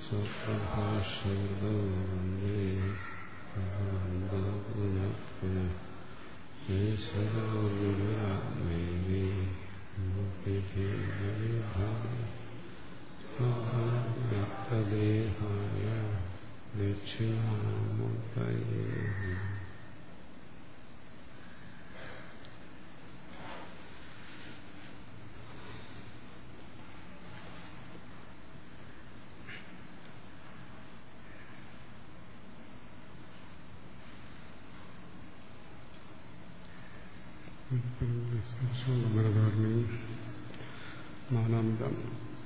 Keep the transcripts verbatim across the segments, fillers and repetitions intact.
നാലാമതാണ്.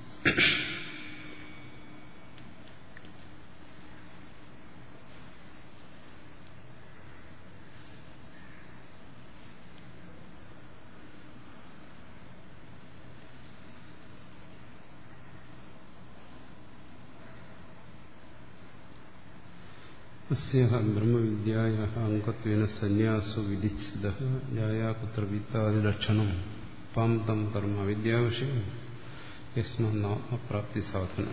ബ്രഹ്മവിദ്യായാ അംഗത്വേന സന്യാസോ വിധിച്ചിതഃ യായാപുത്രവിത്താദിലക്ഷണം palm തം കർമ്മ വിദ്യാവിഷയം യസ്മാത്മപ്രാപ്തി സാധനം.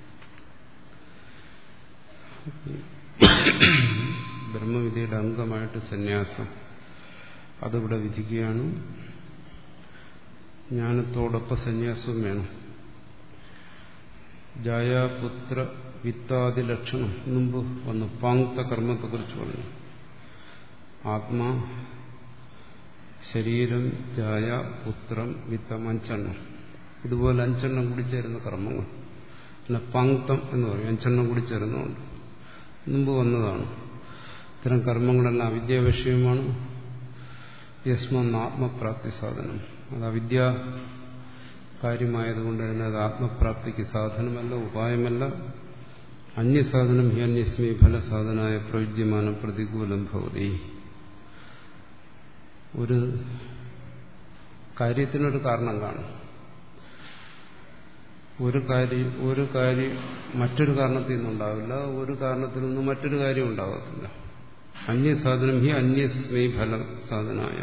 ബ്രഹ്മവിദ്യയുടെ അംഗമായിട്ട് സന്യാസം അതിവിടെ വിധിക്കുകയാണ്. ജ്ഞാനത്തോടൊപ്പം സന്യാസവും വേണം. ജായാപുത്ര വിത്താദി ലക്ഷണം മുമ്പ് വന്നു. പാങ്ക്ത കർമ്മത്തെക്കുറിച്ച് പറഞ്ഞു. ആത്മാ, ശരീരം, ജായ, പുത്രം, വിത്തം, അഞ്ചെണ്ണം. ഇതുപോലെ അഞ്ചെണ്ണം കൂടി ചേരുന്ന കർമ്മങ്ങൾ പിന്നെ പാങ്ക്തം എന്ന് പറയും. അഞ്ചെണ്ണം കൂടി ചേരുന്നുണ്ട്. മുമ്പ് വന്നതാണ്. ഇത്തരം കർമ്മങ്ങളെല്ലാം അവിദ്യാ വിഷയമാണ്. യസ്മാൻ ആത്മപ്രാപ്തി സാധനം. അത് അവിദ്യാ കാര്യമായതുകൊണ്ട് തന്നെ അത് ആത്മപ്രാപ്തിക്ക് സാധനമല്ല, ഉപായമല്ല. അന്യസാധനം ഹി അന്യസ്മി ഫലസാധനായ പ്രയുജ്യമാനം പ്രതികൂലം ഭവതി. ഒരു കാര്യത്തിനൊരു കാരണം കാണും. ഒരു കാര്യം ഒരു കാര്യം മറ്റൊരു കാരണത്തിൽ നിന്നുണ്ടാവില്ല. ഒരു കാരണത്തിൽ നിന്ന് മറ്റൊരു കാര്യം ഉണ്ടാകത്തില്ല. അന്യസാധനം ഹി അന്യസ്മി ഫലസാധനായ.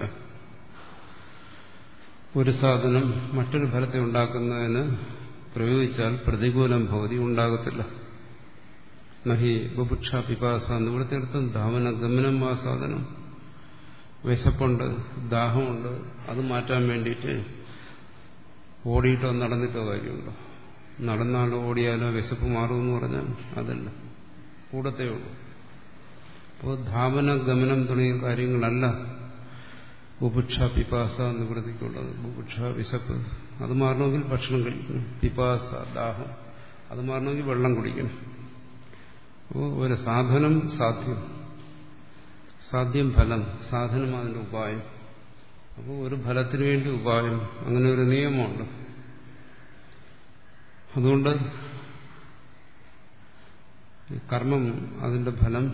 ഒരു സാധനം മറ്റൊരു ഫലത്തെ ഉണ്ടാക്കുന്നതിന് പ്രയോഗിച്ചാൽ പ്രതികൂലം ഭവതി, ഉണ്ടാകത്തില്ല. നഹി ബുഭുക്ഷ പിപാസ എന്നിവിടുത്തെ അടുത്തും ധാവന ഗമനം ആ സാധനം. വിശപ്പുണ്ട്, ദാഹമുണ്ട്, അത് മാറ്റാൻ വേണ്ടിയിട്ട് ഓടിയിട്ടോ നടന്നിട്ടോ കാര്യമുണ്ടോ? നടന്നാലോ ഓടിയാലോ വിശപ്പ് മാറുമെന്ന് പറഞ്ഞാൽ അതല്ല, കൂടത്തേ ഉള്ളൂ. അപ്പോൾ ധാവന ഗമനം തുടങ്ങിയ കാര്യങ്ങളല്ല ബുഭുക്ഷ പിപാസ നിവൃത്തിക്കുള്ളത്. ബുഭുക്ഷ വിശപ്പ് അത് മാറണമെങ്കിൽ ഭക്ഷണം കഴിക്കണം. പിപാസ ദാഹം അത് മാറണമെങ്കിൽ വെള്ളം കുടിക്കണം. അപ്പോൾ ഒരു സാധനം സാധ്യം, സാധ്യം ഫലം, സാധനം അതിന്റെ ഉപായം. അപ്പോൾ ഒരു ഫലത്തിന് വേണ്ടി ഉപായം, അങ്ങനെ ഒരു നിയമമുണ്ട്. അതുകൊണ്ട് കർമ്മം അതിന്റെ ഫലം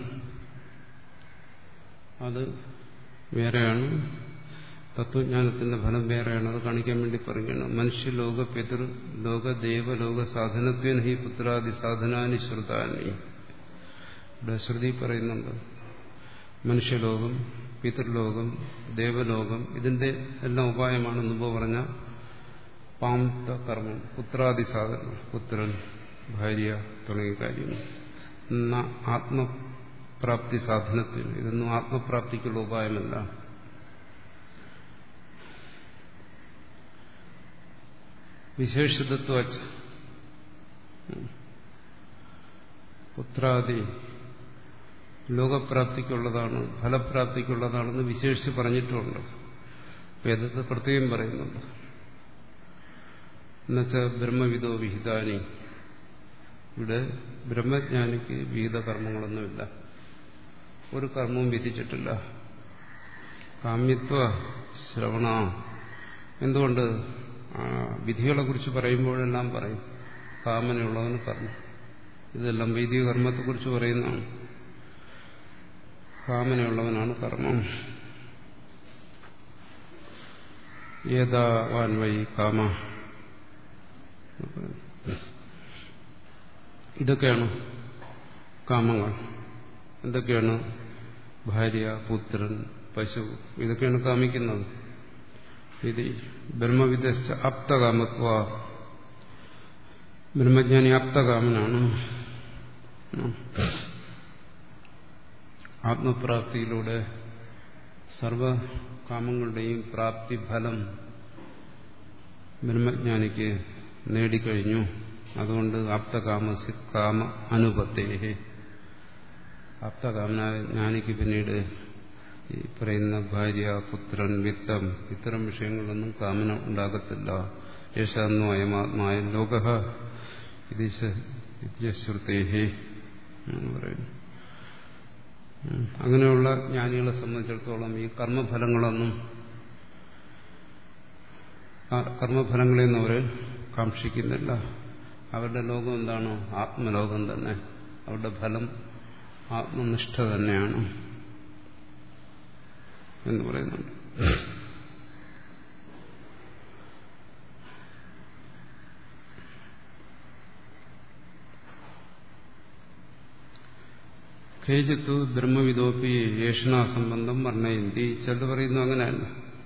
അത് വേറെയാണ്. തത്വജ്ഞാനത്തിന്റെ ഫലം വേറെയാണ്. അത് കാണിക്കാൻ വേണ്ടി പറയുകയാണ്. മനുഷ്യലോക പിതൃ ലോക ദേവലോക സാധനത്വേന ഹി പുത്രാദി സാധനാനി ശ്രുതാനി. ഇവിടെ ശ്രുതി പറയുന്നുണ്ട് മനുഷ്യലോകം, പിതൃലോകം, ദേവലോകം ഇതിന്റെ എല്ലാം ഉപായമാണ് മുമ്പ് പറഞ്ഞ പാംത കർമ്മം, പുത്രാദി സാധനം, പുത്രൻ, ഭാര്യ തുടങ്ങിയ കാര്യങ്ങൾ. ആത്മപ്രാപ്തി സാധനത്തിന് ഇതൊന്നും ആത്മപ്രാപ്തിക്കുള്ള ഉപായമല്ല. വിശേഷിതത്വ പുത്രാദി ലോകപ്രാപ്തിക്കുള്ളതാണ്, ഫലപ്രാപ്തിക്കുള്ളതാണെന്ന് വിശേഷിച്ച് പറഞ്ഞിട്ടുമുണ്ട്. വേദത്തെ പ്രത്യേകം പറയുന്നുണ്ട്. എന്നുവെച്ചാൽ ബ്രഹ്മവിദോ വിഹിതാനി. ഇവിടെ ബ്രഹ്മജ്ഞാനിക്ക് വിഹിത കർമ്മങ്ങളൊന്നുമില്ല, ഒരു കർമ്മവും വിധിച്ചിട്ടില്ല. കാമ്യത്വ ശ്രവണ. എന്തുകൊണ്ട്? വിധികളെ കുറിച്ച് പറയുമ്പോഴെല്ലാം പറയും കാമനയുള്ളവന് കർമ്മം. ഇതെല്ലാം വൈദിക കർമ്മത്തെക്കുറിച്ച് പറയുന്നതാണ്. കാമനയുള്ളവനാണ് കർമ്മം. ഏതാവാൻ വൈ കാമ. ഇതൊക്കെയാണ് കാമങ്ങൾ. എന്തൊക്കെയാണ്? ഭാര്യ, പുത്രൻ, പശു, ഇതൊക്കെയാണ് കാമിക്കുന്നത്. ഇത് ബ്രഹ്മവിദ്യ അപ്തകാമത്വ. ബ്രഹ്മജ്ഞാനി അപ്തകാമനാണ്. ആത്മപ്രാപ്തിയിലൂടെ സർവകാമങ്ങളുടെയും പ്രാപ്തി ഫലം ബ്രഹ്മജ്ഞാനിക്ക് നേടിക്കഴിഞ്ഞു. അതുകൊണ്ട് ആപ്തകാമസി കാമ അനുപത്തേഹേ, ആപ്തകാമനായ ജ്ഞാനിക്ക് പിന്നീട് ഈ പറയുന്ന ഭാര്യ, പുത്രൻ, വിത്തം ഇത്തരം വിഷയങ്ങളൊന്നും കാമന ഉണ്ടാകത്തില്ല. യേശാന്നോ അയമാത്മായ ലോകഃ ശ്രുതേഹേ എന്ന് പറയുന്നു. അങ്ങനെയുള്ള ജ്ഞാനികളെ സംബന്ധിച്ചിടത്തോളം ഈ കർമ്മഫലങ്ങളൊന്നും കർമ്മഫലങ്ങളെയൊന്നും അവർ കാക്ഷിക്കുന്നില്ല. അവരുടെ ലോകം എന്താണോ ആത്മലോകം തന്നെ. അവരുടെ ഫലം ആത്മനിഷ്ഠ തന്നെയാണ് എന്ന് പറയുന്നുണ്ട്. കേജിത്തു ബ്രഹ്മവിദോപി യേഷണാസംബന്ധം വർണ്ണയന്തി. ചിലർ പറയുന്നു അങ്ങനെയല്ല.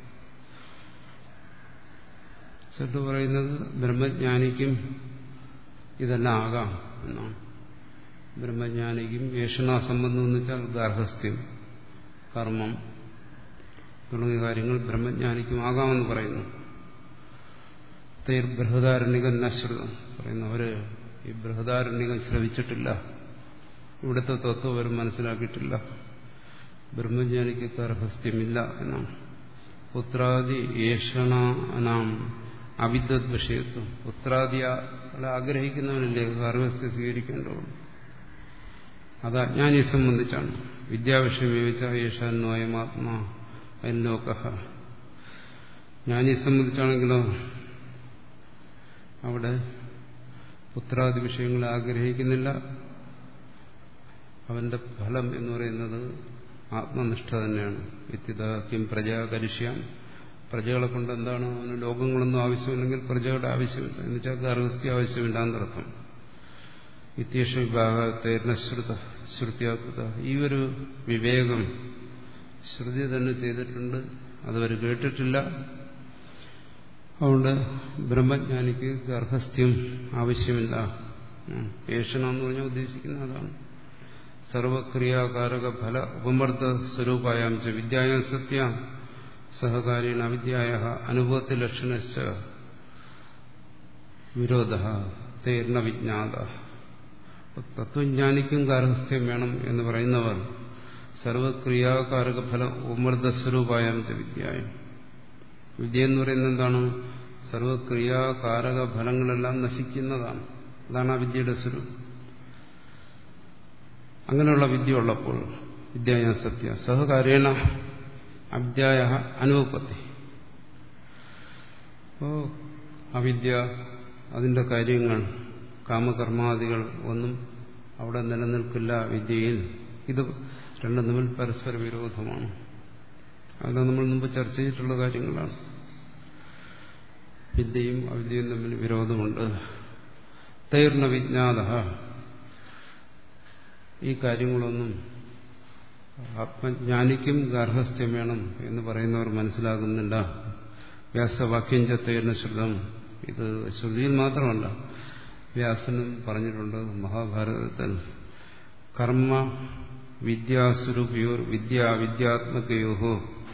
ചിലർ പറയുന്നത് ബ്രഹ്മജ്ഞാനിക്കും ഇതെല്ലാം ആകാം എന്നാണ്. ബ്രഹ്മജ്ഞാനിക്കും യേഷണാസംബന്ധം എന്ന് വെച്ചാൽ ഗാർഹസ്ഥ്യം, കർമ്മം തുടങ്ങിയ കാര്യങ്ങൾ ബ്രഹ്മജ്ഞാനിക്കും ആകാമെന്ന് പറയുന്നു. തൈർ ബൃഹദാരണ്യകം നശ്രുതം പറയുന്നവര് ഈ ബൃഹദാരണ്യകം ശ്രവിച്ചിട്ടില്ല, ഇവിടുത്തെ തത്വം അവർ മനസ്സിലാക്കിയിട്ടില്ല. ബ്രഹ്മജ്ഞാനിക്ക് ഗാർഹസ്ഥ്യമില്ല എന്നാണ്. പുത്രാദി യേഷണാനാം അവിദ്വത് വിഷയത്വം. പുത്രാദികളെ ആഗ്രഹിക്കുന്നവനല്ലേ ഗാർഹസ്ഥ്യം സ്വീകരിക്കേണ്ടതുള്ളൂ. അത് അജ്ഞാനിയെ സംബന്ധിച്ചാണ്. വിദ്യാവിഷയം വിവച്ച യേശാന്നോ അയമാത്മാ അയലോകഃ. ജ്ഞാനിയെ സംബന്ധിച്ചാണെങ്കിലോ അവിടെ പുത്രാദി വിഷയങ്ങളെ ആഗ്രഹിക്കുന്നില്ല. അവന്റെ ഫലം എന്ന് പറയുന്നത് ആത്മനിഷ്ഠ തന്നെയാണ്. വിദ്യുതാക്യം പ്രജാ കരിഷ്യാം. പ്രജകളെ കൊണ്ട് എന്താണ് അവന് ലോകങ്ങളൊന്നും ആവശ്യമില്ലെങ്കിൽ പ്രജകളുടെ ആവശ്യമില്ല എന്ന് വെച്ചാൽ ഗാർഹസ്ഥ്യ ആവശ്യമില്ല എന്നർത്ഥം. വിദ്യേഷ വിഭാഗത്തേർണശ്രുത ശ്രുത്യാകൃത. ഈ ഒരു വിവേകം ശ്രുതി തന്നെ ചെയ്തിട്ടുണ്ട്, അതവർ കേട്ടിട്ടില്ല. അതുകൊണ്ട് ബ്രഹ്മജ്ഞാനിക്ക് ഗാർഹസ്ഥ്യം ആവശ്യമില്ല. ഏഷണം എന്ന് പറഞ്ഞാൽ ഉദ്ദേശിക്കുന്ന അതാണ്. സർവക്രിയാകാരക ഫല ഉപമർദ്ദ സ്വരൂപായാം ച വിദ്യായാം സത്യാം സഹകാര്യേണ അവിദ്യായ അനുഭവത്തി ലക്ഷണശ്ച വിരോധഃ തേർണ വിജ്ഞാത. തത്വജ്ഞാനിക്കും ഗാർഹസ്ഥ്യം വേണം എന്ന് പറയുന്നവർ സർവക്രിയാകാരക ഫല ഉപമർദ്ദ സ്വരൂപായാം ച വിദ്യായം. വിദ്യ എന്ന് പറയുന്നത് എന്താണ്? സർവക്രിയാകാരക ഫലങ്ങളെല്ലാം നശിക്കുന്നതാണ്. അതാണ് ആ വിദ്യയുടെ സ്വരൂപം. അങ്ങനെയുള്ള വിദ്യ ഉള്ളപ്പോൾ വിദ്യായ സത്യ സഹകാര്യേണ അവിദ്യായ അനുപത്തി. ഓ അവിദ്യ, അതിന്റെ കാര്യങ്ങൾ, കാമകർമാദികൾ ഒന്നും അവിടെ നിലനിൽക്കില്ല വിദ്യയിൽ. ഇത് രണ്ടും തമ്മിൽ പരസ്പര വിരോധമാണ്. അത് നമ്മൾ മുമ്പ് ചർച്ച ചെയ്തിട്ടുള്ള കാര്യങ്ങളാണ്. വിദ്യയും അവിദ്യയും തമ്മിൽ വിരോധമുണ്ട്. തൈർണ വിജ്ഞാത. ഈ കാര്യങ്ങളൊന്നും ആത്മജ്ഞാനിക്കും ഗാർഹസ്ഥ്യം വേണം എന്ന് പറയുന്നവർ മനസ്സിലാകുന്നില്ല. വ്യാസവാക്യഞ്ച തൈർണ ശ്രുതം. ഇത് ശ്രുതിയിൽ മാത്രമല്ല, വ്യാസനും പറഞ്ഞിട്ടുണ്ട് മഹാഭാരതത്തിൽ. കർമ്മ വിദ്യാസ്വരൂപയോർ വിദ്യാ വിദ്യാത്മകയോ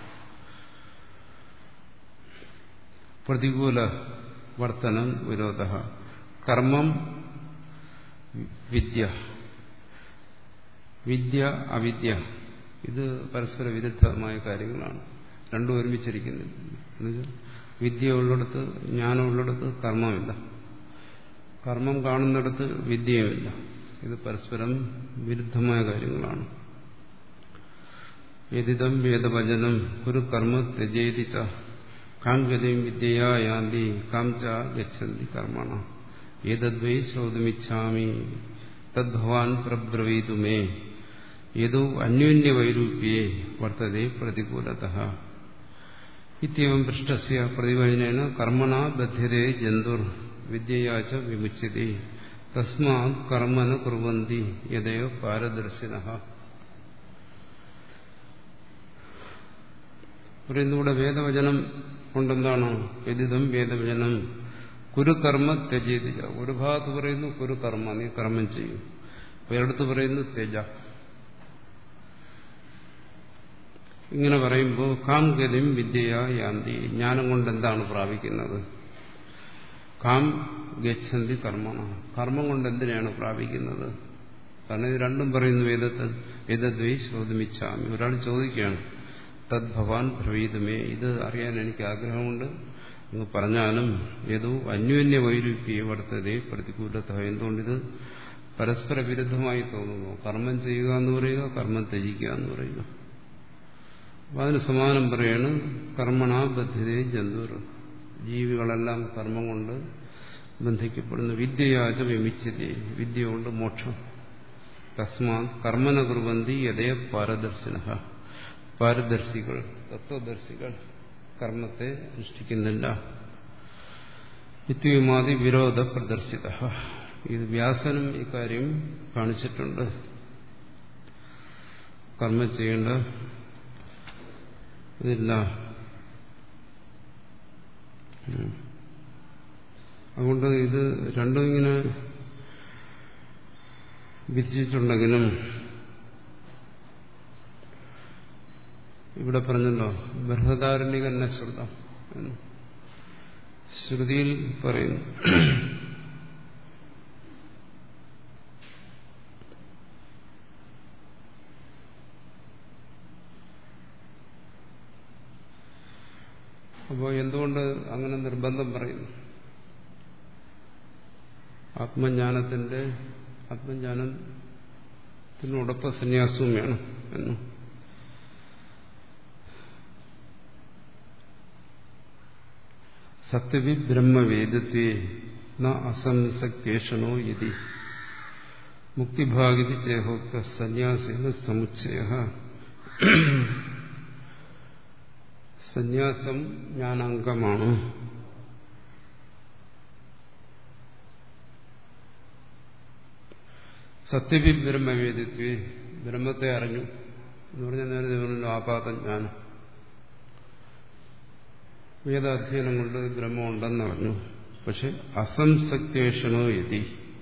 പ്രതികൂല വർത്തനം വിരോധ. കർമ്മം വിദ്യ, വിദ്യ അവിദ്യ, ഇത് പരസ്പര വിരുദ്ധമായ കാര്യങ്ങളാണ്. രണ്ടും ഒരുമിച്ചിരിക്കുന്നില്ല. വിദ്യ ഉള്ളിടത്ത്, ജ്ഞാനം ഉള്ളിടത്ത് കർമ്മമില്ല. കർമ്മം കാണുന്നിടത്ത് വിദ്യയുമില്ല. ഇത് പരസ്പരം വിരുദ്ധമായ കാര്യങ്ങളാണ്. യദിദം വേദവചനം ഒരു കർമ്മ ത്യജേതിച്ച കാം ഗതിം വിദ്യയാ യാന്തി കാം ച ഗച്ഛന്തി കർമ്മണ ഏതദ്വൈ ശ്രോതുമിച്ഛാമി തദ്ഭവാൻ പ്രബ്രവീതു മേ യദോ അന്യോന്യവൈരൂപ്യേ വർത്തതേ പ്രതികൂലതഃ. ഇത്യവം പൃഷ്ടസ്യ പ്രതിവചനേന കർമ്മണ ബധ്യതേ ജന്തുർ വിദ്യയാ ച വിമുച്യതേ തസ്മാത് കർമ്മന കുർവന്തി യദയോ പാരദർശിനഃ. പറയുന്നൂടെ വേദവചനം കൊണ്ടെന്താണ്? യദിദം വേദവചനം കുരു കർമ്മ ത്യജേതിച്ച. ഒരു ഭാഗത്ത് പറയുന്നു കുരു കർമ്മ, നീ കർമ്മം ചെയ്യും. ഒരിടത്ത് പറയുന്നു ത്യജ. ഇങ്ങനെ പറയുമ്പോൾ കാം ഗതിം വിദ്യയാ യാന്തി, ജ്ഞാനം കൊണ്ട് എന്താണ് പ്രാപിക്കുന്നത്? കാം ഗച്ഛന്തി കർമ്മണ, കർമ്മം കൊണ്ട് എന്തിനാണ് പ്രാപിക്കുന്നത്? കാരണം ഇത് രണ്ടും പറയുന്നു വേദത്തിൽ. വേദദ്വൈ ശ്രോതമിച്ഛാമി. ഒരാൾ ചോദിക്കുകയാണ്, തദ് ഭവാൻ ബ്രവീതുമേ, ഇത് അറിയാൻ എനിക്ക് ആഗ്രഹമുണ്ട്, നിങ്ങൾ പറഞ്ഞാലും ഏതോ അന്യോന്യ വൈരുപ്യ വർത്തതേ പ്രതികൂലത, എന്തുകൊണ്ടിത് പരസ്പര വിരുദ്ധമായി തോന്നുന്നു. കർമ്മം ചെയ്യുക എന്ന് പറയുക, കർമ്മം ത്യജിക്കുക എന്ന് പറയുക. അപ്പൊ അതിന് സമാനം പറയാണ്, കർമ്മണാ ബദ്ധിതേ ജന്തുർ, ജീവികളെല്ലാം കർമ്മം കൊണ്ട് ബന്ധിക്കപ്പെടുന്നു. വിദ്യയാച വിമിച്യതേ, വിദ്യ കൊണ്ട് മോക്ഷം. തസ്മാത് കർമ്മന കുർവന്തി യഥേ പാരദർശിന, പാരദർശികൾ തത്വദർശികൾ കർമ്മത്തെ അനുഷ്ഠിക്കുന്നില്ല. ഇത്യുമാതി വിരോധ പ്രദർശിത. ഇത് വ്യാസനും ഇക്കാര്യം കാണിച്ചിട്ടുണ്ട്. കർമ്മം ചെയ്യേണ്ട ഇതില്ല. അതുകൊണ്ട് ഇത് രണ്ടും ഇങ്ങനെ വിധിച്ചിട്ടുണ്ടെങ്കിലും ഇവിടെ പറഞ്ഞല്ലോ ബൃഹദാരണ്യകന്ന ശ്രുതം എന്ന് ശ്രുതിയിൽ പറയുന്നു. അപ്പോൾ എന്തുകൊണ്ട് അങ്ങനെ നിർബന്ധം പറയുന്നു? ആത്മജ്ഞാനത്തിന്റെ ആത്മജ്ഞാനത്തിനോടൊപ്പം സന്യാസവും വേണം എന്നു. സത്യവി ബ്രഹ്മവേദത്വേ ന അസംസക്തേഷണോ യതി മുക്തിഭാഗിതി ചേഹോക്ത സന്യാസേന സമുച്ചയഃ. സന്യാസം ജ്ഞാനാംഗമാണ്. സത്യവി ബ്രഹ്മവേദത്വേ, ബ്രഹ്മത്തെ അറിഞ്ഞു എന്ന് പറഞ്ഞാൽ നേരത്തെ പറഞ്ഞല്ലോ ആപാതജ്ഞാനം. വേദാധ്യയനം കൊണ്ട് ബ്രഹ്മമുണ്ടെന്ന് അറിഞ്ഞു. പക്ഷെ അസംസക്തേഷണോ യതി,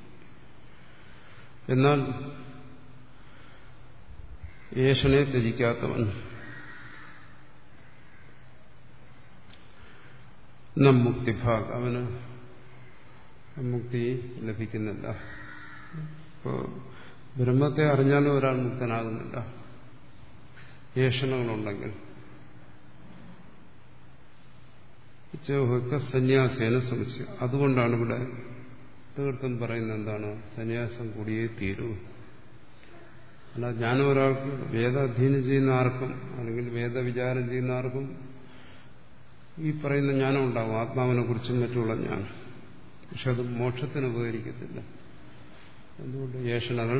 എന്നാൽ ഏഷണെ ത്യജിക്കാത്തവൻ, നം മുക്തിഭാഗ്, അവന് മുക്തി ലഭിക്കുന്നില്ല. ഇപ്പോ ബ്രഹ്മത്തെ അറിഞ്ഞാലും ഒരാൾ മുക്തനാകുന്നില്ല ഏഷണങ്ങളുണ്ടെങ്കിൽ. സന്യാസേന സമുച്ചയം. അതുകൊണ്ടാണ് ഇവിടെ തീർത്ഥം പറയുന്നത് എന്താണ്? സന്യാസം കൂടിയേ തീരൂ. അല്ല, ജ്ഞാനം ഒരാൾക്ക് വേദാധ്യയനം ചെയ്യുന്ന ആർക്കും അല്ലെങ്കിൽ വേദവിചാരം ചെയ്യുന്ന ആർക്കും ഈ പറയുന്ന ജ്ഞാനം ഉണ്ടാകും, ആത്മാവിനെ കുറിച്ചും മറ്റുള്ള ജ്ഞാനം. പക്ഷെ അത് മോക്ഷത്തിന് ഉപകരിക്കത്തില്ല. എന്തുകൊണ്ട്? ഏഷണകൾ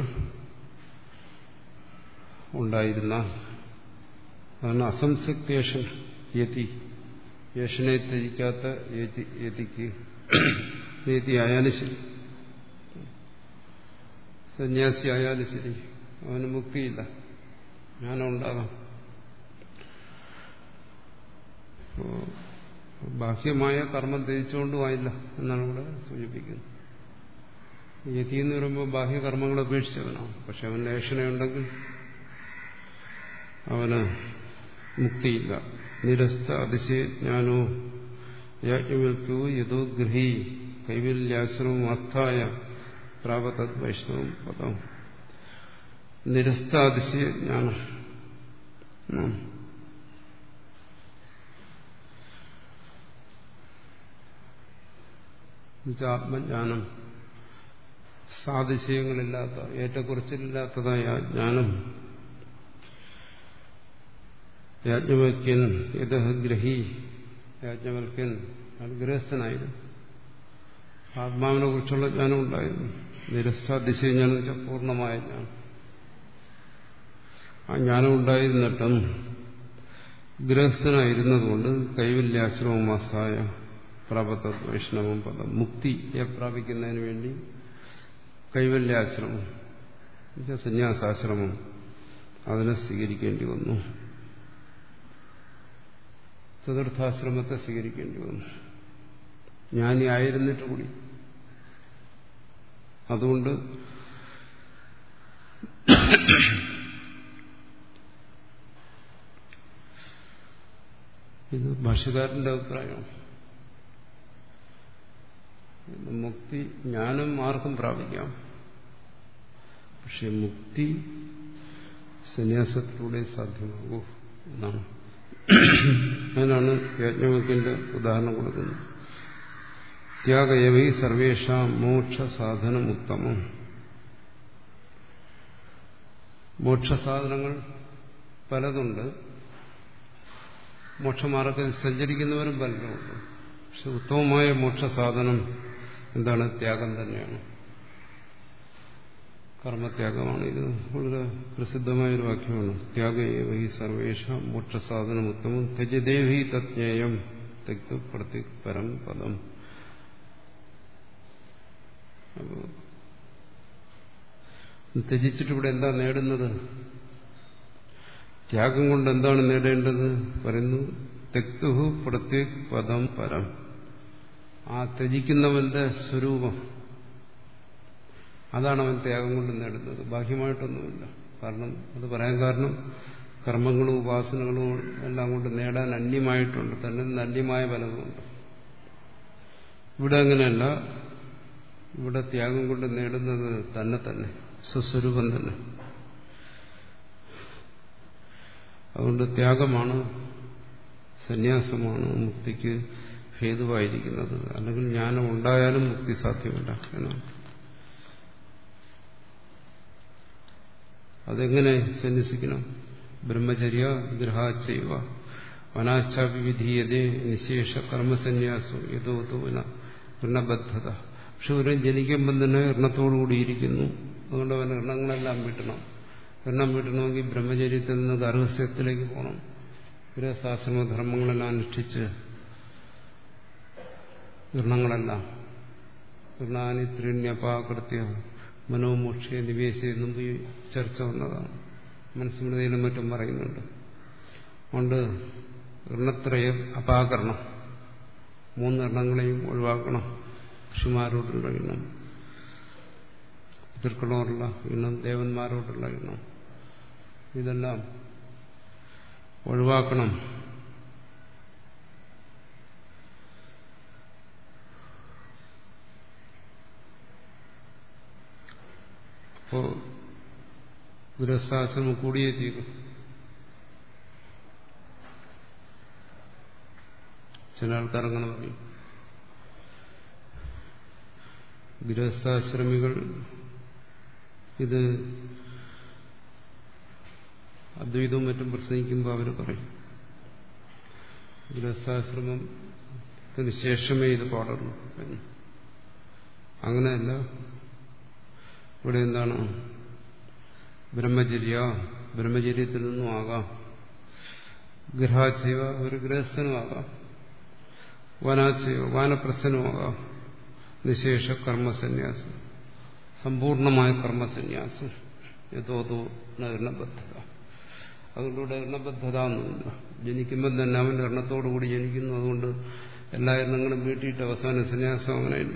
ഉണ്ടായിരുന്ന അതാണ് അസംസക്തേഷൻ യതി, യേശനെ ത്യജിക്കാത്ത യതിക്ക്, യതി ആയാലും ശരി, സന്യാസി ആയാലും ശരി, അവന് മുക്തിയില്ല, ജ്ഞാനം ഉണ്ടാകാം. ബാഹ്യമായ കർമ്മം ത്യജിച്ചുകൊണ്ടും ആയില്ല എന്നാണ് ഇവിടെ സൂചിപ്പിക്കുന്നത്. യതി എന്ന് പറയുമ്പോൾ ബാഹ്യകർമ്മങ്ങളെ ഉപേക്ഷിച്ചവനാണ്. പക്ഷെ അവന് ഏഷണയുണ്ടെങ്കിൽ അവന് മുക്തിയില്ല. നിരസ്ത അതിശയജ്ഞാനോ യാജ്ഞവൽക്യോ യതോ ഗൃഹീ കൈവല്യാശ്രമം ആസ്ഥായ പ്രാപതത് വൈഷ്ണവം പദം. നിരസ്ത അതിശയജ്ഞാനം, ആത്മജ്ഞാനം, സാതിശയങ്ങളില്ലാത്ത ഏറ്റക്കുറച്ചിലില്ലാത്തതായ ജ്ഞാനം. യാജ്ഞവൽക്യൻ യതഃ ഗ്രഹീ, യാജ്ഞവൽക്യൻ ഗൃഹസ്ഥനായിരുന്നു, ആത്മാവിനെ കുറിച്ചുള്ള ജ്ഞാനം ഉണ്ടായിരുന്നു. നിരസ്സാതിശയജ്ഞാനം എന്ന് വെച്ചാൽ പൂർണ്ണമായ ജ്ഞാനം. ആ ജ്ഞാനം ഉണ്ടായിരുന്നിട്ടും ഗൃഹസ്ഥനായിരുന്നതുകൊണ്ട് കൈവല്യാശ്രമമാസായ പ്രാപത വൈഷ്ണവം പദം, മുക്തിയെ പ്രാപിക്കുന്നതിന് വേണ്ടി കൈവല്യാശ്രമം, സന്യാസാശ്രമം, അതിനെ സ്വീകരിക്കേണ്ടി വന്നു. ചതുർത്ഥാശ്രമത്തെ സ്വീകരിക്കേണ്ടി വന്നു. ജ്ഞാനി ആയിരുന്നിട്ട് കൂടി. അതുകൊണ്ട് ഇത് ഭാഷ്യകാരന്റെ അഭിപ്രായമാണ്. മുക്തി ജ്ഞാനം ആർക്കും പ്രാപിക്കാം, പക്ഷെ മുക്തി സന്യാസത്തിലൂടെ സാധ്യമാകൂ എന്നാണ്. അതിനാണ് യാജ്ഞവൽക്യന്റെ ഉദാഹരണം കൊടുക്കുന്നത്. ത്യാഗയവൈ സർവേഷാം മോക്ഷ സാധനം ഉത്തമം. മോക്ഷസാധനങ്ങൾ പലതുണ്ട്, മോക്ഷമാർഗത്തിൽ സഞ്ചരിക്കുന്നവരും പലരുമുണ്ട്. പക്ഷെ ഉത്തമമായ മോക്ഷസാധനം എന്താണ്? ത്യാഗം തന്നെയാണ്, കർമ്മത്യാഗമാണ്. ഇത് വളരെ പ്രസിദ്ധമായൊരു വാക്യമാണ്. ത്യാഗേവ ഹി സർവേഷാം മോക്ഷസാധനം ഉത്തമം ത്യജദേവി തജ്ഞേയം തെക്തു പ്രതി പരം പദം. അപ്പോ ത്യജിച്ചിട്ട് ഇവിടെ എന്താ നേടുന്നത്? ത്യാഗം കൊണ്ട് എന്താണ് നേടേണ്ടത്? പറയുന്നു തെക്തുഹു പ്രത്യേക് പദം പരം. ആ ത്യജിക്കുന്നവന്റെ സ്വരൂപം, അതാണ് അവൻ ത്യാഗം കൊണ്ട് നേടുന്നത്, ബാഹ്യമായിട്ടൊന്നുമില്ല. കാരണം അത് പറയാൻ കാരണം കർമ്മങ്ങളും ഉപാസനകളും എല്ലാം കൊണ്ട് നേടാൻ അന്യമായിട്ടുണ്ട്, തന്നെ അന്യമായ പലതുമുണ്ട്. ഇവിടെ അങ്ങനെയല്ല. ഇവിടെ ത്യാഗം കൊണ്ട് നേടുന്നത് തന്നെ തന്നെ സ്വസ്വരൂപം തന്നെ. അതുകൊണ്ട് ത്യാഗമാണ്, സന്യാസമാണ് മുക്തിക്ക് ഹേതുവായിരിക്കുന്നത്. അല്ലെങ്കിൽ ജ്ഞാനം ഉണ്ടായാലും മുക്തി സാധ്യമല്ല എന്നാണ്. അതെങ്ങനെ സന്യസിക്കണം? ബ്രഹ്മചര്യ ഗൃഹാച്ചൈവ വനാച്ചാപി വിധീയതേ നിശേഷ കർമ്മസന്യാസം യഥോതോന ഋണബദ്ധത. പക്ഷെ ഒരു ജനിക്കുമ്പം തന്നെ ഋണത്തോടുകൂടിയിരിക്കുന്നു. അതുകൊണ്ട് അവൻ ഋണങ്ങളെല്ലാം വീട്ടണം. ഋണം വീട്ടണമെങ്കിൽ ബ്രഹ്മചര്യത്തിൽ നിന്ന് ഗർഹസ്ഥ്യത്തിലേക്ക് പോകണം. ഗൃഹസ്ഥാശ്രമധർമ്മങ്ങളെല്ലാം അനുഷ്ഠിച്ച് ഋണങ്ങളെല്ലാം ഋണാനി ത്രീണ്യപാകൃത്യ മനോമോക്ഷയെ നിവേശയെന്നും ഈ ചർച്ച വന്നതാണ്. മനസ്സ്മൃതിയിലും മറ്റും പറയുന്നുണ്ട്. അതുകൊണ്ട് ഋണത്രയ അപാകരണം, മൂന്ന് ഋണങ്ങളെയും ഒഴിവാക്കണം. ഋഷിമാരോടുള്ള ഇണം, പിതൃക്കളോടുള്ള ഇണം, ദേവന്മാരോടുള്ള ഇണം, ഇതെല്ലാം ഒഴിവാക്കണം. അപ്പോ ഗൃഹസ്ഥാശ്രമം കൂടിയേ തീരും. ചില ആൾക്കാർ അങ്ങനെ പറയും. ഗൃഹസ്ഥാശ്രമികൾ ഇത് അദ്വൈതവും മറ്റും പ്രസംഗിക്കുമ്പോൾ അവർ പറയും ഗൃഹസ്ഥാശ്രമത്തിന് ശേഷമേ ഇത് പാടുള്ളൂ എന്ന്. അങ്ങനെയല്ല. ഇവിടെ എന്താണ്? ബ്രഹ്മചര്യ, ബ്രഹ്മചര്യത്തിൽ നിന്നും ആകാം. ഗൃഹാചൈവ, ഒരു ഗൃഹസ്ഥനുമാകാം. വനാചൈവ, വാനപ്രസ്ഥനുമാകാം. നിശേഷ കർമ്മസന്യാസം, സമ്പൂർണമായ കർമ്മസന്യാസം. യഥോതോ ഋണബദ്ധത. അതുകൊണ്ടിവിടെ ഋണബദ്ധത ഒന്നുമില്ല. ജനിക്കുമ്പം തന്നെ അവൻ ഋണത്തോടുകൂടി ജനിക്കുന്നു. അതുകൊണ്ട് എല്ലാ എണ്ണങ്ങളും വീട്ടിയിട്ട് അവസാന സന്യാസം അങ്ങനെയില്ല.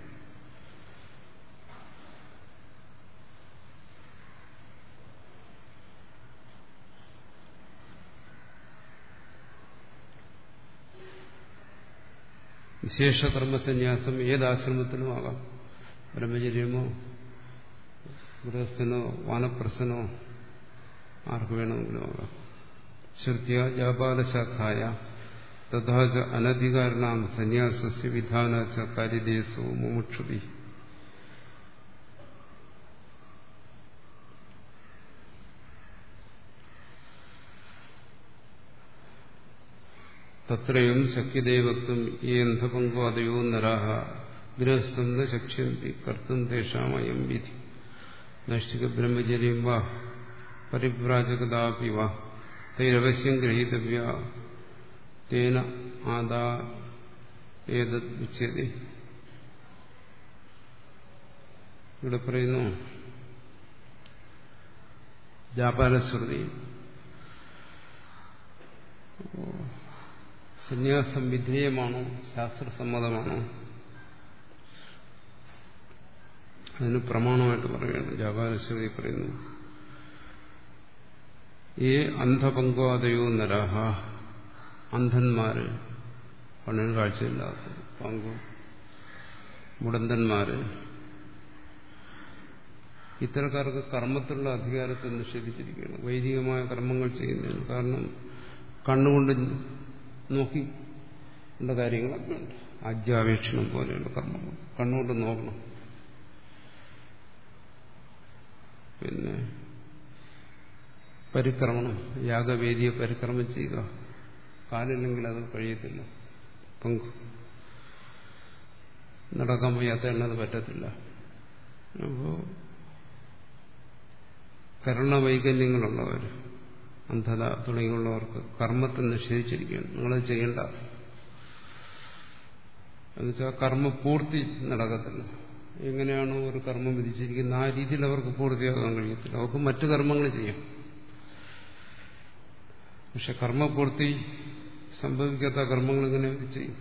വിശേഷ കർമ്മസന്യാസം ഏതാശ്രമത്തിലും ആകാം. ബ്രഹ്മചര്യമോ ഗൃഹസ്ഥനോ വാനപ്രസ്ഥനോ ആർക്ക് വേണമെങ്കിലും ആകാം. ശ്രുത്യ ജാപാലശാഖായ തഥാച അനധികാരണാം സന്യാസസ്യ വിധാനാച കാര്യദേശോ മുമുക്ഷുഭി. തത്രയും ശക്യദേവത്വം ഈ അന്ധപങ്കാദയോ നരാഹ ഗൃഹസ്ഥം ന ശക്ഷ്യന്തി കർത്തും തേഷാമയം വിധി. നൈഷ്ഠിക ബ്രഹ്മചര്യം വാ പരിവ്രാജകതാപി വാ തൈരവശ്യം ഗ്രഹീതവ്യ തേന ആദാ ഏതദ് ഉച്യതേ. ഇവിടെ പറയുന്നു ജാപാലശ്രുതി സന്യാസം വിധേയമാണോ, ശാസ്ത്രസമ്മതമാണോ? അതിന് പ്രമാണമായിട്ട് പറയുകയാണ്. ജാപാലശ്രുതി പറയുന്നു ഈ അന്ധപങ്കാതയോ നരഹ, അന്ധന്മാര്, കണ്ണിന് കാഴ്ചയില്ലാത്ത പങ്കു മുടന്തന്മാര്, ഇത്തരക്കാർക്ക് കർമ്മത്തിലുള്ള അധികാരത്തെ നിഷേധിച്ചിരിക്കുകയാണ്, വൈദികമായ കർമ്മങ്ങൾ ചെയ്യുന്നതിന്. കാരണം കണ്ണുകൊണ്ട് നോക്കി ഉള്ള കാര്യങ്ങളൊക്കെ ഉണ്ട്. ആജ്യാവേക്ഷണം പോലെയുള്ള കർമ്മങ്ങൾ കണ്ണുകൊണ്ട് നോക്കണം. പിന്നെ പരിക്രമണം, യാഗവേദിയെ പരിക്രമം ചെയ്യുക, കാലില്ലെങ്കിൽ അത് കഴിയത്തില്ല. പങ്കു നടക്കാൻ വയ്യാത്ത അത് പറ്റത്തില്ല. അപ്പോ കർണവൈകല്യങ്ങളുള്ളവർ, അന്ധത തുടങ്ങിയുള്ളവർക്ക് കർമ്മത്തെ നിഷേധിച്ചിരിക്കുകയാണ്. നിങ്ങളത് ചെയ്യേണ്ട. എന്നുവെച്ചാൽ കർമ്മപൂർത്തി നടക്കത്തില്ല. എങ്ങനെയാണോ ഒരു കർമ്മം വിധിച്ചിരിക്കുന്നത് ആ രീതിയിൽ അവർക്ക് പൂർത്തിയാക്കാൻ കഴിയത്തില്ല. അവർക്ക് മറ്റു കർമ്മങ്ങൾ ചെയ്യാം. പക്ഷെ കർമ്മപൂർത്തി സംഭവിക്കാത്ത കർമ്മങ്ങൾ എങ്ങനെ ചെയ്യും?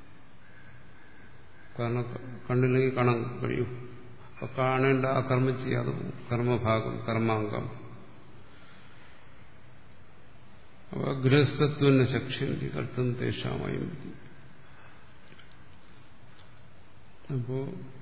കാരണം കണ്ണില്ലെങ്കിൽ കാണാൻ കഴിയും. അപ്പൊ കാണേണ്ട ആ കർമ്മം ചെയ്യാതെ പോകും. കർമ്മഭാഗം, കർമാംഗം. അപ്പൊ ഗൃഹസ്ഥത്വന്റെ ശക്ഷ്യന്തി കർത്തും തേഷാമായും. അപ്പോ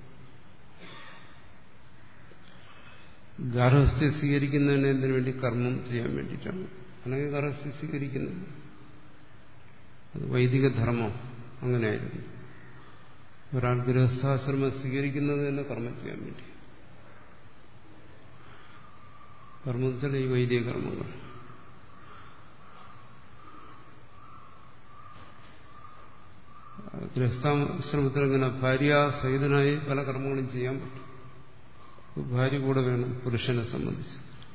ഗാർഹസ്ഥ്യം സ്വീകരിക്കുന്നതിന് എന്തിനു വേണ്ടി? കർമ്മം ചെയ്യാൻ വേണ്ടിയിട്ടാണ്. അല്ലെങ്കിൽ ഗാർഹസ്ഥ്യം സ്വീകരിക്കുന്നത് അത് വൈദിക ധർമ്മം അങ്ങനെയായിരുന്നു. ഒരാൾ ഗൃഹസ്ഥാശ്രമം സ്വീകരിക്കുന്നത് തന്നെ കർമ്മം ചെയ്യാൻ വേണ്ടി. കർമ്മം വെച്ചാൽ ഈ വൈദിക കർമ്മങ്ങൾ. ഗൃഹസ്ഥാശ്രമത്തിൽ ഇങ്ങനെ ഭാര്യാസഹിതനായി പല കർമ്മങ്ങളും ചെയ്യാൻ പറ്റും. ഭാര്യ കൂടെ വേണം പുരുഷനെ സംബന്ധിച്ച്.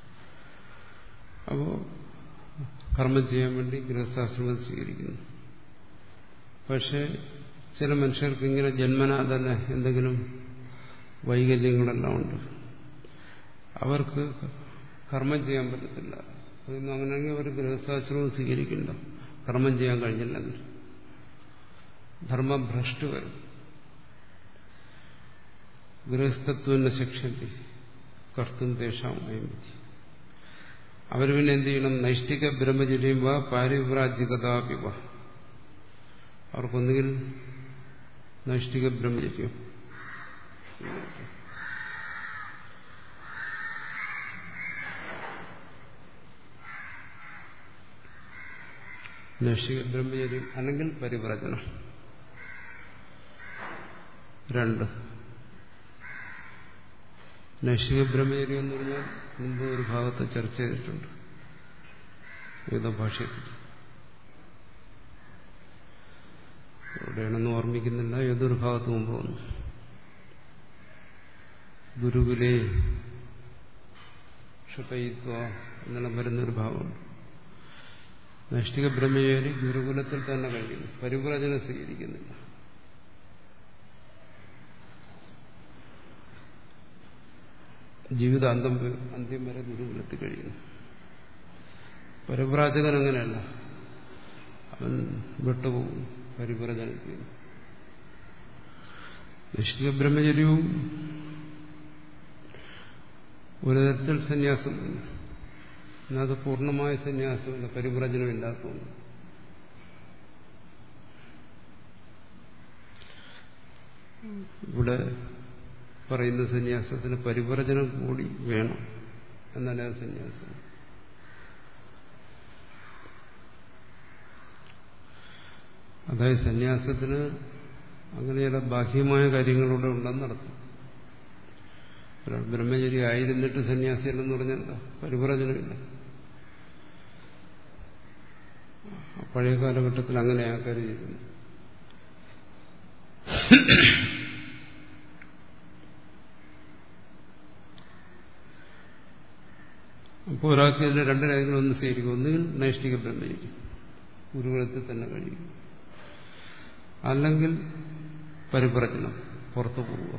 അപ്പോ കർമ്മം ചെയ്യാൻ വേണ്ടി ഗൃഹസ്ഥാശ്രമം സ്വീകരിക്കുന്നു. പക്ഷെ ചില മനുഷ്യർക്ക് ഇങ്ങനെ ജന്മനാ തന്നെ എന്തെങ്കിലും വൈകല്യങ്ങളെല്ലാം ഉണ്ട്. അവർക്ക് കർമ്മം ചെയ്യാൻ പറ്റത്തില്ല. അതൊന്നും അങ്ങനെയെങ്കിൽ അവർ ഗൃഹസ്ഥാശ്രമം സ്വീകരിക്കണ്ട. കർമ്മം ചെയ്യാൻ കഴിഞ്ഞില്ലെങ്കിൽ ധർമ്മഭ്രഷ്ട് വരും. ഗൃഹസ്ഥത്വന്റെ ശിക്ഷന്തി കർത്തും തേഷാം അയംതി. അവർ പിന്നെ എന്ത് ചെയ്യണം? നൈഷ്ഠിക ബ്രഹ്മചര്യം വ പാരിവ്രാജികതാപിവ. അവർക്കൊന്നുകിൽ നൈഷ്ഠിക ബ്രഹ്മചര്യം, നൈഷ്ഠിക ബ്രഹ്മചര്യം അല്ലെങ്കിൽ പരിവ്രജനം. രണ്ട്. നൈഷ്ഠിക ബ്രഹ്മചര്യം എന്ന് പറഞ്ഞാൽ മുമ്പ് ഒരു ഭാഗത്ത് ചർച്ച ചെയ്തിട്ടുണ്ട് വേദഭാഷ്യത്തിൽ. എവിടെയാണെന്ന് ഓർമ്മിക്കുന്നില്ല. ഏതൊരു ഭാഗത്ത് മുമ്പ് വന്നു. ഗുരുകുലേ ക്ഷപയിത്വ എന്നെല്ലാം വരുന്നൊരു ഭാഗമുണ്ട്. നൈഷ്ഠിക ബ്രഹ്മചാരി ഗുരുകുലത്തിൽ തന്നെ കഴിയുന്നു, പരിവ്രജനം സ്വീകരിക്കുന്നില്ല. ജീവിതാന്തം അന്ത്യം വരെ ഗുരുകുലത്തിൽ കഴിയുന്നു. പരിവ്രാജകൻ അങ്ങനെയല്ല. അവൻ വിട്ടുപോകും, പരിവ്രജനം ചെയ്യുന്നു. നൈഷ്ഠിക ബ്രഹ്മചര്യവും ഒരു തരത്തിൽ സന്യാസം, എന്നത് പൂർണ്ണമായ സന്യാസമല്ല, പരിവ്രജനം ഇല്ലാത്തതുകൊണ്ട്. ഇവിടെ പറയുന്ന സന്യാസത്തിന് പരിവ്രജനം കൂടി വേണം, എന്നല്ല സന്യാസം. അതായത് സന്യാസത്തിന് അങ്ങനെയുള്ള ബാഹ്യമായ കാര്യങ്ങളിലൂടെ ഉണ്ടെന്ന് നടത്തും. ഒരാൾ ബ്രഹ്മചരി ആയിരുന്നിട്ട് സന്യാസിയല്ലെന്ന് പറഞ്ഞാൽ എന്താ? പരിവ്രജനമില്ല. പഴയ കാലഘട്ടത്തിൽ അങ്ങനെ കരുതിയിരുന്നു. അപ്പോൾ ഒരാൾക്ക് ഇതിന്റെ രണ്ട് കാര്യങ്ങളൊന്നും സ്വീകരിക്കും. ഒന്നുകിൽ നൈഷ്ഠിക ബ്രഹ്മചര്യം, ഗുരുകുലത്തിൽ തന്നെ കഴിയും. അല്ലെങ്കിൽ പരിവ്രജനം, പുറത്തു പോവുക.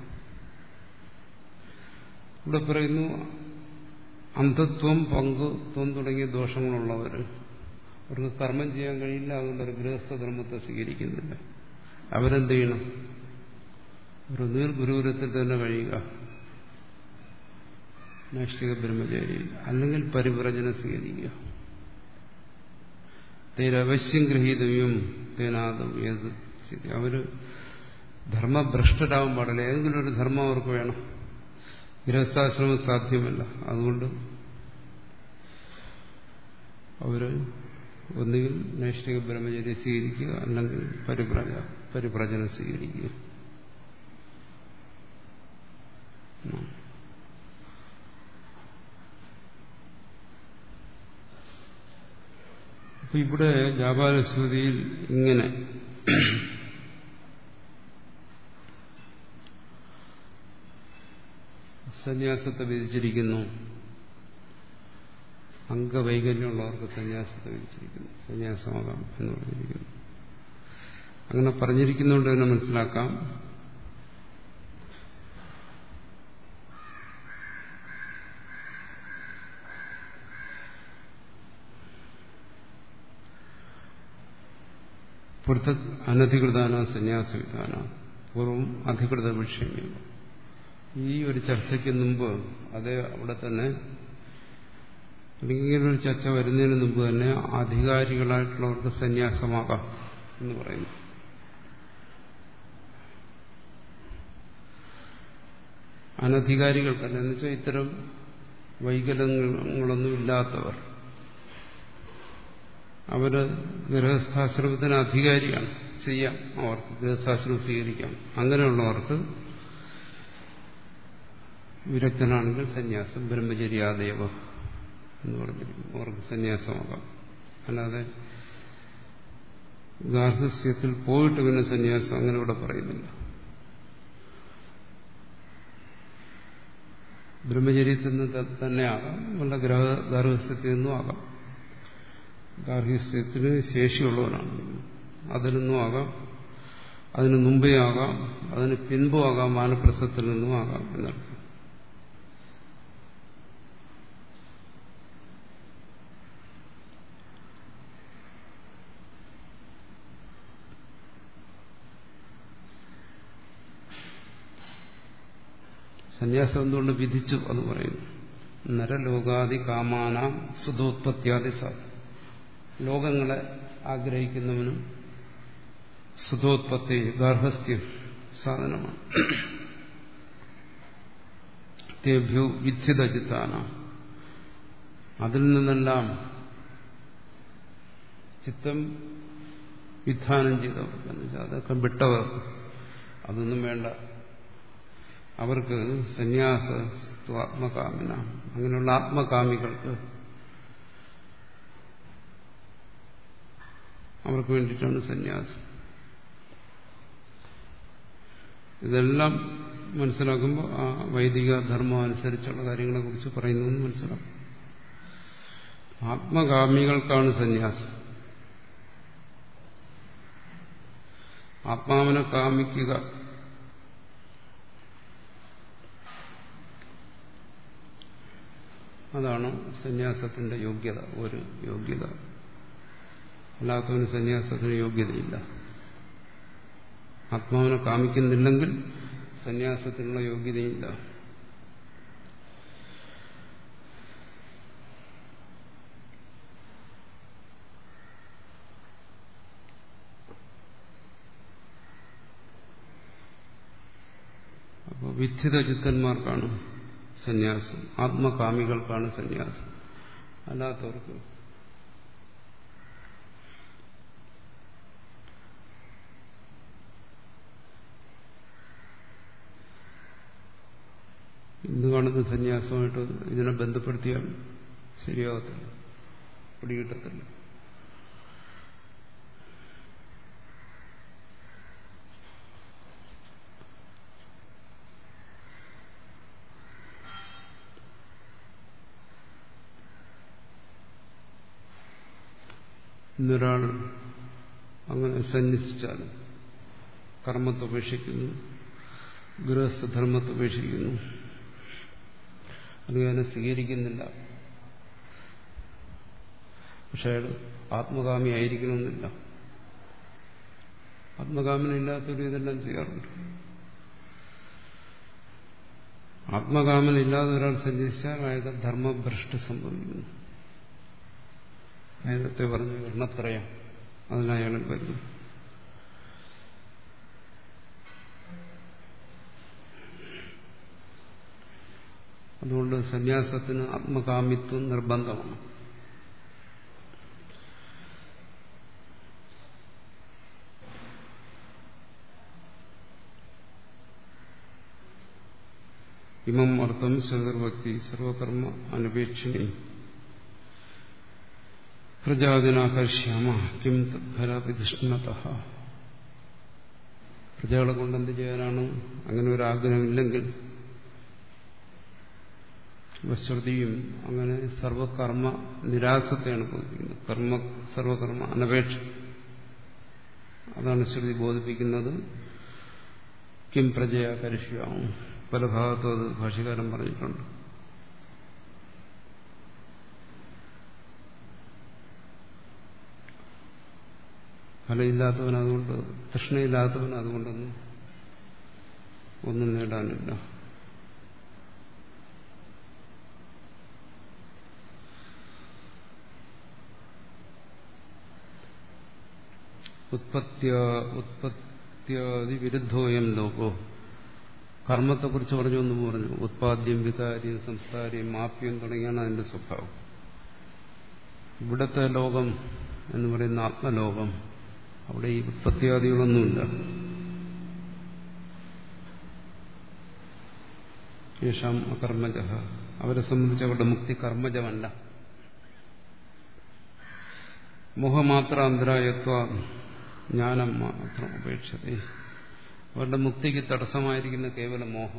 ഇവിടെ പറയുന്നു അന്ധത്വം, പങ്കുത്വം തുടങ്ങിയ ദോഷങ്ങളുള്ളവർ, അവർക്ക് കർമ്മം ചെയ്യാൻ കഴിയില്ല, അതുകൊണ്ട് ഒരു ഗൃഹസ്ഥ കർമ്മത്തെ സ്വീകരിക്കുന്നില്ല. അവരെന്ത് ചെയ്യണം? ഒരു നീർ ഗുരുകുലത്തിൽ തന്നെ കഴിയുക, നൈഷ്ഠിക ബ്രഹ്മചാരി, അല്ലെങ്കിൽ പരിവ്രജനം സ്വീകരിക്കുക. തേരവശ്യം ഗ്രഹീതവ്യം തേനാദം ഏത് സ്ഥിതി. അവര് ധർമ്മഭ്രഷ്ടരാകാൻ പാടില്ല. ഏതെങ്കിലും ഒരു ധർമ്മം അവർക്ക് വേണം. ഗൃഹസ്ഥാശ്രമം സാധ്യമല്ല. അതുകൊണ്ട് അവര് ഒന്നുകിൽ നൈഷ്ഠിക ബ്രഹ്മചര്യം സ്വീകരിക്കുക, അല്ലെങ്കിൽ പരിപ്രജ പരിപ്രജനം സ്വീകരിക്കുക. അപ്പൊ ഇവിടെ ജാപാലശ്രുതിയിൽ ഇങ്ങനെ സന്യാസത്തെ വിധിച്ചിരിക്കുന്നു. അംഗവൈകല്യമുള്ളവർക്ക് സന്യാസത്തെ വിധിച്ചിരിക്കുന്നു, സന്യാസമാകാം എന്ന് പറഞ്ഞിരിക്കുന്നു. അങ്ങനെ പറഞ്ഞിരിക്കുന്നതുകൊണ്ട് തന്നെ മനസ്സിലാക്കാം പൃഥക് അനധികൃതാന സന്യാസവിധാന പൂർവം അധികൃത വിഷയമില്ല. ഈ ഒരു ചർച്ചയ്ക്ക് മുമ്പ് അതേ അവിടെ തന്നെ അല്ലെങ്കിൽ ഇങ്ങനൊരു ചർച്ച വരുന്നതിന് മുമ്പ് തന്നെ അധികാരികളായിട്ടുള്ളവർക്ക് സന്യാസമാകാം എന്ന് പറയുന്നു. അനധികാരികൾക്കല്ല, എന്ന് വെച്ചാൽ ഇത്തരം വൈകല്യങ്ങളൊന്നും ഇല്ലാത്തവർ, അവര് ഗൃഹസ്ഥാശ്രമത്തിന് അധികാരിയാണ്, ചെയ്യാം, അവർക്ക് ഗൃഹസ്ഥാശ്രമം സ്വീകരിക്കാം. അങ്ങനെയുള്ളവർക്ക് വിരക്തനാണെങ്കിൽ സന്യാസം ബ്രഹ്മചര്യാദേവ എന്ന് പറഞ്ഞിരിക്കുന്നു. അവർക്ക് സന്യാസമാകാം. അല്ലാതെ ഗാർഹസ്ഥ്യത്തിൽ പോയിട്ട് പിന്നെ സന്യാസം അങ്ങനെ ഇവിടെ പറയുന്നില്ല. ബ്രഹ്മചര്യത്തിൽ നിന്ന് തന്നെ ആകാം, വല്ല ഗ്രഹ ഗാർഹസ്ഥ്യത്തിൽ നിന്നും ആകാം. ഗാർഹസ്ഥ്യത്തിന് ശേഷിയുള്ളവനാണ്, അതിൽ നിന്നും ആകാം, അതിന് മുമ്പേ ആകാം, അതിന് പിൻപും ആകാം, വാനപ്രസ്ഥത്തിൽ നിന്നും ആകാം എന്നർത്ഥം. സന്യാസം എന്തുകൊണ്ട് വിധിച്ചു എന്ന് പറയുന്നു. നരലോകാദി കാമാനാം സുതോത്പത്യാദി സാധനം. ലോകങ്ങളെ ആഗ്രഹിക്കുന്നവനും സുതോത്പത്തി ഗാർഹസ്ഥ്യം സാധനമാണ്. തേഭ്യോ വിച്ഛിതചിത്താന, അതിൽ നിന്നെല്ലാം ചിത്തം വിധാനം ചെയ്തവർ എന്ന് വെച്ചാൽ അതൊക്കെ വിട്ടവർ, അതൊന്നും വേണ്ട, അവർക്ക് സന്യാസ ആത്മകാമിന, അങ്ങനെയുള്ള ആത്മകാമികൾക്ക് അവർക്ക് വേണ്ടിയിട്ടാണ് സന്യാസം. ഇതെല്ലാം മനസ്സിലാക്കുമ്പോൾ ആ വൈദിക ധർമ്മം അനുസരിച്ചുള്ള കാര്യങ്ങളെ കുറിച്ച് പറയുന്നു എന്ന് മനസ്സിലാക്കും. ആത്മകാമികൾക്കാണ് സന്യാസം. ആത്മാവിനെ കാമിക്കുക, അതാണ് സന്യാസത്തിന്റെ യോഗ്യത. ഒരു യോഗ്യത അല്ലാത്തവന് സന്യാസത്തിന് യോഗ്യതയില്ല. ആത്മാവിനെ കാമിക്കുന്നില്ലെങ്കിൽ സന്യാസത്തിനുള്ള യോഗ്യതയില്ല. അപ്പോൾ വിദ്ധിതചിത്തന്മാർക്കാണ് സന്യാസം, ആത്മകാമികൾക്കാണ് സന്യാസം, അല്ലാത്തവർക്ക് ഇന്ന് കാണുന്ന സന്യാസമായിട്ട് ഇതിനെ ബന്ധപ്പെടുത്തിയാൽ ശരിയാകത്തില്ല, പിടികിട്ടത്തില്ല. ഇന്നൊരാൾ അങ്ങനെ സന്യസിച്ചാൽ കർമ്മത്തെ ഉപേക്ഷിക്കുന്നു, ഗൃഹസ്ഥധർമ്മത്തെ ഉപേക്ഷിക്കുന്നു, അല്ലെങ്കിൽ അതിനെ സ്വീകരിക്കുന്നില്ല. പക്ഷെ അയാൾ ആത്മകാമി ആയിരിക്കണമെന്നില്ല. ആത്മകാമനില്ലാത്തൊരു ഇതെല്ലാം ചെയ്യാറുണ്ട്. ആത്മകാമനില്ലാതെ ഒരാൾ സന്യസിച്ചാൽ അയാൾക്ക് ധർമ്മഭ്രഷ്ട് സംഭവിക്കുന്നു. നേരത്തെ പറഞ്ഞു വർണ്ണത്രയം അതിനയാളിൽ വരുന്നു. അതുകൊണ്ട് സന്യാസത്തിന് ആത്മകാമിത്വം നിർബന്ധമാണ്. ഇമം അർത്ഥം സർവഭക്തി സർവകർമ്മ അനപേക്ഷിണി പ്രജാതിനാകർഷ്യാമ കിം തദ്ഫലവിധിഷ്ണത. പ്രജകളെ കൊണ്ട് എന്ത് ചെയ്യാനാണ്? അങ്ങനെ ഒരു ആഗ്രഹമില്ലെങ്കിൽ ശ്രുതിയും അങ്ങനെ സർവകർമ്മ നിരാസത്തെയാണ് ബോധിപ്പിക്കുന്നത്. കർമ്മ സർവകർമ്മ അനപേക്ഷ അതാണ് ശ്രുതി ബോധിപ്പിക്കുന്നത്. കിം പ്രജയാ കരിഷ്യാമം പല ഭാഗത്തും അത് ഭാഷ്യകാരൻ പറഞ്ഞിട്ടുണ്ട്. ഫലമില്ലാത്തവൻ അതുകൊണ്ട് തൃഷ്ണയില്ലാത്തവൻ അതുകൊണ്ടൊന്നും ഒന്നും നേടാനില്ല. ഉത്പത്യാദി വിരുദ്ധോയം ലോകോ. കർമ്മത്തെക്കുറിച്ച് പറഞ്ഞു എന്നും പറഞ്ഞു. ഉത്പാദ്യം വികാര്യം സംസ്കാരം മാപ്യം തുടങ്ങിയാണ് അതിന്റെ സ്വഭാവം. ഇവിടത്തെ ലോകം എന്ന് പറയുന്ന ആത്മലോകം, അവിടെ ഈ ഉത്പത്തിയാദികളൊന്നുമില്ല. യേശാം അകർമ്മജ, അവരെ സംബന്ധിച്ച് അവരുടെ മുക്തി കർമ്മജമല്ല. മോഹമാത്ര അന്തരായത്വ ജ്ഞാനം മാത്രം ഉപേക്ഷത. അവരുടെ മുക്തിക്ക് തടസ്സമായിരിക്കുന്ന കേവല മോഹം.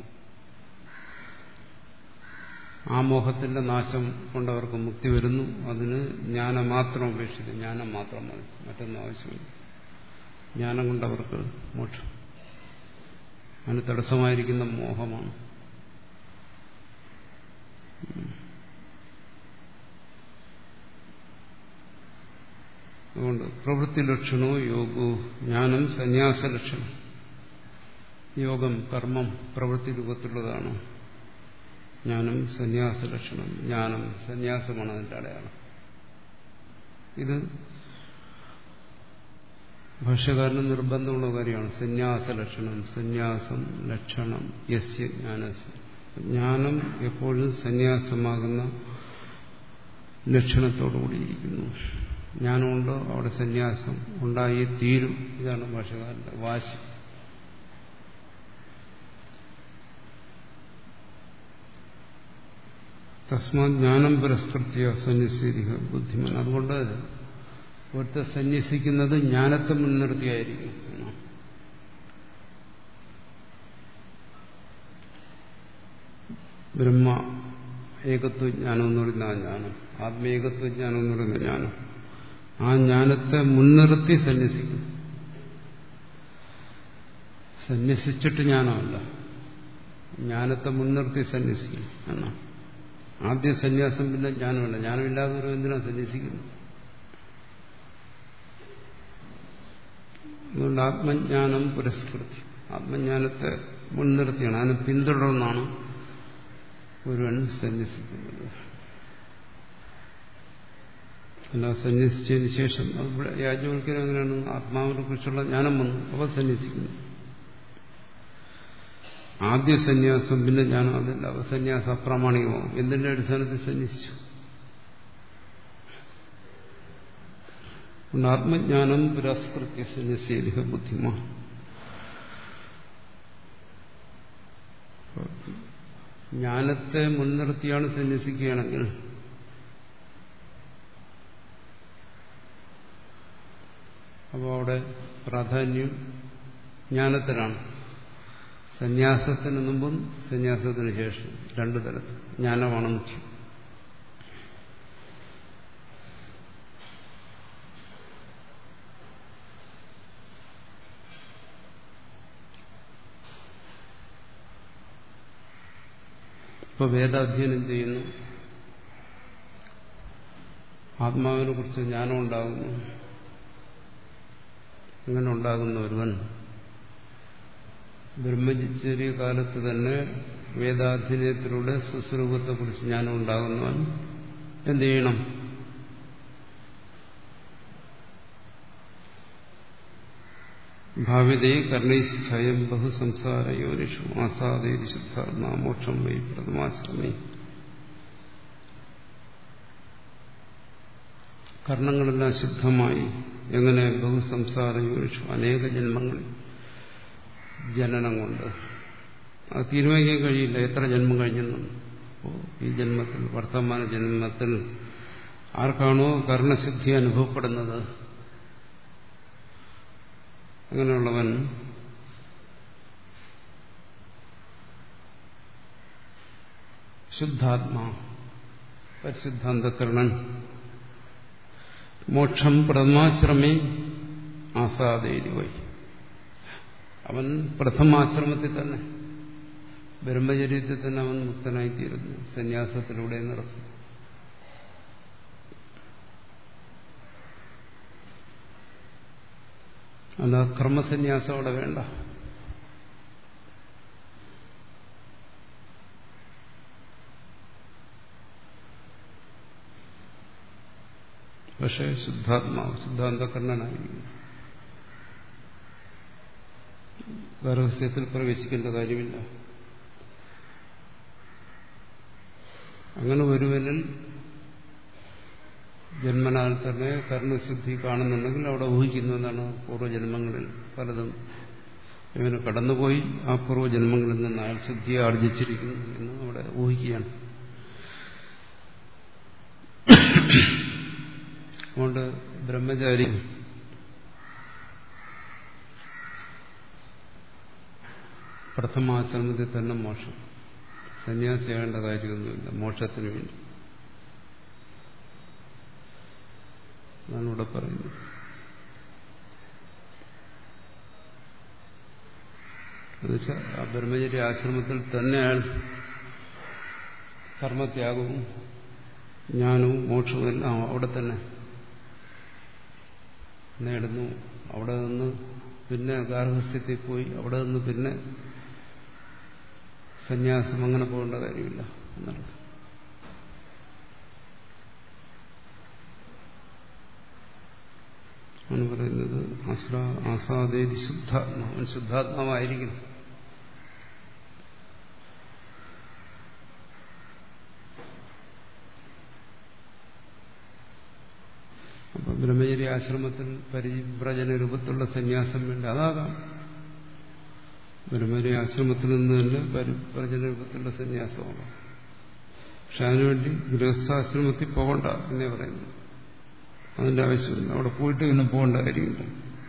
ആ മോഹത്തിന്റെ നാശം കൊണ്ടവർക്ക് മുക്തി വരുന്നു. അതിന് ജ്ഞാനം മാത്രം ഉപേക്ഷിച്ചു. ജ്ഞാനം മാത്രം മതി, മറ്റൊന്നും ആവശ്യമില്ല. ജ്ഞാനം കൊണ്ടവർക്ക് മോക്ഷം. അതിന് തടസ്സമായിരിക്കുന്ന മോഹമാണ്. അതുകൊണ്ട് പ്രവൃത്തി ലക്ഷണോ യോഗോ ജ്ഞാനം സന്യാസ ലക്ഷണം. യോഗം കർമ്മം പ്രവൃത്തി രൂപത്തിലുള്ളതാണ്. ജ്ഞാനം സന്യാസ ലക്ഷണം. ജ്ഞാനം സന്യാസമാണ് അതിന്റെ അടയാളം. ഇത് ഭാഷ്യകാരന് നിർബന്ധമുള്ള കാര്യമാണ്. സന്യാസ ലക്ഷണം, സന്യാസം ലക്ഷണം യസ്യ ജ്ഞാനസ്യ. ജ്ഞാനം എപ്പോഴും സന്യാസമാകുന്ന ലക്ഷണത്തോടുകൂടിയിരിക്കുന്നു. ജ്ഞാനമുണ്ടോ അവിടെ സന്യാസം ഉണ്ടായി തീരും. ഇതാണ് ഭാഷ്യകാരന്റെ വാശി. തസ്മാ ജ്ഞാനം പുരസ്കൃത്യ സന്യസിരിക ബുദ്ധിമാൻ. അതുകൊണ്ട് ഒരുത്ത സന്യസിക്കുന്നത് ജ്ഞാനത്തെ മുൻനിർത്തിയായിരിക്കും. ബ്രഹ്മ ഏകത്വജ്ഞാനം എന്ന് പറയുന്ന ആ ജ്ഞാനം, ആത്മേകത്വജ്ഞാനം എന്ന് പറയുന്ന ജ്ഞാനം, ആ ജ്ഞാനത്തെ മുൻനിർത്തി സന്യസിക്കും. സന്യസിച്ചിട്ട് ജ്ഞാനമല്ല, ജ്ഞാനത്തെ മുൻനിർത്തി സന്യസിക്കും എന്നാണ്. ആദ്യ സന്യാസം പിന്നെ ജ്ഞാനമല്ല. ജ്ഞാനമില്ലാതെ ഒരു എന്തിനാ സന്യസിക്കുന്നു? അതുകൊണ്ട് ആത്മജ്ഞാനം പുരസ്കൃതി, ആത്മജ്ഞാനത്തെ മുൻനിർത്തിയാണ്, അതിനെ പിന്തുടർന്നാണ് ഒരുവൻ സന്യസിക്കുന്നത്. അല്ല സന്യസിച്ചതിന് ശേഷം അവിടെ യാജ്ഞവൽക്കരം എങ്ങനെയാണ്? ആത്മാവിനെ കുറിച്ചുള്ള ജ്ഞാനം വന്നു, അപ്പോൾ സന്യസിക്കുന്നു. ആദ്യ സന്യാസം പിന്നെ ജ്ഞാനം അതല്ല, അവ സന്യാസം അപ്രാമാണികമാവും. എന്തിന്റെ അടിസ്ഥാനത്തിൽ സന്യസിച്ചു? ആത്മജ്ഞാനം പുരസ്കൃത്യ സന്യസ്യ ബുദ്ധിമാൻ. ജ്ഞാനത്തെ മുൻനിർത്തിയാണ് സന്യസിക്കുകയാണെങ്കിൽ അപ്പോൾ അവിടെ പ്രാധാന്യം ജ്ഞാനത്തിനാണ്. സന്യാസത്തിന് മുമ്പും സന്യാസത്തിന് ശേഷം രണ്ടു തരത്തിൽ ജ്ഞാനമാണ് മുഖ്യം. ഇപ്പൊ വേദാധ്യയനം ചെയ്യുന്നു, ആത്മാവിനെ കുറിച്ച് ജ്ഞാനം ഉണ്ടാകുന്നു. അങ്ങനെ ഉണ്ടാകുന്ന ഒരുവൻ ബ്രഹ്മചര്യ കാലത്ത് തന്നെ വേദാധ്യയനത്തിലൂടെ സ്വസ്വരൂപത്തെക്കുറിച്ച് ജ്ഞാനം ഉണ്ടാകുന്നവൻ എന്ത് ചെയ്യണം? ഭാവിതേ കർണൈശ്ചയം ബഹുസംസാരയോനിഷു ആസാദേതി ശുദ്ധാത്മാ മോക്ഷം വൈ പ്രഥമാശ്രമേ. കർണങ്ങളെല്ലാം ശുദ്ധമായി എങ്ങനെ ബഹുസംസാരയോനിഷു അനേക ജന്മങ്ങളിൽ ജനനം കൊണ്ട് അത് തീരുമാനിക്കാൻ കഴിയില്ല എത്ര ജന്മം കഴിഞ്ഞെന്നും. ഈ ജന്മത്തിൽ വർത്തമാന ജന്മത്തിൽ ആർക്കാണോ കർണശുദ്ധി അനുഭവപ്പെടുന്നത് അങ്ങനെയുള്ളവൻ ശുദ്ധാത്മാ പരിശുദ്ധാന്തകരണൻ മോക്ഷം പ്രഥമാശ്രമേ ആസാദേതി വൈ. അവൻ പ്രഥമാശ്രമത്തിൽ തന്നെ ബ്രഹ്മചര്യത്തിൽ തന്നെ അവൻ മുക്തനായിത്തീരുന്നു. സന്യാസത്തിലൂടെ നടത്തും. അല്ല കർമ്മസന്യാസം അവിടെ വേണ്ട. പക്ഷേ ശുദ്ധാത്മാവ് ശുദ്ധാന്തകരണനായിരിക്കും. ഗർഭസ്ഥ്യത്തിൽ പ്രവേശിക്കേണ്ട കാര്യമില്ല. അങ്ങനെ ഒരുവനിൽ ജന്മനാൽ തന്നെ കർണശുദ്ധി കാണുന്നുണ്ടെങ്കിൽ അവിടെ ഊഹിക്കുന്നതാണ് പൂർവ്വജന്മങ്ങളിൽ പലതും ഇവന് കടന്നുപോയി ആ പൂർവ്വജന്മങ്ങളിൽ നിന്ന് അയാൾ ശുദ്ധിയെ ആർജിച്ചിരിക്കുന്നു എന്ന് അവിടെ ഊഹിക്കുകയാണ്. അതുകൊണ്ട് ബ്രഹ്മചാരി പ്രഥമാശ്രമത്തിൽ തന്നെ മോക്ഷം. സന്യാസിയാകേണ്ട കാര്യമൊന്നുമില്ല മോക്ഷത്തിന് വേണ്ടി. അതാണ് ഇവിടെ പറയുന്നത്. എന്നുവെച്ചാൽ ആ ബ്രഹ്മചര്യ ആശ്രമത്തിൽ തന്നെ അയാൾ കർമ്മത്യാഗവും ജ്ഞാനവും മോക്ഷവും എല്ലാം അവിടെ തന്നെ നേടുന്നു. അവിടെ നിന്ന് പിന്നെ ഗാർഹസ്ഥ്യത്തിൽ പോയി അവിടെ നിന്ന് പിന്നെ സന്യാസം അങ്ങനെ പോകേണ്ട കാര്യമില്ല എന്നുള്ളത്. ആണ് പറയുന്നത് ആസാദേതി ശുദ്ധാത്മാ. അവൻ ശുദ്ധാത്മാവായിരിക്കും. അപ്പൊ ബ്രഹ്മചര്യ ആശ്രമത്തിൽ പരിവ്രജന രൂപത്തിലുള്ള സന്യാസം വേണ്ട. അതാകാം. ബ്രഹ്മചര്യ ആശ്രമത്തിൽ നിന്ന് തന്നെ പരിവ്രജന രൂപത്തിലുള്ള സന്യാസമാകാം. പക്ഷെ അതിനുവേണ്ടി ഗൃഹസ്ഥാശ്രമത്തിൽ പോകണ്ട എന്നേ പറയുന്നു. അതിന്റെ ആവശ്യമില്ല. അവിടെ പോയിട്ട് പിന്നെ പോകേണ്ട കാര്യമില്ല.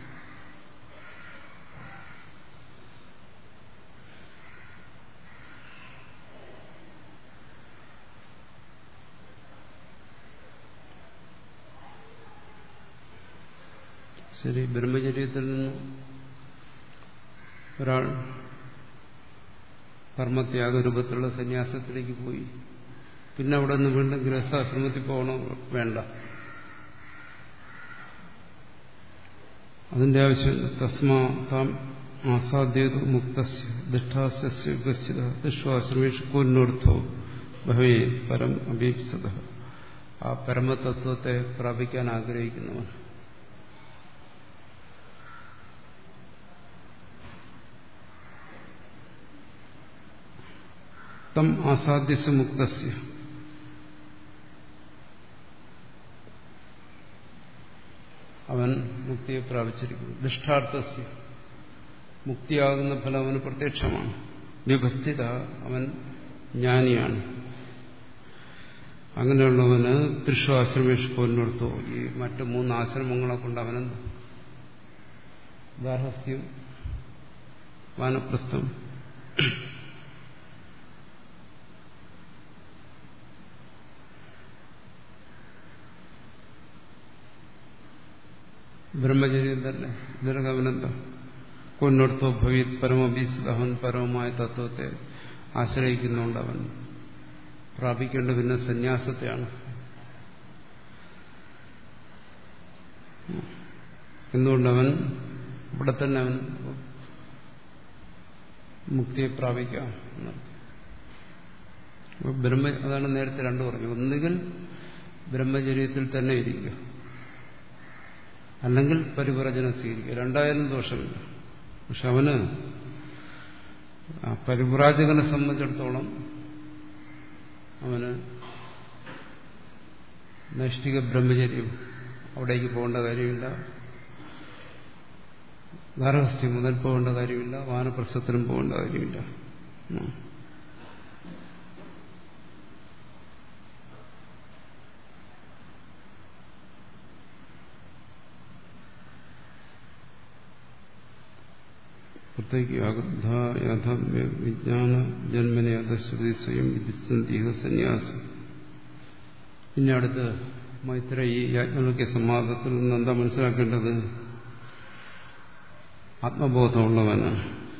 ശരി, ബ്രഹ്മചര്യത്തിൽ നിന്ന് ഒരാൾ കർമ്മത്യാഗ രൂപത്തിലുള്ള സന്യാസത്തിലേക്ക് പോയി. പിന്നെ അവിടെ നിന്ന് വീണ്ടും ഗൃഹസ്ഥാശ്രമത്തിൽ പോകണോ? വേണ്ട. അതിന്റെ ആവശ്യമില്ല. തസ്മാ താം ആസാദ്യേതു മുക്തസ്യ ദൃഷ്ടാസ്യ ഉപസ്ഥിത ദൃശ്വാശ്രമേഷു പൂർണ്ണോർത്ഥോ ഭവേ പരം അഭീപ്സത. ആ പരമതത്വത്തെ പ്രാപിക്കാൻ ആഗ്രഹിക്കുന്നവൻ തം ആസാദ്യസ്യ മുക്തസ്യ അവൻ മുക്തിയെ പ്രാപിച്ചിരിക്കുന്നു. ദൃഷ്ടാർത്ഥസ്യ മുക്തിയാകുന്ന ഫലം അവന് പ്രത്യക്ഷമാണ്. വിഭസ്ഥിത അവൻ ജ്ഞാനിയാണ്. അങ്ങനെയുള്ളവന് ത്രിഷു ആശ്രമേഷു കൊന്നെടുത്തു. ഈ മറ്റു മൂന്ന് ആശ്രമങ്ങളെ കൊണ്ട് അവനെന്ത്? ഗാർഹസ്ഥ്യം, വാനപ്രസ്ഥം, ബ്രഹ്മചര്യം തന്നെ. ഇതിലൊക്കെ അവനെന്താ? കൊന്നെടുത്തോ ഭവി പരമഭീസിത. അവൻ പരമമായ തത്വത്തെ ആശ്രയിക്കുന്നുണ്ട്. അവൻ പ്രാപിക്കേണ്ട പിന്നെ സന്യാസത്തെയാണ്. എന്തുകൊണ്ടവൻ ഇവിടെ തന്നെ അവൻ മുക്തിയെ പ്രാപിക്കാം എന്നർത്ഥം. ബ്രഹ്മ അതാണ് നേരത്തെ രണ്ടു പറഞ്ഞു. ഒന്നുകിൽ ബ്രഹ്മചര്യത്തിൽ തന്നെ ഇരിക്കുക, അല്ലെങ്കിൽ പരിവ്രജനം സ്വീകരിക്കുക. രണ്ടായാലും ദോഷമില്ല. പക്ഷെ അവന് ആ പരിവ്രാജകനെ സംബന്ധിച്ചിടത്തോളം അവന് നൈഷ്ഠിക ബ്രഹ്മചര്യം അവിടേക്ക് പോകേണ്ട കാര്യമില്ല, ഗാർഹസ്ഥ്യം മുതൽ പോകേണ്ട കാര്യമില്ല, വാനപ്രസ്ഥത്തിനും പോകേണ്ട കാര്യമില്ല. വിജ്ഞാന ജന്മനെ അധശ്രുതി സ്വയം വിധിസന്ധിക സന്യാസം. പിന്നെ അടുത്ത് മൈത്രേയി യാജ്ഞവൽക്യ സംവാദത്തിൽ നിന്ന് എന്താ മനസ്സിലാക്കേണ്ടത്? ആത്മബോധമുള്ളവന്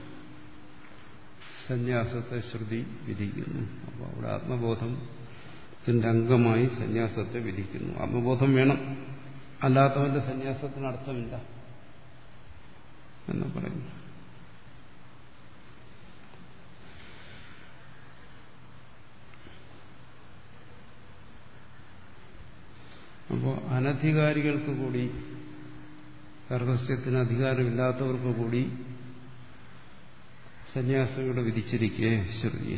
സന്യാസത്തെ ശ്രുതി വിധിക്കുന്നു. അപ്പോൾ അവിടെ ആത്മബോധത്തിന്റെ അംഗമായി സന്യാസത്തെ വിധിക്കുന്നു. ആത്മബോധം വേണം, അല്ലാത്തവന്റെ സന്യാസത്തിന് അർത്ഥമില്ല എന്ന് പറയുന്നു. അപ്പോൾ അനധികാരികൾക്ക് കൂടി, ഗർഭസ്ഥ്യത്തിന് അധികാരമില്ലാത്തവർക്ക് കൂടി സന്യാസം ഇവിടെ വിധിച്ചിരിക്കേ ശ്രുതി.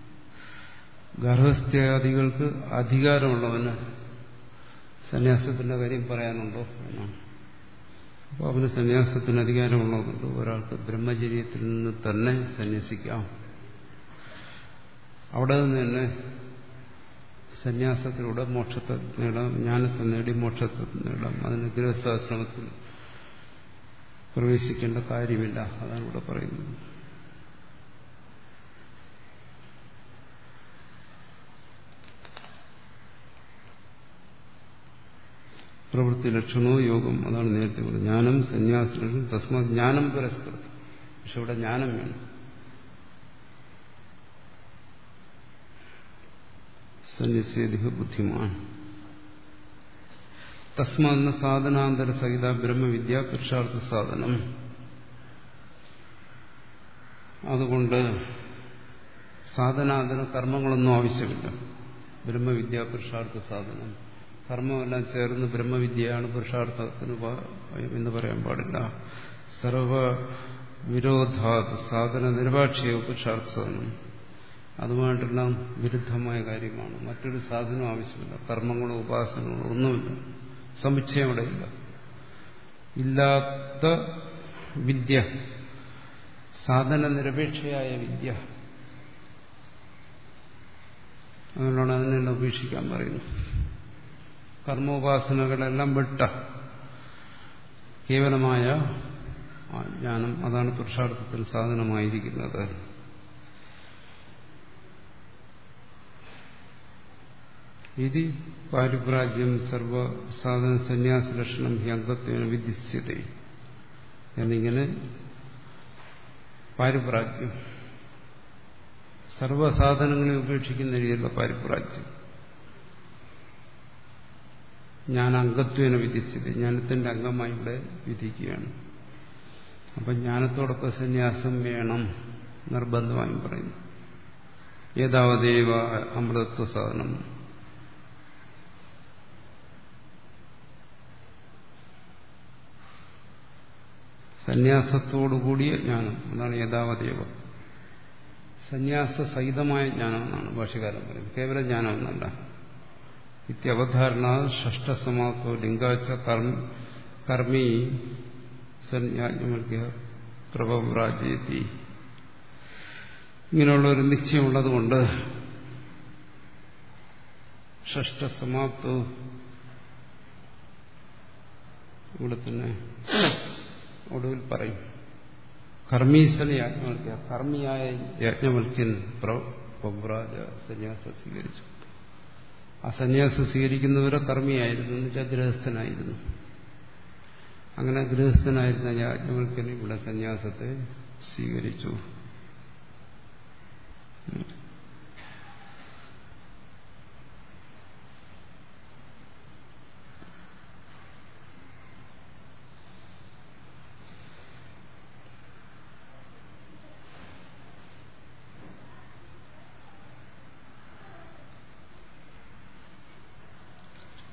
ഗർഭസ്ഥ്യാദികൾക്ക് അധികാരമുള്ളവന് സന്യാസത്തിന്റെ കാര്യം പറയാനുണ്ടോ എന്നാണ്. അപ്പോൾ അവന് സന്യാസത്തിന് അധികാരമുള്ളതുകൊണ്ട് ഒരാൾക്ക് ബ്രഹ്മചര്യത്തിൽ നിന്ന് തന്നെ സന്യസിക്കാം. അവിടെ നിന്ന് തന്നെ സന്യാസത്തിലൂടെ മോക്ഷത്തെ നേടാം, ജ്ഞാനത്തെ നേടി മോക്ഷത്തെ നേടാം. അതിന് ഗൃഹസ്ഥാശ്രമത്തിൽ പ്രവേശിക്കേണ്ട കാര്യമില്ല. അതാണ് ഇവിടെ പറയുന്നത്. പ്രവൃത്തി ലക്ഷണോ യോഗം, അതാണ് നേരത്തെ പറഞ്ഞത്. ജ്ഞാനം സന്യാസം തസ്മാ ജ്ഞാനം പരസ്പരം. പക്ഷെ ഇവിടെ ജ്ഞാനം വേണം. സന്യസ്യേതിഹ ബുദ്ധിമാൻ. തസ്മാന്ന സാധനാന്തര സഹിത ബ്രഹ്മവിദ്യ പുരുഷാർത്ഥ സാധനം. അതുകൊണ്ട് സാധനാന്തര കർമ്മങ്ങളൊന്നും ആവശ്യമില്ല. ബ്രഹ്മവിദ്യ പുരുഷാർത്ഥ സാധനം. കർമ്മമെല്ലാം ചേർന്ന് ബ്രഹ്മവിദ്യയാണ് പുരുഷാർത്ഥത്തിന് എന്ന് പറയാൻ പാടില്ല. സർവ വിരോധാത് സാധന നിരപാക്ഷിയോ പുരുഷാർത്ഥ സാധനം. അതുമായിട്ടെല്ലാം വിരുദ്ധമായ കാര്യമാണ്. മറ്റൊരു സാധനം ആവശ്യമില്ല. കർമ്മങ്ങളോ ഉപാസനകളോ ഒന്നുമില്ല. സമുച്ചയം അവിടെ ഇല്ല. ഇല്ലാത്ത വിദ്യ, സാധന നിരപേക്ഷയായ വിദ്യ, അതുകൊണ്ടാണ് അതിനെല്ലാം ഉപേക്ഷിക്കാൻ പറയുന്നത്. കർമ്മോപാസനകളെല്ലാം വിട്ട കേവലമായ ജ്ഞാനം, അതാണ് പുരുഷാർത്ഥത്തിൽ സാധനമായിരിക്കുന്നത്. ഇതി പാരിപ്രാജ്യം സർവസാധന സന്യാസ ലക്ഷണം ഹി അംഗത്വേന വിധിസ്യതേ എന്നിങ്ങനെ പാരിപ്രാജ്യം, സർവസാധനങ്ങളെ ഉപേക്ഷിക്കുന്ന രീതിയിലുള്ള പാരിപ്രാജ്യം, ഞാൻ അംഗത്വേന വിധിച്ചത്, ജ്ഞാനത്തിന്റെ അംഗമായി ഇവിടെ വിധിക്കുകയാണ്. അപ്പം ജ്ഞാനത്തോടൊപ്പം സന്യാസം വേണം നിർബന്ധമായും പറയുന്നു. ഏതാവദേവ അമൃതത്വ സാധനം. സന്യാസത്തോടുകൂടിയ ജ്ഞാനം, അതാണ് ഏതാവദേവ. സന്യാസ സഹിതമായ ജ്ഞാനം എന്നാണ് ഭാഷ്യകാരൻ പറയുന്നത്. കേവല ജ്ഞാനം എന്നല്ല. ഇത്യവധാരണ ഷഷ്ടസമാപ്തോ ലിംഗാച്ച കർമ്മി സന്യാജ്ഞമൽക്യ പ്രഭവ്രാജയതി. ഇങ്ങനെയുള്ള ഒരു നിശ്ചയമുള്ളതുകൊണ്ട് ഷഷ്ടസമാപ്തോ ഇവിടെ തന്നെ ഒടുവിൽ പറയും. കർമ്മീസന യാജ്ഞവൽക്യ, കർമ്മിയായ യാജ്ഞവൽക്യൻ പ്രവ്രാജ സന്യാസം സ്വീകരിച്ചു. ആ സന്യാസം സ്വീകരിക്കുന്നവരെ കർമ്മിയായിരുന്നു, എന്ന് വെച്ചാൽ ഗൃഹസ്ഥനായിരുന്നു. അങ്ങനെ ഗൃഹസ്ഥനായിരുന്ന യാജ്ഞവൽക്യൻ ഇവിടെ സന്യാസത്തെ സ്വീകരിച്ചു.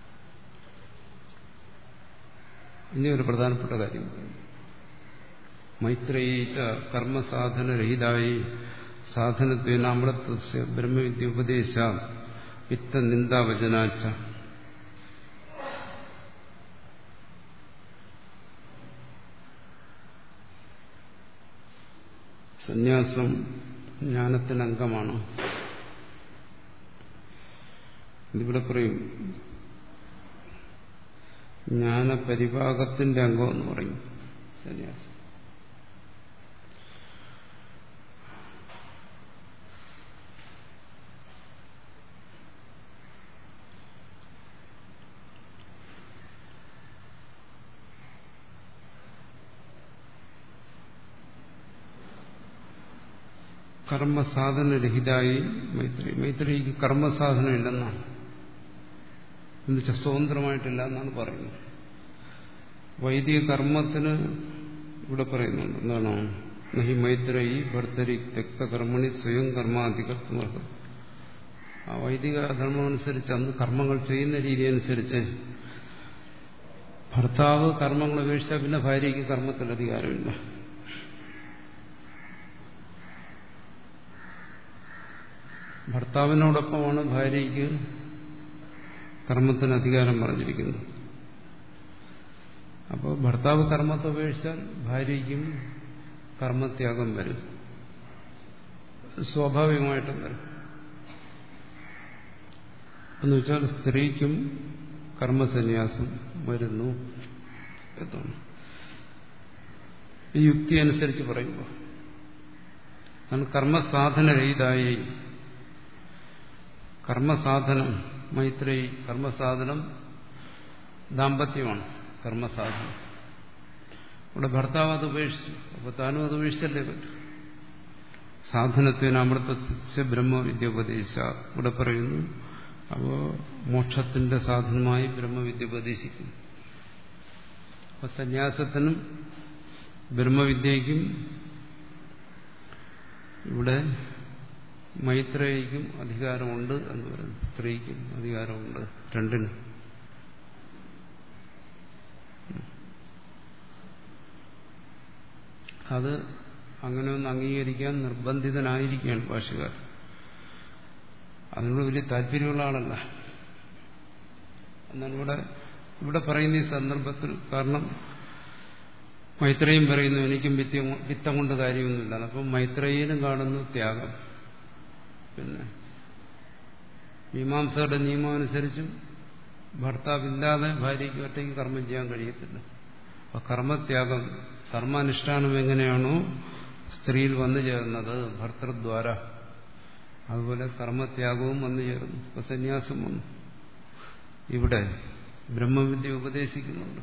ഇനി ഒരു പ്രധാനപ്പെട്ട കാര്യം, മൈത്രേയിച്ച കർമ്മസാധനരഹിതായി സാധനത്വേന അമൃതസ്യ ബ്രഹ്മവിദ്യ ഉപദേശ വിത്ത നിന്ദാവചനാച്ച. സന്യാസം ജ്ഞാനത്തിന് അംഗമാണ്. ഇതിവിടെ പറയും ജ്ഞാനപരിഭാഗത്തിന്റെ അംഗം എന്ന് പറയും സന്യാസം. കർമ്മസാധനരഹിതായി മൈത്രി മൈത്രിക്ക് കർമ്മസാധനം ഇല്ലെന്നാണ്, എന്നുവെച്ചാൽ സ്വതന്ത്രമായിട്ടില്ല എന്നാണ് പറയുന്നത്. വൈദിക കർമ്മത്തിന് ഇവിടെ പറയുന്നുണ്ട് എന്താണോ നഹി മൈത്രയി ഭർത്തരി തെക്തകർമ്മണി സ്വയം കർമാധികർത്തുമർഹ. ആ വൈദിക ധർമ്മം അനുസരിച്ച് അന്ന് കർമ്മങ്ങൾ ചെയ്യുന്ന രീതി അനുസരിച്ച് ഭർത്താവ് കർമ്മങ്ങൾ ഉപേക്ഷിച്ചാൽ പിന്നെ ഭാര്യയ്ക്ക് കർമ്മത്തിൽ അധികാരമില്ല. ഭർത്താവിനോടൊപ്പമാണ് ഭാര്യയ്ക്ക് കർമ്മത്തിന് അധികാരം പറഞ്ഞിരിക്കുന്നത്. അപ്പോൾ ഭർത്താവ് കർമ്മത്തെ ഉപേക്ഷിച്ചാൽ ഭാര്യയ്ക്കും കർമ്മത്യാഗം വരും, സ്വാഭാവികമായിട്ടും വരും. എന്നുവെച്ചാൽ സ്ത്രീക്കും കർമ്മസന്യാസം വരുന്നു എന്നാണ് ഈ യുക്തി അനുസരിച്ച് പറയുമ്പോൾ. കർമ്മസാധനരഹിതായി കർമ്മസാധനം മൈത്രേയി കർമ്മസാധനം ദാമ്പത്യമാണ് കർമ്മസാധനം. ഇവിടെ ഭർത്താവ് അത് ഉപേക്ഷിച്ചു, അപ്പൊ താനും അത് ഉപേക്ഷിച്ചല്ലേ പറ്റൂ. സാധനത്തിന് അമൃതസ്യ ബ്രഹ്മവിദ്യ ഉപദേശ ഇവിടെ പറയുന്നു. അപ്പോ മോക്ഷത്തിന്റെ സാധനമായി ബ്രഹ്മവിദ്യ ഉപദേശിക്കും. അപ്പൊ സന്യാസത്തിനും ബ്രഹ്മവിദ്യയ്ക്കും ഇവിടെ മൈത്രേയിക്കും അധികാരമുണ്ട് എന്ന് പറയുന്നു, സ്ത്രീക്കും അധികാരമുണ്ട്, രണ്ടിനും. അത് അങ്ങനെ ഒന്ന് അംഗീകരിക്കാൻ നിർബന്ധിതനായിരിക്കുകയാണ് ഭാഷ്യകാരൻ. അതിനോട് വലിയ താല്പര്യമുള്ള ആളല്ല. എന്നാൽ ഇവിടെ ഇവിടെ പറയുന്ന ഈ സന്ദർഭത്തിൽ, കാരണം മൈത്രേയും പറയുന്നു എനിക്കും വിത്തം വിത്തം കൊണ്ട് കാര്യമൊന്നുമില്ല. അപ്പം മൈത്രേയിനും കാണുന്നു ത്യാഗം. പിന്നെ മീമാംസയുടെ നിയമം അനുസരിച്ചും ഭർത്താവില്ലാതെ ഭാര്യയ്ക്ക് ഒറ്റയ്ക്ക് കർമ്മം ചെയ്യാൻ കഴിയത്തില്ല. അപ്പൊ കർമ്മത്യാഗം, കർമാനുഷ്ഠാനം എങ്ങനെയാണോ സ്ത്രീയിൽ വന്നു ചേർന്നത് ഭർത്തൃദ്വാര, അതുപോലെ കർമ്മത്യാഗവും വന്നു ചേർന്നു. ഇപ്പൊ സന്യാസം വന്നു. ഇവിടെ ബ്രഹ്മവിദ്യ ഉപദേശിക്കുന്നുണ്ട്.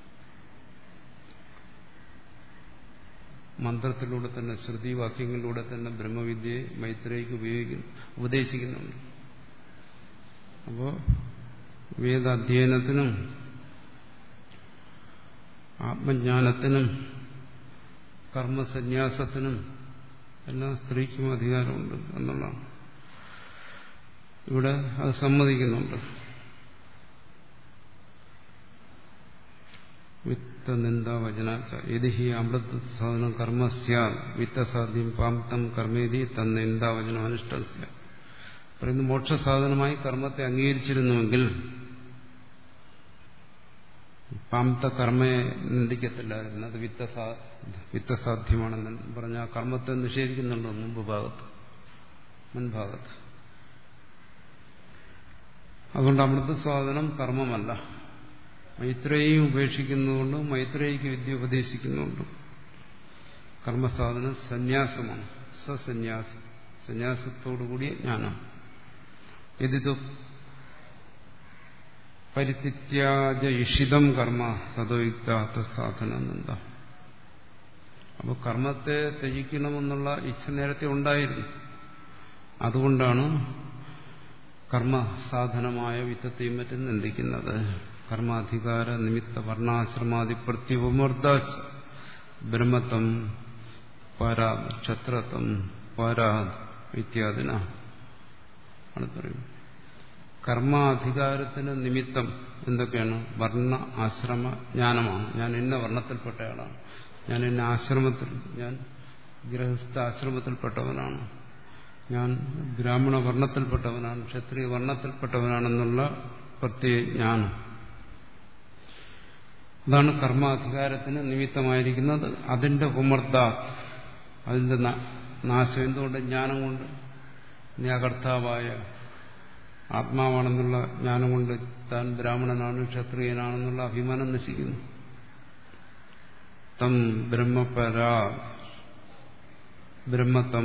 മന്ത്രത്തിലൂടെ തന്നെ, ശ്രുതിവാക്യങ്ങളിലൂടെ തന്നെ ബ്രഹ്മവിദ്യയെ മൈത്രേയിക്ക് ഉപയോഗിക്കുന്നു, ഉപദേശിക്കുന്നുണ്ട്. അപ്പോ വേദാധ്യയനത്തിനും ആത്മജ്ഞാനത്തിനും കർമ്മസന്യാസത്തിനും എല്ലാം സ്ത്രീക്കും അധികാരമുണ്ട് എന്നുള്ളതാണ്. ഇവിടെ അത് സമ്മതിക്കുന്നുണ്ട്. വിത്തനിന്ദാവചനാച്ച യദി ഹി അമൃതസാധനം കർമ്മസ്യ വിത്തസാധ്യം പാംതം കർമ്മേതി തന്നിന്ദാവചനം അനുഷ്ഠസ്യ. പറയുന്നു മോക്ഷസാധനമായി കർമ്മത്തെ അംഗീകരിച്ചിരുന്നുവെങ്കിൽ പാംത കർമ്മയെ നിന്ദിക്കത്തില്ലായിരുന്നു. അത് വിത്തസാ വിത്തസാധ്യമാണെന്ന് പറഞ്ഞ ആ കർമ്മത്തെ നിഷേധിക്കുന്നുണ്ടോ മുമ്പ് ഭാഗത്ത്, മുൻഭാഗത്ത്. അതുകൊണ്ട് അമൃതസാധനം കർമ്മമല്ല. മൈത്രേയും ഉപേക്ഷിക്കുന്നതുകൊണ്ട് മൈത്രേയിക്ക് വിദ്യ ഉപദേശിക്കുന്നുണ്ട്. കർമ്മസാധനം സന്യാസമാണ്, സസന്യാസം, സന്യാസത്തോടുകൂടിയ ജ്ഞാനം. യതിതു പരിത്യജ്യ ഇഷിതം കർമ്മ തദോയുക്ത സാധനം എന്താ. അപ്പോൾ കർമ്മത്തെ ത്യജിക്കണമെന്നുള്ള ഇച്ഛ നേരത്തെ ഉണ്ടായിരുന്നു. അതുകൊണ്ടാണ് കർമ്മസാധനമായ വിത്തത്തെയും മറ്റും നിന്ദിക്കുന്നത്. കർമാധികാര നിമിത്ത വർണ്ണാശ്രമാദി പ്രത്യുപമർദ്ദ ബ്രഹ്മത്വം പരാ ക്ഷത്രത്വം പരാ ഇത്യാദിന ആണ് പറയുന്നത്. കർമാധികാരത്തിന് നിമിത്തം എന്തൊക്കെയാണ്? വർണ്ണ ആശ്രമ ജ്ഞാനമാണ്. ഞാൻ ഇന്ന വർണ്ണത്തിൽപ്പെട്ടയാളാണ്. ഞാൻ എന്നെ ആശ്രമത്തിൽ, ഞാൻ ഗൃഹസ്ഥ ആശ്രമത്തിൽപ്പെട്ടവനാണ്, ഞാൻ ബ്രാഹ്മണ വർണ്ണത്തിൽപ്പെട്ടവനാണ്, ക്ഷത്രിയ വർണ്ണത്തിൽപ്പെട്ടവനാണെന്നുള്ള പ്രത്യയജ്ഞാനം. അതാണ് കർമാധികാരത്തിന് നിമിത്തമായിരിക്കുന്നത്. അതിന്റെ ഉമർദ്ദ, അതിന്റെ നാശം എന്തുകൊണ്ട്? ജ്ഞാനം കൊണ്ട്. നീ അകർത്താവായ ആത്മാവാണെന്നുള്ള ജ്ഞാനം കൊണ്ട് താൻ ബ്രാഹ്മണനാണ്, ക്ഷത്രിയനാണെന്നുള്ള അഭിമാനം നശിക്കുന്നു. തം ബ്രഹ്മപരാ ബ്രഹ്മതം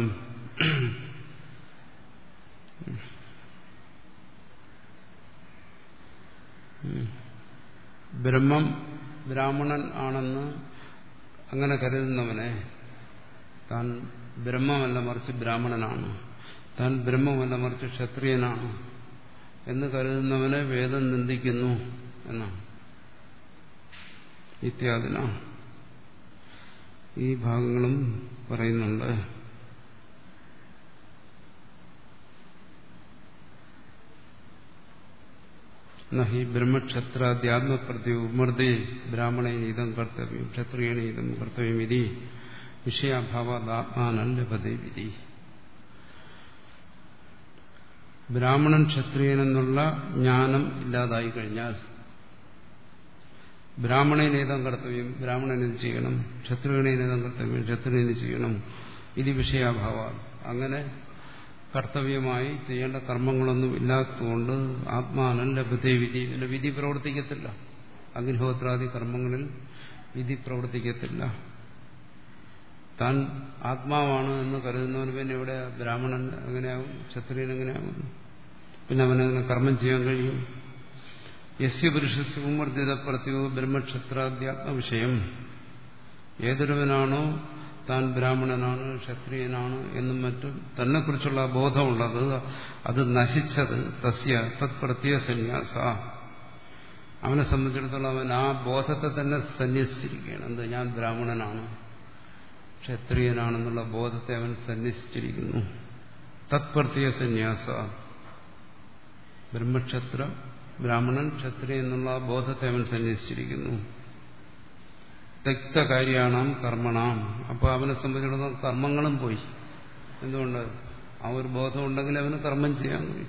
ബ്രഹ്മം ബ്രാഹ്മണൻ ആണെന്ന് അങ്ങനെ കരുതുന്നവനെ, താൻ ബ്രഹ്മമല്ല മറിച്ച് ബ്രാഹ്മണനാണ്, താൻ ബ്രഹ്മമല്ല മറിച്ച് ക്ഷത്രിയനാണ് എന്ന് കരുതുന്നവനെ വേദം നിന്ദിക്കുന്നു എന്നാണ്. ഇത്യാദിന ഈ ഭാഗങ്ങളും പറയുന്നുണ്ട്. നഹി ബ്രഹ്മക്ഷത്രാദ്യാത്മപ്രത്യുമർദ്ദേ ബ്രാഹ്മണേനീതം കർത്തവ്യം ക്ഷത്രിയേണീതം കർത്തവ്യം ഇതി വിഷയാഭാവാത്മാനം ലഭതേ വിധി. ബ്രാഹ്മണൻ ക്ഷത്രിയനെന്നുള്ള ജ്ഞാനം ഇല്ലാതായി കഴിഞ്ഞാൽ ബ്രാഹ്മണേനേതം കർത്തവ്യം, ബ്രാഹ്മണനത് ചെയ്യണം, ക്ഷത്രിയണേനേതം കർത്തവ്യം, ക്ഷത്രിയന് ചെയ്യണം, ഇത് വിഷയാഭാവ, അങ്ങനെ കർത്തവ്യമായി ചെയ്യേണ്ട കർമ്മങ്ങളൊന്നും ഇല്ലാത്തതുകൊണ്ട് ആത്മാനം ലഭതേ വിധി, പിന്നെ വിധി പ്രവർത്തിക്കത്തില്ല. അഗ്നിഹോത്രാദി കർമ്മങ്ങളിൽ വിധി പ്രവർത്തിക്കത്തില്ല. താൻ ആത്മാവാണ് എന്ന് കരുതുന്നവന് പിന്നെ ഇവിടെ ബ്രാഹ്മണൻ എങ്ങനെയാകും, ക്ഷത്രിയൻ എങ്ങനെയാകുന്നു? പിന്നെ അവനങ്ങനെ കർമ്മം ചെയ്യാൻ കഴിയും? യസ്യ പുരുഷസ്യ ഉമർദ്ദിത പ്രത്യോ ബ്രഹ്മക്ഷത്രാദ്യാത്മ വിഷയം, ഏതൊരുവനാണോ താൻ ബ്രാഹ്മണനാണ്, ക്ഷത്രിയനാണ് എന്നും മറ്റും തന്നെക്കുറിച്ചുള്ള ബോധമുള്ളത്, അത് നശിച്ചത് തസ്യ തത് പ്രത്യേക സന്യാസ, അവനെ സംബന്ധിച്ചിടത്തോളം അവൻ ആ ബോധത്തെ തന്നെ സന്യസിച്ചിരിക്കുകയാണ്. എന്ത്? ഞാൻ ബ്രാഹ്മണനാണ്, ക്ഷത്രിയനാണെന്നുള്ള ബോധത്തെ അവൻ സന്യസിച്ചിരിക്കുന്നു. തത്പ്രത്യേക സന്യാസ, ബ്രഹ്മക്ഷത്ര ബ്രാഹ്മണൻ ക്ഷത്രിയ എന്നുള്ള ബോധത്തെ അവൻ സന്യസിച്ചിരിക്കുന്നു. തെക്തകാര്യാണാം കർമ്മണാം, അപ്പോൾ അവനെ സംബന്ധിച്ചിടത്തോളം കർമ്മങ്ങളും പോയി. എന്തുകൊണ്ട്? ആ ഒരു ബോധം ഉണ്ടെങ്കിൽ അവന് കർമ്മം ചെയ്യാൻ കഴിയും.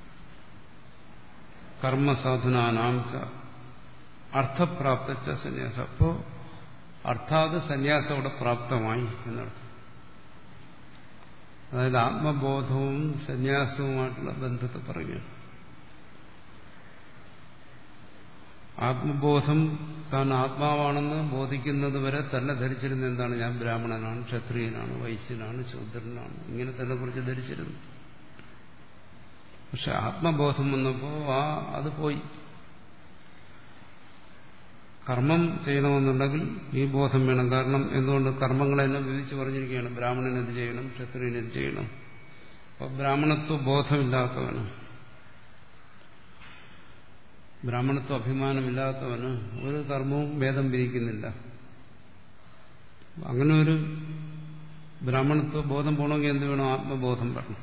കർമ്മസാധനാനാം ച അർത്ഥപ്രാപ്ത സന്യാസം, അപ്പോൾ അർത്ഥാത് സന്യാസം അവിടെ പ്രാപ്തമായി എന്നർത്ഥം. അതായത് ആത്മബോധവും സന്യാസവുമായിട്ടുള്ള ബന്ധത്തെ പറയുകയാണ്. ആത്മബോധം താൻ ആത്മാവാണെന്ന് ബോധിക്കുന്നത് വരെ തന്നെ ധരിച്ചിരുന്ന എന്താണ്? ഞാൻ ബ്രാഹ്മണനാണ്, ക്ഷത്രിയനാണ്, വൈശ്യനാണ്, ശൂദ്രനാണ്, ഇങ്ങനെ തന്നെ കുറിച്ച് ധരിച്ചിരുന്നു. പക്ഷെ ആത്മബോധം വന്നപ്പോൾ ആ അത് പോയി. കർമ്മം ചെയ്യണമെന്നുണ്ടെങ്കിൽ ഈ ബോധം വേണം. കാരണം എന്തുകൊണ്ട്? കർമ്മങ്ങളെല്ലാം വിധിച്ചു പറഞ്ഞിരിക്കുകയാണ്. ബ്രാഹ്മണനെത് ചെയ്യണം, ക്ഷത്രിയനെത് ചെയ്യണം. അപ്പോൾ ബ്രാഹ്മണത്വ ബോധമില്ലാത്തവന്, ബ്രാഹ്മണത്വ അഭിമാനമില്ലാത്തവന് ഒരു കർമ്മവും വേദം വിധിക്കുന്നില്ല. അങ്ങനെ ഒരു ബ്രാഹ്മണത്വ ബോധം പോകണമെങ്കിൽ എന്ത് വേണം? ആത്മബോധം വരണം.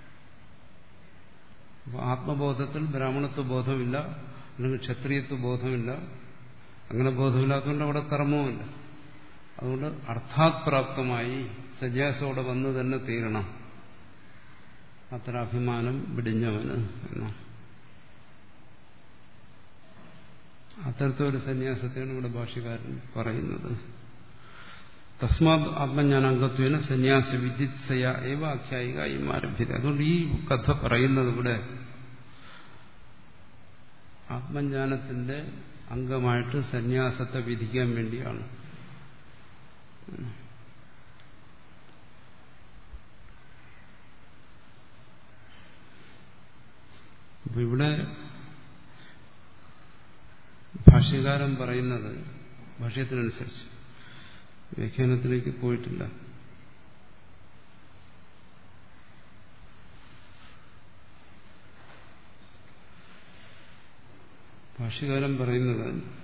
അപ്പോൾ ആത്മബോധത്തിൽ ബ്രാഹ്മണത്വ ബോധമില്ല, അല്ലെങ്കിൽ ക്ഷത്രിയത്വ ബോധമില്ല. അങ്ങനെ ബോധമില്ലാത്തതുകൊണ്ട് അവിടെ കർമ്മവുമില്ല. അതുകൊണ്ട് അർത്ഥാത് പ്രാപ്തമായി സന്യാസോടെ വന്ന് തന്നെ തീരണം. അത്ര അഭിമാനം വിടിഞ്ഞവന് എന്നാണ്. അത്തരത്തിലൊരു സന്യാസത്തെയാണ് ഇവിടെ ഭാഷ്യകാരൻ പറയുന്നത്. തസ്മാത് ആത്മജ്ഞാനാംഗത്വേന സന്യാസ വിദിത്സയ ഏവ ആഖ്യായികായി ആരംഭിച്ചത്. അതുകൊണ്ട് ഈ കഥ പറയുന്നത് ഇവിടെ ആത്മജ്ഞാനത്തിന്റെ അംഗമായിട്ട് സന്യാസത്തെ വിധിക്കാൻ വേണ്ടിയാണ്. അപ്പൊ ഇവിടെ ഭാഷ്യകാരൻ പറയുന്നത് ഭാഷ്യത്തിനനുസരിച്ച്, വ്യാഖ്യാനത്തിലേക്ക് പോയിട്ടില്ല. ഭാഷ്യകാരൻ പറയുന്നത്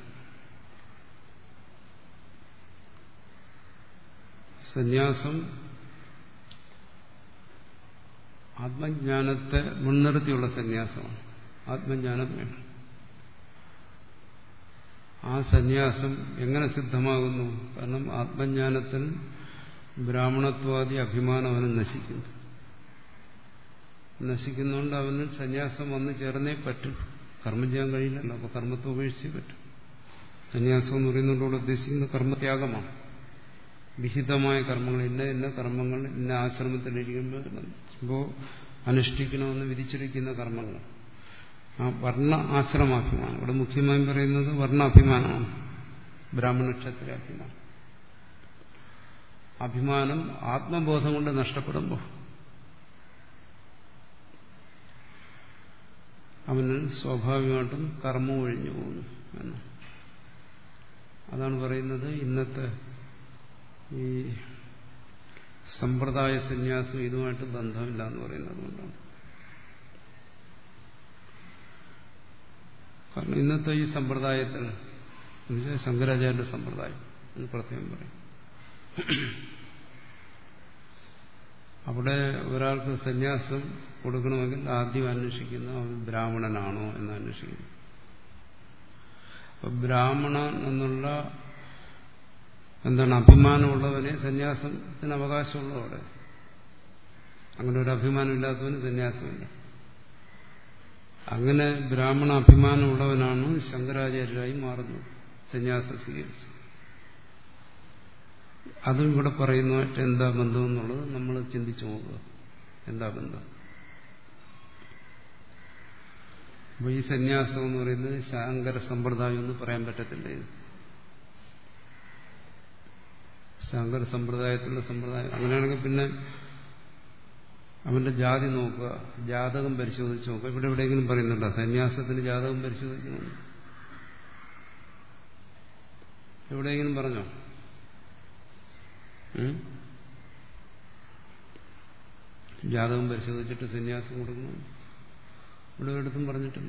സന്യാസം ആത്മജ്ഞാനത്തെ മുൻനിർത്തിയുള്ള സന്യാസമാണ്. ആത്മജ്ഞാനം വേണം. ആ സന്യാസം എങ്ങനെ സിദ്ധമാകുന്നു? കാരണം ആത്മജ്ഞാനത്തിൽ ബ്രാഹ്മണത്വാദി അഭിമാനം അവന് നശിക്കുന്നു. നശിക്കുന്നതുകൊണ്ട് അവന് സന്യാസം വന്നു ചേർന്നേ പറ്റും. കർമ്മം ചെയ്യാൻ കഴിയില്ലല്ലോ. അപ്പോൾ കർമ്മത്തെ ഉപേക്ഷിച്ചേ പറ്റും. സന്യാസം എന്ന് പറയുന്നതോട് ഉദ്ദേശിക്കുന്ന കർമ്മത്യാഗമാണ്. വിഹിതമായ കർമ്മങ്ങൾ, ഇന്ന ഇന്ന കർമ്മങ്ങൾ ഇന്ന ആശ്രമത്തിലിരിക്കുമ്പോൾ അനുഷ്ഠിക്കണമെന്ന് വിധിച്ചിരിക്കുന്ന കർമ്മങ്ങൾ. ആ വർണ്ണ ആശ്രമാഭിമാനം ഇവിടെ മുഖ്യമായും പറയുന്നത് വർണ്ണാഭിമാനമാണ്. ബ്രാഹ്മണ ക്ഷത്രിയ അഭിമാനം. അഭിമാനം ആത്മബോധം കൊണ്ട് നഷ്ടപ്പെടുമ്പോൾ അവന് സ്വാഭാവികമായിട്ടും കർമ്മം ഒഴിഞ്ഞു പോകുന്നു എന്ന്. അതാണ് പറയുന്നത് ഇന്നത്തെ ഈ സമ്പ്രദായ സന്യാസം ഇതുമായിട്ട് ബന്ധമില്ല എന്ന് പറയുന്നത് കൊണ്ടാണ്. കാരണം ഇന്നത്തെ ഈ സമ്പ്രദായത്തിൽ ശങ്കരാചാര്യ സമ്പ്രദായം എന്ന് പ്രത്യേകം പറയും. അവിടെ ഒരാൾക്ക് സന്യാസം കൊടുക്കണമെങ്കിൽ ആദ്യം അന്വേഷിക്കുന്ന അവൻ ബ്രാഹ്മണനാണോ എന്ന് അന്വേഷിക്കുന്നു. അപ്പൊ ബ്രാഹ്മണൻ എന്നുള്ള എന്താണ് അഭിമാനമുള്ളവനെ സന്യാസത്തിന് അവകാശമുള്ളവിടെ. അങ്ങനെ ഒരു അഭിമാനമില്ലാത്തവന് സന്യാസമില്ല. അങ്ങനെ ബ്രാഹ്മണ അഭിമാനമുള്ളവനാണ് ശങ്കരാചാര്യരായി മാറുന്നത്, സന്യാസം സ്വീകരിച്ചു. അതും ഇവിടെ പറയുന്നതായിട്ട് എന്താ ബന്ധം എന്നുള്ളത് നമ്മൾ ചിന്തിച്ചു നോക്കുക. എന്താ ബന്ധം? അപ്പൊ ഈ സന്യാസം എന്ന് പറയുന്നത് ശാങ്കര സമ്പ്രദായം എന്ന് പറയാൻ പറ്റത്തില്ല. ഇത് ശാങ്കര സമ്പ്രദായത്തിലുള്ള സമ്പ്രദായം. അങ്ങനെയാണെങ്കിൽ പിന്നെ അവന്റെ ജാതി നോക്കുക, ജാതകം പരിശോധിച്ച് നോക്കുക. ഇവിടെ എവിടെയെങ്കിലും പറയുന്നുണ്ടോ സന്യാസത്തിന് ജാതകം പരിശോധിക്കുന്നു? എവിടെയെങ്കിലും പറഞ്ഞോ? ജാതകം പരിശോധിച്ചിട്ട് സന്യാസം കൊടുക്കുന്നു ഇവിടെ ഒരിടത്തും പറഞ്ഞിട്ടില്ല.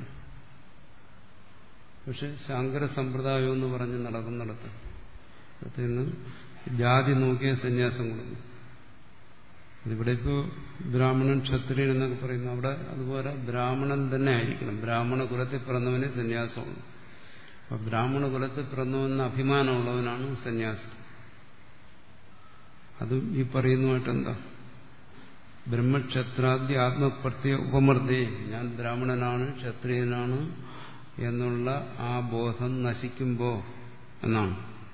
പക്ഷെ ശാങ്കര സമ്പ്രദായം എന്ന് പറഞ്ഞ് നടക്കുന്നിടത്ത് നിന്ന് ജാതി നോക്കിയ സന്യാസം കൊടുക്കും. ഇവിടെ ഇപ്പോൾ ബ്രാഹ്മണൻ ക്ഷത്രിയൻ എന്നൊക്കെ പറയുന്നു. അവിടെ അതുപോലെ ബ്രാഹ്മണൻ തന്നെ ആയിരിക്കണം. ബ്രാഹ്മണ കുലത്തിൽ പിറന്നവന് സന്യാസമുള്ളൂ. അപ്പൊ ബ്രാഹ്മണ കുലത്തിൽ പിറന്നവന് അഭിമാനമുള്ളവനാണ് സന്യാസം. അതും ഈ പറയുന്നതായിട്ട് എന്താ? ബ്രഹ്മക്ഷത്രാദ്യ ആത്മപ്രത്യ ഉപമർദ്ദേ, ഞാൻ ബ്രാഹ്മണനാണ് ക്ഷത്രിയനാണ് എന്നുള്ള ആ ബോധം നശിക്കുമ്പോ എന്നാണ്.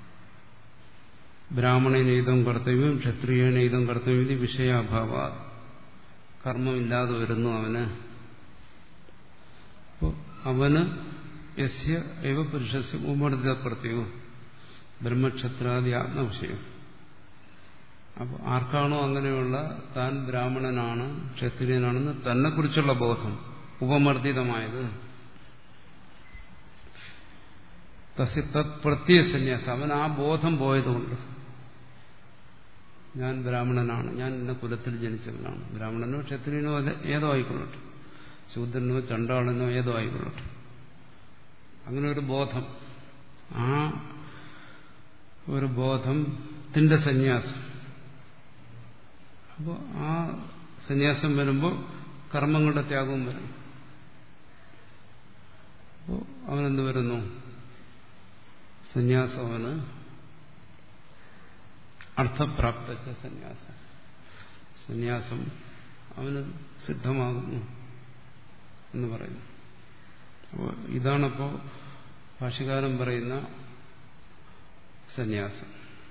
ബ്രാഹ്മണനേതം കർത്തവ്യം ക്ഷത്രിയനേതം കർത്തവ്യം ഇത് വിഷയാഭാവ, കർമ്മമില്ലാതെ വരുന്നു അവന്. അവന് യസ്യ ഏവ പുരുഷസ്യ ഉപമർദ്ദിത പ്രത്യവും ബ്രഹ്മക്ഷത്രാദി ആത്മവിഷയം. അപ്പോൾ ആർക്കാണോ അങ്ങനെയുള്ള താൻ ബ്രാഹ്മണനാണ് ക്ഷത്രിയനാണെന്ന് തന്നെ കുറിച്ചുള്ള ബോധം ഉപമർദ്ദിതമായത്, തസ്യ തത് പ്രത്യേക സന്യാസം, അവൻ ആ ബോധം പോയതുകൊണ്ട് ഞാൻ ബ്രാഹ്മണനാണ്, ഞാൻ ഇന്ന കുലത്തിൽ ജനിച്ചവനാണ്, ബ്രാഹ്മണനോ ക്ഷത്രിയനോ ഏതോ ആയിക്കൊള്ളട്ടെ, ശൂദ്രനോ ചണ്ടാളനോ ഏതോ ആയിക്കൊള്ളട്ടെ, അങ്ങനെ ഒരു ബോധം, ആ ഒരു ബോധത്തിന്റെ സന്യാസം. അപ്പോൾ ആ സന്യാസം വരുമ്പോൾ കർമ്മങ്ങളുടെ ത്യാഗവും വരും. അപ്പോൾ അവനെന്ത് വരുന്നു? സന്യാസം അവന് അർത്ഥപ്രാപ്ത സന്യാസം, സന്യാസം അവന് സിദ്ധമാകുന്നു എന്ന് പറയുന്നു. അപ്പോൾ ഇതാണപ്പോൾ ഭാഷ്യകാരൻ പറയുന്ന സന്യാസം.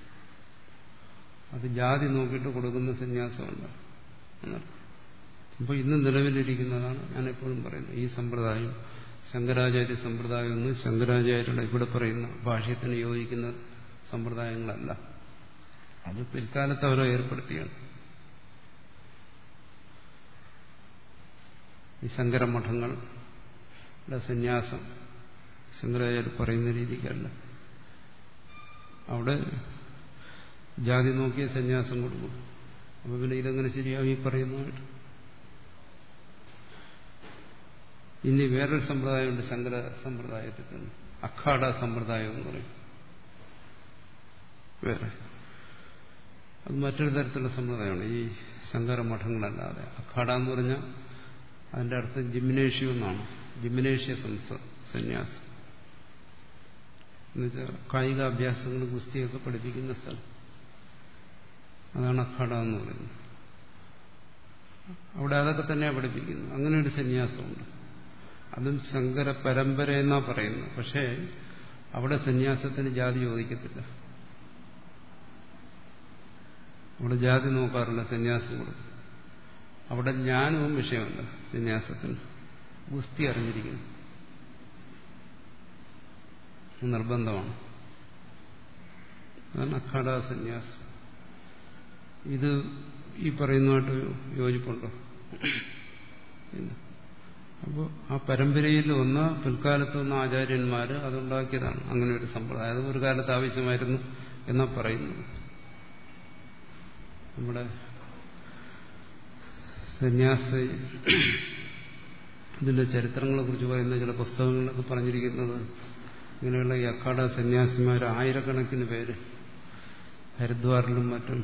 അത് ജാതി നോക്കിയിട്ട് കൊടുക്കുന്ന സന്യാസമുണ്ട്. അപ്പോൾ ഇന്ന് നിലവിലിരിക്കുന്നതാണ് ഞാൻ എപ്പോഴും പറയുന്നത് ഈ സമ്പ്രദായം ശങ്കരാചാര്യ സമ്പ്രദായം ഒന്നും ശങ്കരാചാര്യരുടെ ഇവിടെ പറയുന്ന ഭാഷ്യത്തിന് യോജിക്കുന്ന സമ്പ്രദായങ്ങളല്ല. അത് പിൽക്കാലത്ത് അവരെ ഏർപ്പെടുത്തിയാണ്. ഈ ശങ്കരമഠങ്ങളുടെ സന്യാസം ശങ്കരാചാര്യ പറയുന്ന രീതിക്കല്ല. അവിടെ ജാതി നോക്കിയ സന്യാസം കൊടുക്കും. അപ്പൊ പിന്നെ ഇതെങ്ങനെ ശരിയാവും ഈ പറയുന്നതായിട്ട്? ഇനി വേറൊരു സമ്പ്രദായമുണ്ട് ശങ്കര സമ്പ്രദായത്തിൽ തന്നെ, അഖാഡ സമ്പ്രദായം എന്ന് പറയും. വേറെ അത് മറ്റൊരു തരത്തിലുള്ള സമ്പ്രദായമാണ്, ഈ ശങ്കര മഠങ്ങളല്ലാതെ. അഖാഡ എന്ന് പറഞ്ഞാൽ അതിന്റെ അർത്ഥം ജിംനേഷ്യം എന്നാണ്. ജിംനേഷ്യ സന്യാസം. എന്നുവെച്ചാൽ കായികാഭ്യാസങ്ങൾ ഗുസ്തിയൊക്കെ പഠിപ്പിക്കുന്ന സ്ഥലം. അതാണ് അഖാഡ എന്ന് പറയുന്നത്. അവിടെ അതൊക്കെ തന്നെയാണ് പഠിപ്പിക്കുന്നത്. അങ്ങനെ ഒരു സന്യാസമുണ്ട്. അതും ശങ്കര പരമ്പര എന്നാ പറയുന്നത്. പക്ഷേ അവിടെ സന്യാസത്തിന് ജാതി ചോദിക്കത്തില്ല. അവിടെ ജാതി നോക്കാറില്ല സന്യാസികൾ. അവിടെ ജ്ഞാനവും വിഷയമല്ല സന്യാസത്തിന്. ഗുസ്തി അറിഞ്ഞിരിക്കുന്നു നിർബന്ധമാണ്. അതാണ് അഖാഡ സന്യാസം. ഇത് ഈ പറയുന്നതായിട്ട് യോജിപ്പുണ്ടോ? അപ്പോൾ ആ പരമ്പരയിൽ വന്ന പിൽക്കാലത്ത് വന്ന ആചാര്യന്മാര് അതുണ്ടാക്കിയതാണ് അങ്ങനെ ഒരു സമ്പ്രദായം. അത് ഒരു കാലത്ത് ആവശ്യമായിരുന്നു എന്നാ പറയുന്നത്. നമ്മുടെ സന്യാസ ഇതിന്റെ ചരിത്രങ്ങളെ കുറിച്ച് പറയുന്ന ചില പുസ്തകങ്ങളിലൊക്കെ പറഞ്ഞിരിക്കുന്നത് ഇങ്ങനെയുള്ള ഈ അഖാഡ സന്യാസിമാർ ആയിരക്കണക്കിന് പേര് ഹരിദ്വാറിലും മറ്റും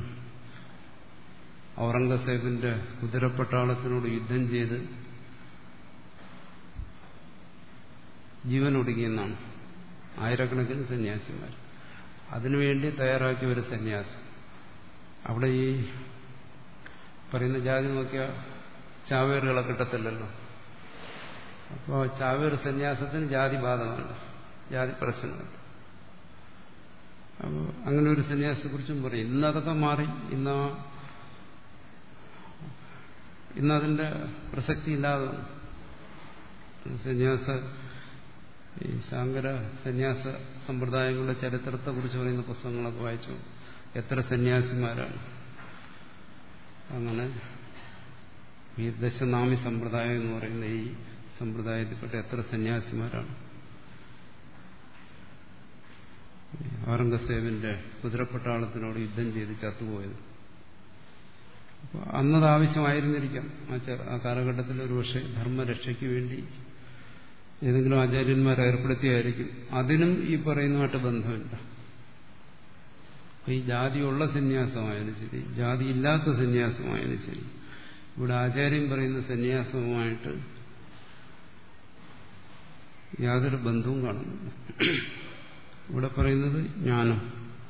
ഔറംഗസേബിന്റെ കുതിരപ്പട്ടാളത്തിനോട് യുദ്ധം ചെയ്ത് ജീവൻ ഒടുങ്ങിയെന്നാണ്. ആയിരക്കണക്കിന് സന്യാസിമാർ അതിനുവേണ്ടി തയ്യാറാക്കിയ ഒരു സന്യാസം. അവിടെ ഈ പറയുന്ന ജാതി നോക്കിയ ചാവേറുകളെ കിട്ടത്തില്ലല്ലോ. അപ്പോൾ ചാവേർ സന്യാസത്തിന് ജാതി ബാധകമല്ല, ജാതി പ്രശ്നമല്ല. അപ്പോൾ അങ്ങനെ ഒരു സന്യാസത്തെക്കുറിച്ചും പറയും. ഇന്നതൊക്കെ മാറി. ഇന്ന് ഇന്നതിന്റെ പ്രസക്തി ഇല്ലാതെ സന്യാസ ഈ ശാങ്കര സന്യാസ സമ്പ്രദായങ്ങളുടെ ചരിത്രത്തെക്കുറിച്ച് പറയുന്ന പുസ്തകങ്ങളൊക്കെ വായിച്ചു. എത്ര സന്യാസിമാരാണ്. അങ്ങനെ ഈ ദശനാമി സമ്പ്രദായം എന്ന് പറയുന്ന ഈ സമ്പ്രദായത്തിൽപ്പെട്ട എത്ര സന്യാസിമാരാണ്. ഔറംഗസേബിന്റെ കുതിരപ്പട്ടാളത്തിനോട് യുദ്ധം ചെയ്ത് ചത്തുപോയത്. അപ്പോൾ അന്നത് ആവശ്യമായിരുന്നിരിക്കാം. ആ കാലഘട്ടത്തിൽ ഒരു പക്ഷേ ധർമ്മരക്ഷയ്ക്ക് വേണ്ടി ഏതെങ്കിലും ആചാര്യന്മാർ ഏർപ്പെടുത്തിയായിരിക്കും. അതിനും ഈ പറയുന്നതായിട്ട് ബന്ധമില്ല. ഈ ജാതിയുള്ള സന്യാസമായാലും ശരി, ജാതി ഇല്ലാത്ത സന്യാസമായാലും ശരി, ഇവിടെ ആചാര്യൻ പറയുന്ന സന്യാസവുമായിട്ട് യാതൊരു ബന്ധവും കാണുന്നില്ല. ഇവിടെ പറയുന്നത് ജ്ഞാനം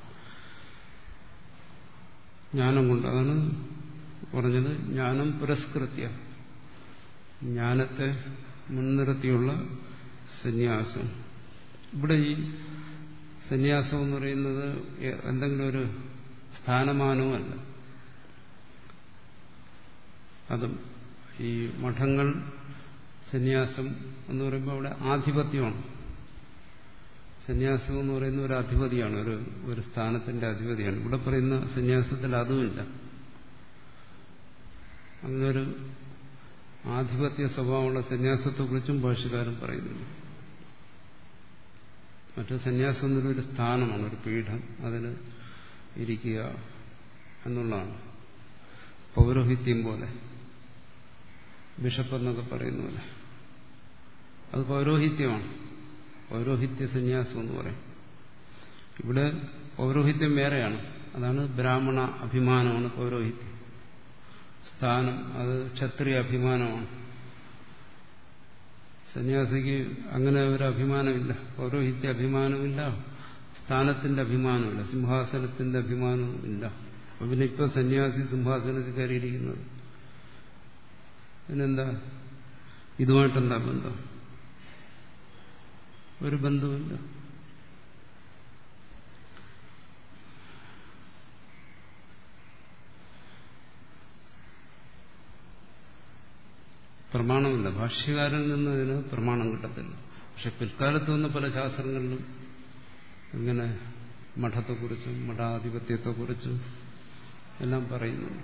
ജ്ഞാനം കൊണ്ട്. അതാണ് പറഞ്ഞത് ജ്ഞാനം പുരസ്കൃത്യ, ജ്ഞാനത്തെ മുൻനിർത്തിയുള്ള സന്യാസം. ഇവിടെ ഈ സന്യാസം എന്ന് പറയുന്നത് എന്തെങ്കിലും ഒരു സ്ഥാനമാനവുമല്ല. അതും ഈ മഠങ്ങൾ സന്യാസം എന്ന് പറയുമ്പോൾ അവിടെ ആധിപത്യമാണ്. സന്യാസം എന്ന് പറയുന്ന ഒരു അധിപതിയാണ്, ഒരു ഒരു സ്ഥാനത്തിന്റെ അധിപതിയാണ്. ഇവിടെ പറയുന്ന സന്യാസത്തിൽ അതുമില്ല. അങ്ങനൊരു ആധിപത്യ സ്വഭാവമുള്ള സന്യാസത്തെക്കുറിച്ചും ഭാഷ്യകാരൻ പറയുന്നുണ്ട്. മറ്റു സന്യാസം എന്നൊരു സ്ഥാനമാണ്, ഒരു പീഠം, അതിൽ ഇരിക്കുക എന്നുള്ളതാണ്. പൗരോഹിത്യം പോലെ, ബിഷപ്പ് എന്നൊക്കെ പറയുന്ന പോലെ അത് പൗരോഹിത്യമാണ്. പൗരോഹിത്യ സന്യാസം എന്ന് പറയും. ഇവിടെ പൗരോഹിത്യം വേറെയാണ്. അതാണ് ബ്രാഹ്മണ അഭിമാനമാണ് പൗരോഹിത്യം. സ്ഥാനം അത് ക്ഷത്രിയ അഭിമാനമാണ്. സന്യാസിക്ക് അങ്ങനെ ഒരു അഭിമാനമില്ല. പൗരോഹിത്യ അഭിമാനമില്ല, സ്ഥാനത്തിന്റെ അഭിമാനമില്ല, സിംഹാസനത്തിന്റെ അഭിമാനവും ഇല്ല. അപ്പൊ പിന്നെ ഇപ്പൊ സന്യാസി സിംഹാസനത്തിൽ കയറിയിരിക്കുന്നത് പിന്നെന്താ? ഇതുമായിട്ടെന്താ ബന്ധം? ഒരു ബന്ധവുമില്ല. പ്രമാണമില്ല. ഭാഷ്യകാരനിൽ നിന്ന് ഇതിന് പ്രമാണം കിട്ടത്തില്ല. പക്ഷെ പിൽക്കാലത്ത് വന്ന പല ശാസ്ത്രങ്ങളിലും ഇങ്ങനെ മഠത്തെക്കുറിച്ചും മഠാധിപത്യത്തെക്കുറിച്ചും എല്ലാം പറയുന്നുണ്ട്.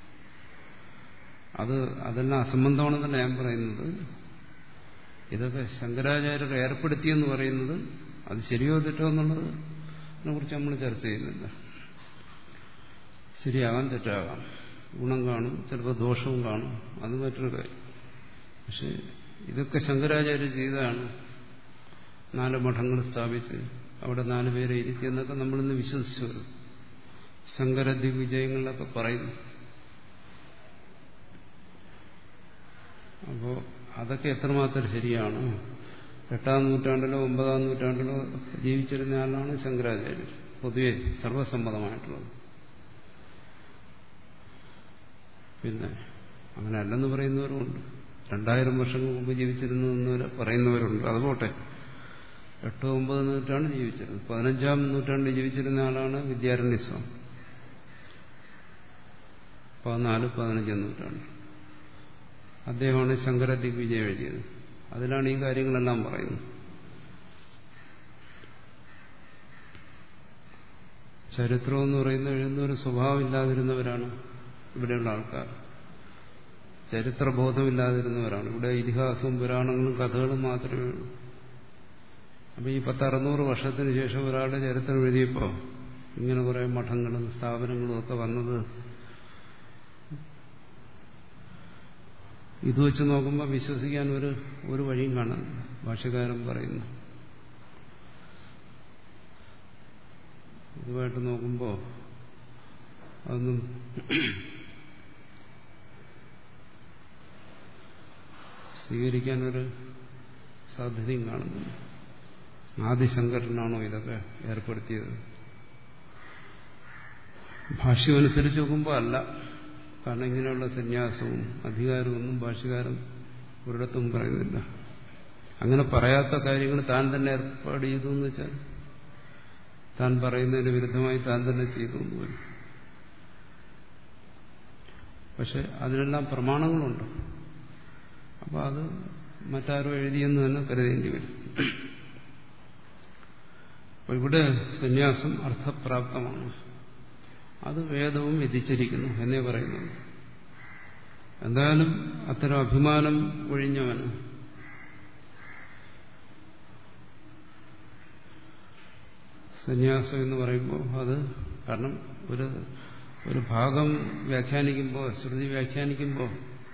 അത് അതെല്ലാം അസംബന്ധമാണെന്നല്ല ഞാൻ പറയുന്നത്. ഇതൊക്കെ ശങ്കരാചാര്യർ ഏർപ്പെടുത്തിയെന്ന് പറയുന്നത് അത് ശരിയോ തെറ്റോ എന്നുള്ളതിനെ കുറിച്ച് നമ്മൾ ചർച്ച ചെയ്യുന്നില്ല. ശരിയാകാം, തെറ്റാകാം, ഗുണം കാണും, ചിലപ്പോൾ ദോഷവും കാണും, അത് മറ്റൊരു കാര്യം. പക്ഷെ ഇതൊക്കെ ശങ്കരാചാര്യ ചെയ്തതാണ്. നാല് മഠങ്ങൾ സ്ഥാപിച്ച് അവിടെ നാല് പേരെ ഇരുത്തിയെന്നൊക്കെ നമ്മളിന്ന് വിശ്വസിച്ചു വരും. ശങ്കര ദിഗ്വിജയങ്ങളിലൊക്കെ പറയുന്നു. അപ്പോൾ അതൊക്കെ എത്രമാത്രം ശരിയാണ് എട്ടാം നൂറ്റാണ്ടിലോ ഒമ്പതാം നൂറ്റാണ്ടിലോ ജീവിച്ചിരുന്ന ആളാണ് ശങ്കരാചാര്യർ, പൊതുവെ സർവസമ്മതമായിട്ടുള്ളത്. പിന്നെ അങ്ങനെ അല്ലെന്ന് പറയുന്നവരുമുണ്ട്. രണ്ടായിരം വർഷങ്ങൾക്ക് മുമ്പ് ജീവിച്ചിരുന്നു എന്ന് പറയുന്നവരുണ്ട്. അതുപോട്ടെ, എട്ടോ ഒമ്പത് നൂറ്റാണ്ട് ജീവിച്ചിരുന്നു. പതിനഞ്ചാം നൂറ്റാണ്ടിൽ ജീവിച്ചിരുന്ന ആളാണ് വിദ്യാരണ്യസ്വാമി, പതിനാല് പതിനഞ്ചാം നൂറ്റാണ്ട്. അദ്ദേഹമാണ് ശങ്കര ദിഗ്വിജയം എഴുതിയത്. അതിലാണ് ഈ കാര്യങ്ങളെല്ലാം പറയുന്നത്. ചരിത്രം എന്ന് പറയുന്നത് എഴുതുന്ന ഒരു സ്വഭാവം ഇല്ലാതിരുന്നവരാണ് ഇവിടെയുള്ള ആൾക്കാർ. ചരിത്രബോധമില്ലാതിരുന്നവരാണ്. ഇവിടെ ഇതിഹാസവും പുരാണങ്ങളും കഥകളും മാത്രമേ ഉള്ളൂ. അപ്പൊ ഈ പത്തറുന്നൂറ് വർഷത്തിന് ശേഷം ഒരാളുടെ ചരിത്രം എഴുതിയപ്പോൾ ഇങ്ങനെ കുറെ മഠങ്ങളും സ്ഥാപനങ്ങളും ഒക്കെ വന്നത് ഇത് വെച്ച് നോക്കുമ്പോൾ വിശ്വസിക്കാൻ ഒരു ഒരു വഴിയും കാണുന്നില്ല. ഭാഷ്യകാരൻ പറയുന്നു ഇതുമായിട്ട് നോക്കുമ്പോൾ അതൊന്നും സ്വീകരിക്കാനൊരു സാധ്യതയും കാണുന്നില്ല. ആദിശങ്കരനാണോ ഇതൊക്കെ ഏർപ്പെടുത്തിയത്? ഭാഷ്യമനുസരിച്ച് നോക്കുമ്പോൾ അല്ല. കാരണം ഇങ്ങനെയുള്ള സന്യാസവും അധികാരവും ഒന്നും ഭാഷ്യകാരൻ ഒരിടത്തും പറയുന്നില്ല. അങ്ങനെ പറയാത്ത കാര്യങ്ങൾ താൻ തന്നെ ഏർപ്പാട് ചെയ്തു എന്ന് വെച്ചാൽ താൻ പറയുന്നതിന് വിരുദ്ധമായി താൻ തന്നെ ചെയ്തു എന്ന് വരും. പക്ഷെ അതിനെല്ലാം പ്രമാണങ്ങളുണ്ട്. അപ്പോൾ അത് മറ്റാരോ എഴുതിയെന്ന് തന്നെ കരുതേണ്ടി വരും. അപ്പോൾ ഇവിടെ സന്യാസം അർത്ഥപ്രാപ്തമാണ്. അത് വേദവും വിധിച്ചിരിക്കുന്നു എന്നേ പറയുന്നുള്ളൂ. എന്തായാലും അത്തരം അഭിമാനം ഒഴിഞ്ഞവന് സന്യാസം എന്ന് പറയുമ്പോൾ അത് കാരണം ഒരു ഒരു ഭാഗം വ്യാഖ്യാനിക്കുമ്പോൾ, ശ്രുതി വ്യാഖ്യാനിക്കുമ്പോൾ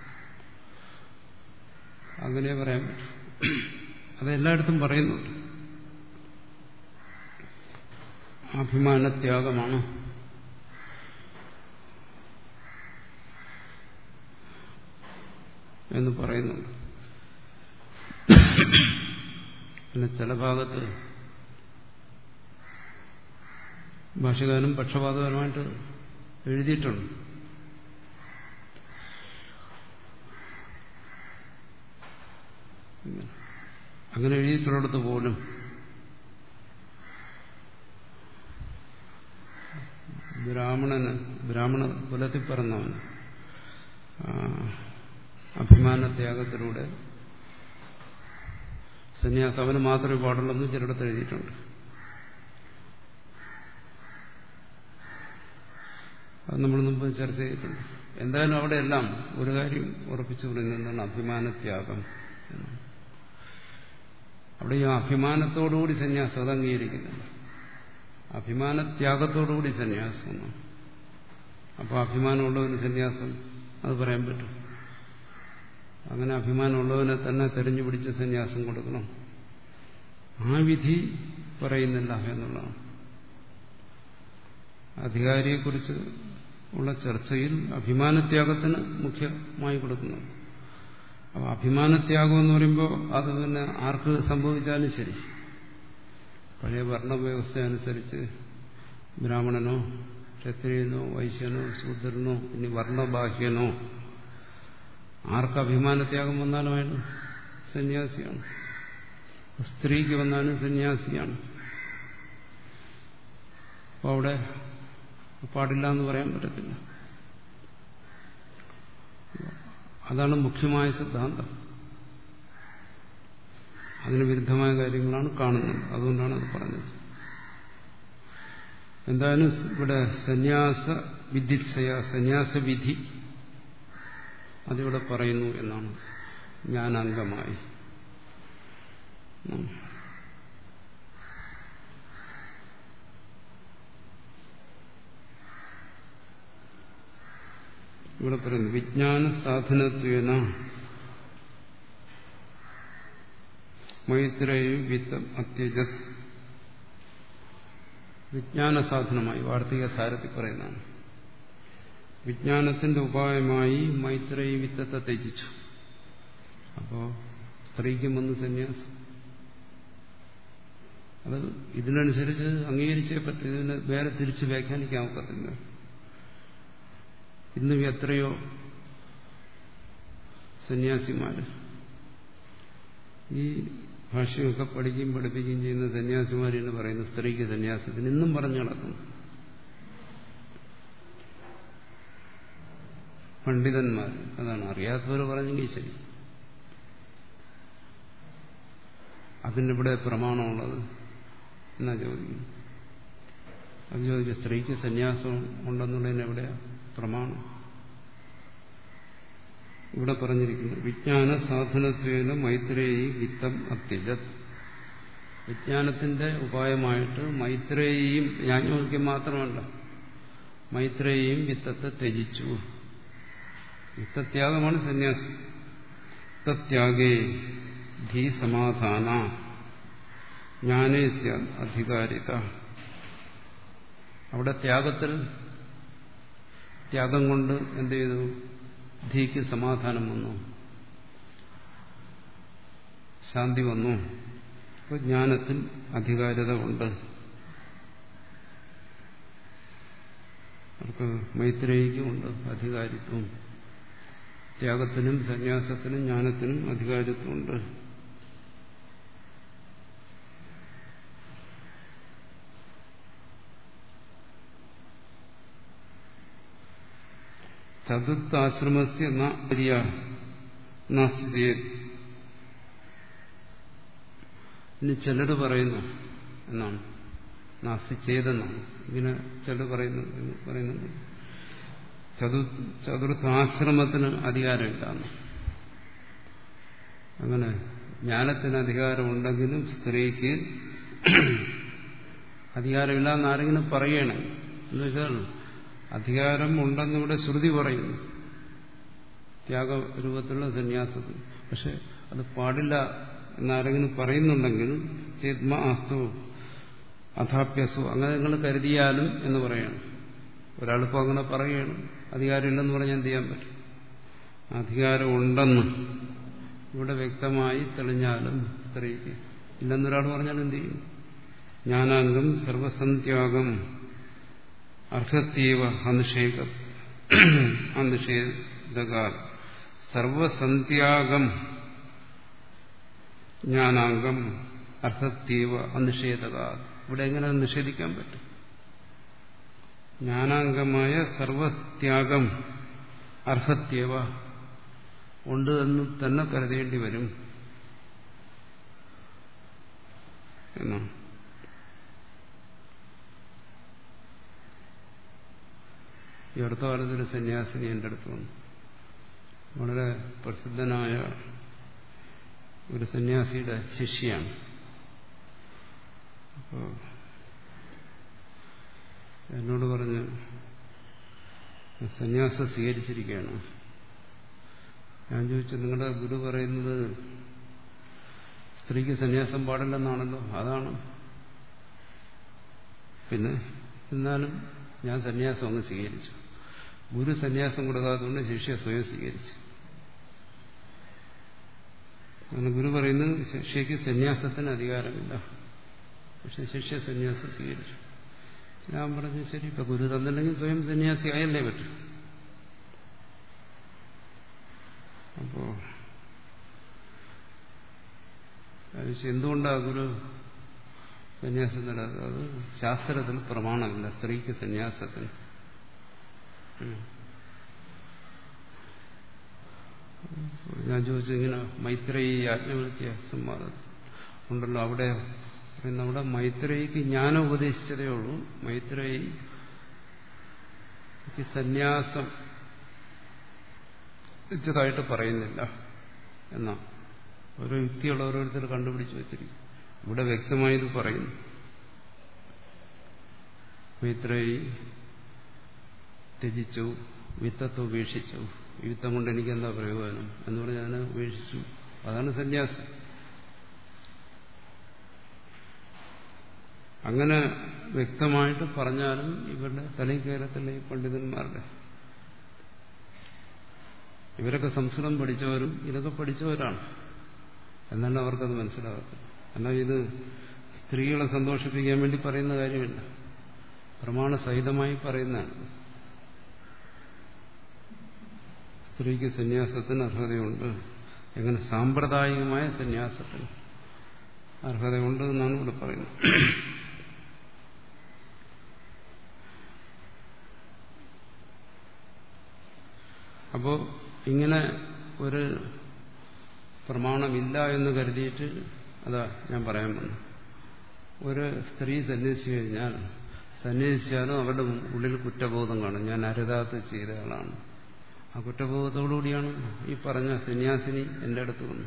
അങ്ങനെ പറയാൻ പറ്റും. അതെല്ലായിടത്തും പറയുന്നുണ്ട്. അഭിമാനത്യാഗമാണ് എന്ന് പറയുന്നുണ്ട്. പിന്നെ ചില ഭാഗത്ത് ഭാഷകാരനും പക്ഷപാതപരമായിട്ട് എഴുതിയിട്ടുണ്ട്. അങ്ങനെ എഴുതിയിട്ടുള്ളിടത്ത് പോലും ബ്രാഹ്മണന് ബ്രാഹ്മണ കുലത്തിൽ പിറന്നവന് അഭിമാനത്യാഗത്തിലൂടെ സന്യാസം അവന് മാത്രമേ പാടുള്ളൂ ചിലയിടത്ത് എഴുതിയിട്ടുണ്ട്. അത് നമ്മൾ മുമ്പ് ചർച്ച ചെയ്തിട്ടുണ്ട്. എന്തായാലും അവിടെയെല്ലാം ഒരു കാര്യം ഉറപ്പിച്ചു പറയുന്നതാണ് അഭിമാനത്യാഗം എന്നാണ്. അവിടെ ഈ അഭിമാനത്തോടുകൂടി സന്യാസം അത് അംഗീകരിക്കുന്നില്ല. അഭിമാനത്യാഗത്തോടുകൂടി സന്യാസം എന്നാണ്. അപ്പോൾ അഭിമാനമുള്ളവന് സന്യാസം അത് പറയാൻ പറ്റും. അങ്ങനെ അഭിമാനമുള്ളവനെ തന്നെ തെരഞ്ഞുപിടിച്ച് സന്യാസം കൊടുക്കണം, ആ വിധി പറയുന്നില്ല എന്നുള്ളതാണ്. അധികാരിയെക്കുറിച്ച് ഉള്ള ചർച്ചയിൽ അഭിമാനത്യാഗത്തിന് മുഖ്യമായി കൊടുക്കുന്നു. അപ്പോൾ അഭിമാനത്യാഗം എന്ന് പറയുമ്പോൾ അത് പിന്നെ ആർക്ക് സംഭവിച്ചാലും ശരി, പഴയ വർണ്ണവ്യവസ്ഥ അനുസരിച്ച് ബ്രാഹ്മണനോ ക്ഷത്രിയനോ വൈശ്യനോ ശൂദ്രനോ ഇനി വർണ്ണബാഹ്യനോ ആർക്ക് അഭിമാനത്യാഗം വന്നാലും അയാൾ സന്യാസിയാണ്. സ്ത്രീക്ക് വന്നാലും സന്യാസിയാണ്. അപ്പോൾ അവിടെ പാടില്ല എന്ന് പറയാൻ പറ്റത്തില്ല. അതാണ് മുഖ്യമായ സിദ്ധാന്തം. അതിന് വിരുദ്ധമായ കാര്യങ്ങളാണ് കാണുന്നത്. അതുകൊണ്ടാണ് അത് പറഞ്ഞത്. എന്തായാലും ഇവിടെ സന്യാസ വിധിത്സയ സന്യാസവിധി അതിവിടെ പറയുന്നു എന്നാണ് ജ്ഞാനാംഗമായി. ഇവിടെ പറയുന്നു വിജ്ഞാന സാധനത്വേന മൈത്രേയ വിത്തം അത്യജത്. വിജ്ഞാന സാധനമായി വാർത്തിക സാരത്തിൽ പറയുന്നതാണ്. വിജ്ഞാനത്തിന്റെ ഉപായമായി മൈത്രേയ വിത്തത്തെ ത്യജിച്ചു. അപ്പോ സ്ത്രീക്കും വന്ന് സന്യാസം, അത് ഇതിനനുസരിച്ച് അംഗീകരിച്ചേ പറ്റും. ഇതിന് വേറെ തിരിച്ച് വ്യാഖ്യാനിക്കാൻ ഒക്കത്തില്ല. ഇന്നും എത്രയോ സന്യാസിമാര് ഈ ഭാഷ്യമൊക്കെ പഠിക്കുകയും പഠിപ്പിക്കുകയും ചെയ്യുന്ന സന്യാസിമാർ എന്ന് പറയുന്ന സ്ത്രീക്ക് സന്യാസത്തിന് ഇന്നും പറഞ്ഞു നടക്കുന്നു. പണ്ഡിതന്മാർ അതാണ്. അറിയാത്തവർ പറഞ്ഞെങ്കിൽ ശരി. അതിനിവിടെ പ്രമാണമുള്ളത് എന്നാ ചോദിക്കുന്നു. അത് ചോദിക്കുക, സ്ത്രീക്ക് സന്യാസം ഉണ്ടെന്നുള്ളതിന് എവിടെയാ പ്രമാണം? ഇവിടെ പറഞ്ഞിരിക്കുന്നു വിജ്ഞാന സാധനത്വേന മൈത്രേയി വിത്തം അത്യജത്. വിജ്ഞാനത്തിന്റെ ഉപായമായിട്ട് മൈത്രേയിയും യാജ്ഞവൽക്യം മാത്രമല്ല മൈത്രേയിയും വിത്തത്തെ ത്യജിച്ചു. വിത്തത്യാഗമാണ് സന്യാസം. തത്യാഗേ ധീ സമാധാന ജ്ഞാനേസ്യ അധികാരിത. അവിടെ ത്യാഗത്തിൽ ത്യാഗം കൊണ്ട് എന്ത് ചെയ്തു? ധീക്ക് സമാധാനം വന്നു, ശാന്തി വന്നു. അപ്പോൾ ജ്ഞാനത്തിൽ അധികാരിത ഉണ്ട്. അവർക്ക് മൈത്രേയിക്കുമുണ്ട് അധികാരിത്വം. ത്യാഗത്തിനും സന്യാസത്തിനും ജ്ഞാനത്തിനും അധികാരിത്വമുണ്ട്. ചതുർത്ഥാശ്രമസ്യ നാസ്തി. ഇനി ചിലർ പറയുന്നു എന്നാണ്, നാസ്തി ചെയ്തെന്നാണ്. ഇങ്ങനെ ചിലർ പറയുന്നു പറയുന്നുണ്ട് ചതു ചതുർത്ഥാശ്രമത്തിന് അധികാരമില്ലാന്ന്. അങ്ങനെ ജ്ഞാനത്തിന് അധികാരമുണ്ടെങ്കിലും സ്ത്രീക്ക് അധികാരമില്ലാന്ന് ആരെങ്കിലും പറയണം. എന്ന് വെച്ചാൽ അധികാരം ഉണ്ടെന്നിവിടെ ശ്രുതി പറയുന്നു ത്യാഗരൂപത്തിലുള്ള സന്യാസത്തിൽ. പക്ഷെ അത് പാടില്ല എന്നാരെങ്കിലും പറയുന്നുണ്ടെങ്കിൽ ചേത്മ ആസ്തു അഥാപ്യസു അങ്ങനെ നിങ്ങൾ കരുതിയാലും എന്ന് പറയണം. ഒരാളിപ്പോൾ അങ്ങനെ പറയുകയാണ്, അധികാരമില്ലെന്ന് പറഞ്ഞാൽ എന്ത് ചെയ്യാൻ പറ്റും? അധികാരം ഉണ്ടെന്ന് ഇവിടെ വ്യക്തമായി തെളിഞ്ഞാലും സ്ത്രീക്ക് ഇല്ലെന്നൊരാൾ പറഞ്ഞാൽ എന്ത് ചെയ്യും? ജ്ഞാനാംഗം സർവസന്ത്യാഗം അർഹത്തീവ അനിഷേക അനിഷേധക. സർവസന്ത്യാഗം ജ്ഞാനാംഗം അർഹത്തീവ അനിഷേധക. ഇവിടെ എങ്ങനെ നിഷേധിക്കാൻ പറ്റും? ജ്ഞാനാംഗമായ സർവത്യാഗം അർഹത്യവ ഉണ്ട് എന്ന് തന്നെ കരുതേണ്ടി വരും എന്നാണ്. ഈ അടുത്ത കാലത്തൊരു സന്യാസിനി എൻ്റെ അടുത്ത് വന്നു. വളരെ പ്രസിദ്ധനായ ഒരു സന്യാസിയുടെ ശിഷ്യയാണ്. അപ്പോൾ എന്നോട് പറഞ്ഞ് സന്യാസം സ്വീകരിച്ചിരിക്കുകയാണ്. ഞാൻ ചോദിച്ചു, നിങ്ങളുടെ ഗുരു പറയുന്നത് സ്ത്രീക്ക് സന്യാസം പാടില്ലെന്നാണല്ലോ. അതാണ്. പിന്നെ എന്നാലും ഞാൻ സന്യാസം അങ്ങ് സ്വീകരിച്ചു. ഗുരു സന്യാസം കൊടുക്കാത്തതുകൊണ്ട് ശിഷ്യ സ്വയം സ്വീകരിച്ചു. അങ്ങനെ ഗുരു പറയുന്നത് ശിഷ്യയ്ക്ക് സന്യാസത്തിന് അധികാരമില്ല, പക്ഷെ ശിഷ്യ സന്യാസം സ്വീകരിച്ചു. ഞാൻ പറഞ്ഞു, ശരി, ഇപ്പൊ ഗുരു തന്നില്ലെങ്കിൽ സ്വയം സന്യാസി ആയല്ലേ പറ്റും. അപ്പോ എന്തുകൊണ്ടാ ഗുരു സന്യാസം തരാത്തത്? അത് ശാസ്ത്രത്തിൽ പ്രമാണമില്ല സ്ത്രീക്ക് സന്യാസത്തിന്. ഞാൻ ചോദിച്ചു, ഇങ്ങനെ മൈത്രേയി യാജ്ഞവൽക്യ സംവാദം ഉണ്ടല്ലോ, അവിടെ നമ്മുടെ മൈത്രേയിക്ക് ജ്ഞാനം ഉപദേശിച്ചതേ ഉള്ളൂ. മൈത്രേയിക്ക് സന്യാസം ായിട്ട് പറയുന്നില്ല എന്നാ ഓരോ യുക്തിയുള്ള ഓരോരുത്തർ കണ്ടുപിടിച്ചു വെച്ചിരിക്കും. ഇവിടെ വ്യക്തമായത് പറയുന്നു. മൈത്രേയി ത്യജിച്ചു, വിത്തത്തെ ഉപേക്ഷിച്ചു. ഈ വിത്തം കൊണ്ട് എനിക്കെന്താ പ്രയോജനം എന്ന് പറഞ്ഞ് ഞാൻ ഉപേക്ഷിച്ചു. അതാണ് സന്യാസം. അങ്ങനെ വ്യക്തമായിട്ട് പറഞ്ഞാലും ഇവരുടെ തലീകേരത്തിലെ പണ്ഡിതന്മാരുടെ, ഇവരൊക്കെ സംസ്കൃതം പഠിച്ചവരും ഇതൊക്കെ പഠിച്ചവരാണ്, എന്നാലും അവർക്കത് മനസ്സിലാകത്തില്ല. എന്നാൽ ഇത് സ്ത്രീകളെ സന്തോഷിപ്പിക്കാൻ വേണ്ടി പറയുന്ന കാര്യമില്ല, പ്രമാണസഹിതമായി പറയുന്നതാണ്. സ്ത്രീക്ക് സന്യാസത്തിന് അർഹതയുണ്ട്. എങ്ങനെ? സാമ്പ്രദായികമായ സന്യാസത്തിന് അർഹതയുണ്ട് എന്നാണ് ഇവിടെ പറയുന്നത്. അപ്പോ ഇങ്ങനെ ഒരു പ്രമാണമില്ല എന്ന് കരുതിയിട്ട്, അതാ ഞാൻ പറയാൻ വന്നു, ഒരു സ്ത്രീ സന്യസിച്ചു കഴിഞ്ഞാൽ സന്യസിച്ചാലും അവരുടെ ഉള്ളിൽ കുറ്റബോധം കാണും. ഞാൻ അരുതാത്ത ചെയ്ത ആളാണ്. ആ കുറ്റബോധത്തോടുകൂടിയാണ് ഈ പറഞ്ഞ സന്യാസിനി എന്റെ അടുത്ത് വന്നു.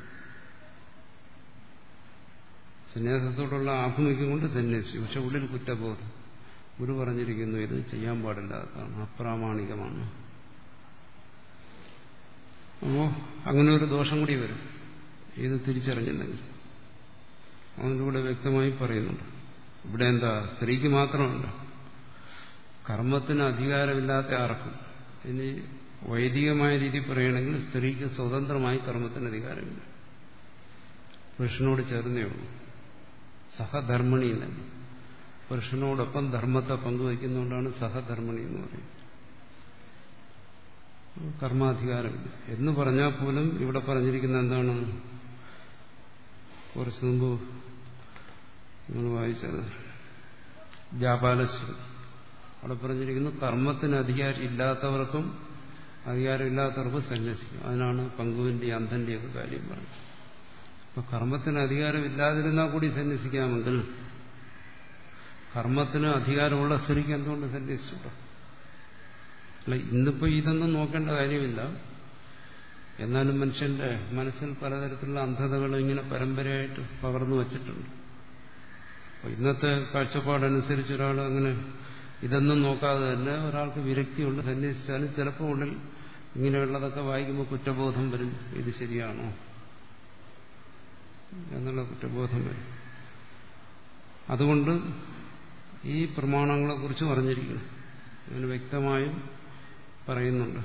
സന്യാസത്തോടുള്ള ആഭിമുഖ്യം കൊണ്ട് സന്യസിച്ചു, പക്ഷെ ഉള്ളിൽ കുറ്റബോധം. ഗുരു പറഞ്ഞിരിക്കുന്നു ഇത് ചെയ്യാൻ പാടില്ലാത്തതാണ്, അപ്രാമാണികമാണ്. അപ്പോ അങ്ങനെ ഒരു ദോഷം കൂടി വരും ഇത് തിരിച്ചറിഞ്ഞില്ലെങ്കിൽ. അതിലൂടെ വ്യക്തമായി പറയുന്നുണ്ട്. ഇവിടെ എന്താ, സ്ത്രീക്ക് മാത്രമല്ല, കർമ്മത്തിന് അധികാരമില്ലാത്ത ആർക്കും. ഇനി വൈദികമായ രീതി പറയുകയാണെങ്കിൽ സ്ത്രീക്ക് സ്വതന്ത്രമായി കർമ്മത്തിന് അധികാരമില്ല, പുരുഷനോട് ചേർന്നേ ഉള്ളൂ. സഹധർമ്മിണി എന്നല്ല, പുരുഷനോടൊപ്പം ധർമ്മത്തെ പങ്കുവയ്ക്കുന്നതുകൊണ്ടാണ് സഹധർമ്മിണി എന്ന് പറയുന്നത്. കർമാധികാരമില്ല എന്ന് പറഞ്ഞാൽ പോലും ഇവിടെ പറഞ്ഞിരിക്കുന്ന എന്താണ്, കുറച്ചു മുമ്പ് നമ്മൾ വായിച്ചത് ജാപാലശ്രുതി, അവിടെ പറഞ്ഞിരിക്കുന്നു കർമ്മത്തിന് അധികാരം ഇല്ലാത്തവർക്കും അധികാരമില്ലാത്തവർക്കും സന്യസിക്കും. അതിനാണ് പങ്കുവിന്റെ അന്ധന്റെയൊക്കെ കാര്യം പറഞ്ഞത്. അപ്പൊ കർമ്മത്തിന് അധികാരം ഇല്ലാതിരുന്നാൽ കൂടി സന്യസിക്കാമെങ്കിൽ കർമ്മത്തിന് അധികാരമുള്ള സ്ത്രീക്ക് എന്തുകൊണ്ട് സന്യസിച്ചുണ്ടോ? അല്ല, ഇന്നിപ്പോ ഇതൊന്നും നോക്കേണ്ട കാര്യമില്ല. എന്നാലും മനുഷ്യന്റെ മനസ്സിൽ പലതരത്തിലുള്ള അന്ധതകൾ ഇങ്ങനെ പരമ്പരയായിട്ട് പകർന്നു വച്ചിട്ടുണ്ട്. അപ്പൊ ഇന്നത്തെ കാഴ്ചപ്പാടനുസരിച്ച് ഒരാൾ അങ്ങനെ ഇതൊന്നും നോക്കാതെ തന്നെ ഒരാൾക്ക് വിരക്തിയുണ്ട്, സന്യസിച്ചാലും ചിലപ്പോൾ ഉള്ളിൽ ഇങ്ങനെയുള്ളതൊക്കെ വായിക്കുമ്പോൾ കുറ്റബോധം വരും. ഇത് ശരിയാണോ എന്നുള്ള കുറ്റബോധം വരും. അതുകൊണ്ട് ഈ പ്രമാണങ്ങളെ കുറിച്ച് പറഞ്ഞിരിക്കുന്നു, അതിന് വ്യക്തമായും പറയുന്നുണ്ട്.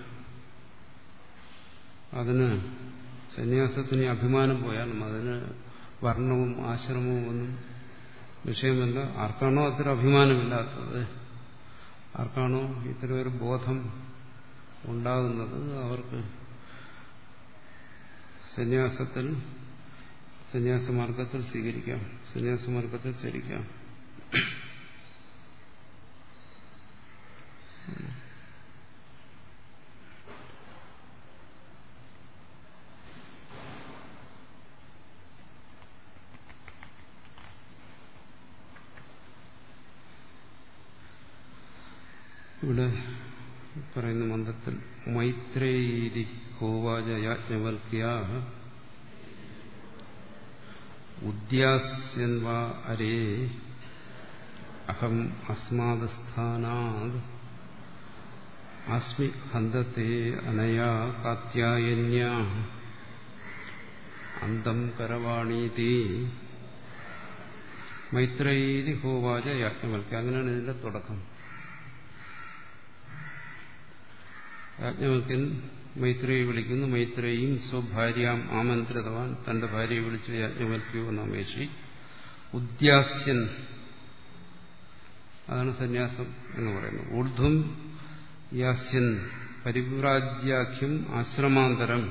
അതിന് സന്യാസത്തിന് അഭിമാനം പോയാലും അതിന് വർണ്ണവും ആശ്രമവും ഒന്നും വിഷയമല്ല. ആർക്കാണോ അത്തരം അഭിമാനമില്ലാത്തത്, ആർക്കാണോ ഇത്തരം ഒരു ബോധം ഉണ്ടാകുന്നത്, അവർക്ക് സന്യാസത്തിൽ സന്യാസമാർഗത്തിൽ സ്വീകരിക്കാം, സന്യാസമാർഗത്തിൽ ചരിക്കാം. ഇവിടെ പറയുന്ന മന്ത്രത്തിൽ മൈത്രേയീതി ഹോവാച യാജ്ഞവൽക്യാഃ ഉദ്യാസ്യൻ വാ അരേ അഹം അസ്മാദസ്ഥാനാദ് അസ്മി ഹന്തത്തെ അനയാ കാത്യായന്യാ അന്തം കരവാണീതി. മൈത്രേയീതി ഹോവാച യാജ്ഞവൽക്യ, അങ്ങനെയാണ് ഇതിന്റെ തുടക്കം. യാജ്ഞവൽക്യൻ മൈത്രേയി വിളിക്കുന്നു. മൈത്രേയും സ്വഭാര്യാം ആമന്ത്രിതവാൻ, തന്റെ ഭാര്യയെ വിളിച്ചു യാജ്ഞവൽക്യോ നമേഷി. ഉദ്യാസ്യൻ, അതാണ് സന്യാസം എന്ന് പറയുന്നത്. ഊർധ്വം യാസ്യൻ പരിവ്രാജ്യാഖ്യം ആശ്രമാന്തരം.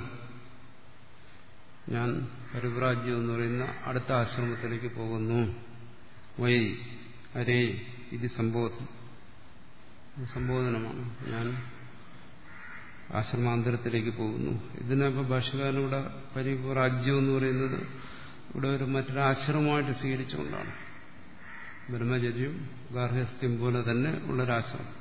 ഞാൻ പരിവ്രാജ്യം എന്ന് പറയുന്ന അടുത്ത ആശ്രമത്തിലേക്ക് പോകുന്നു. വൈ അരേ ഇത് സംബോധന, സംബോധനമാണ്. ഞാൻ ആശ്രമാന്തരത്തിലേക്ക് പോകുന്നു. ഇതിനപ്പോൾ ഭാഷകാരനിവിടെ പരിവ്രാജ്യം എന്ന് പറയുന്നത് ഇവിടെ ഒരു മറ്റൊരു ആശ്രമമായിട്ട് സ്വീകരിച്ചുകൊണ്ടാണ്. ബ്രഹ്മചര്യം ഗാർഹസ്ഥ്യം പോലെ തന്നെ ഉള്ളൊരാശ്രമം.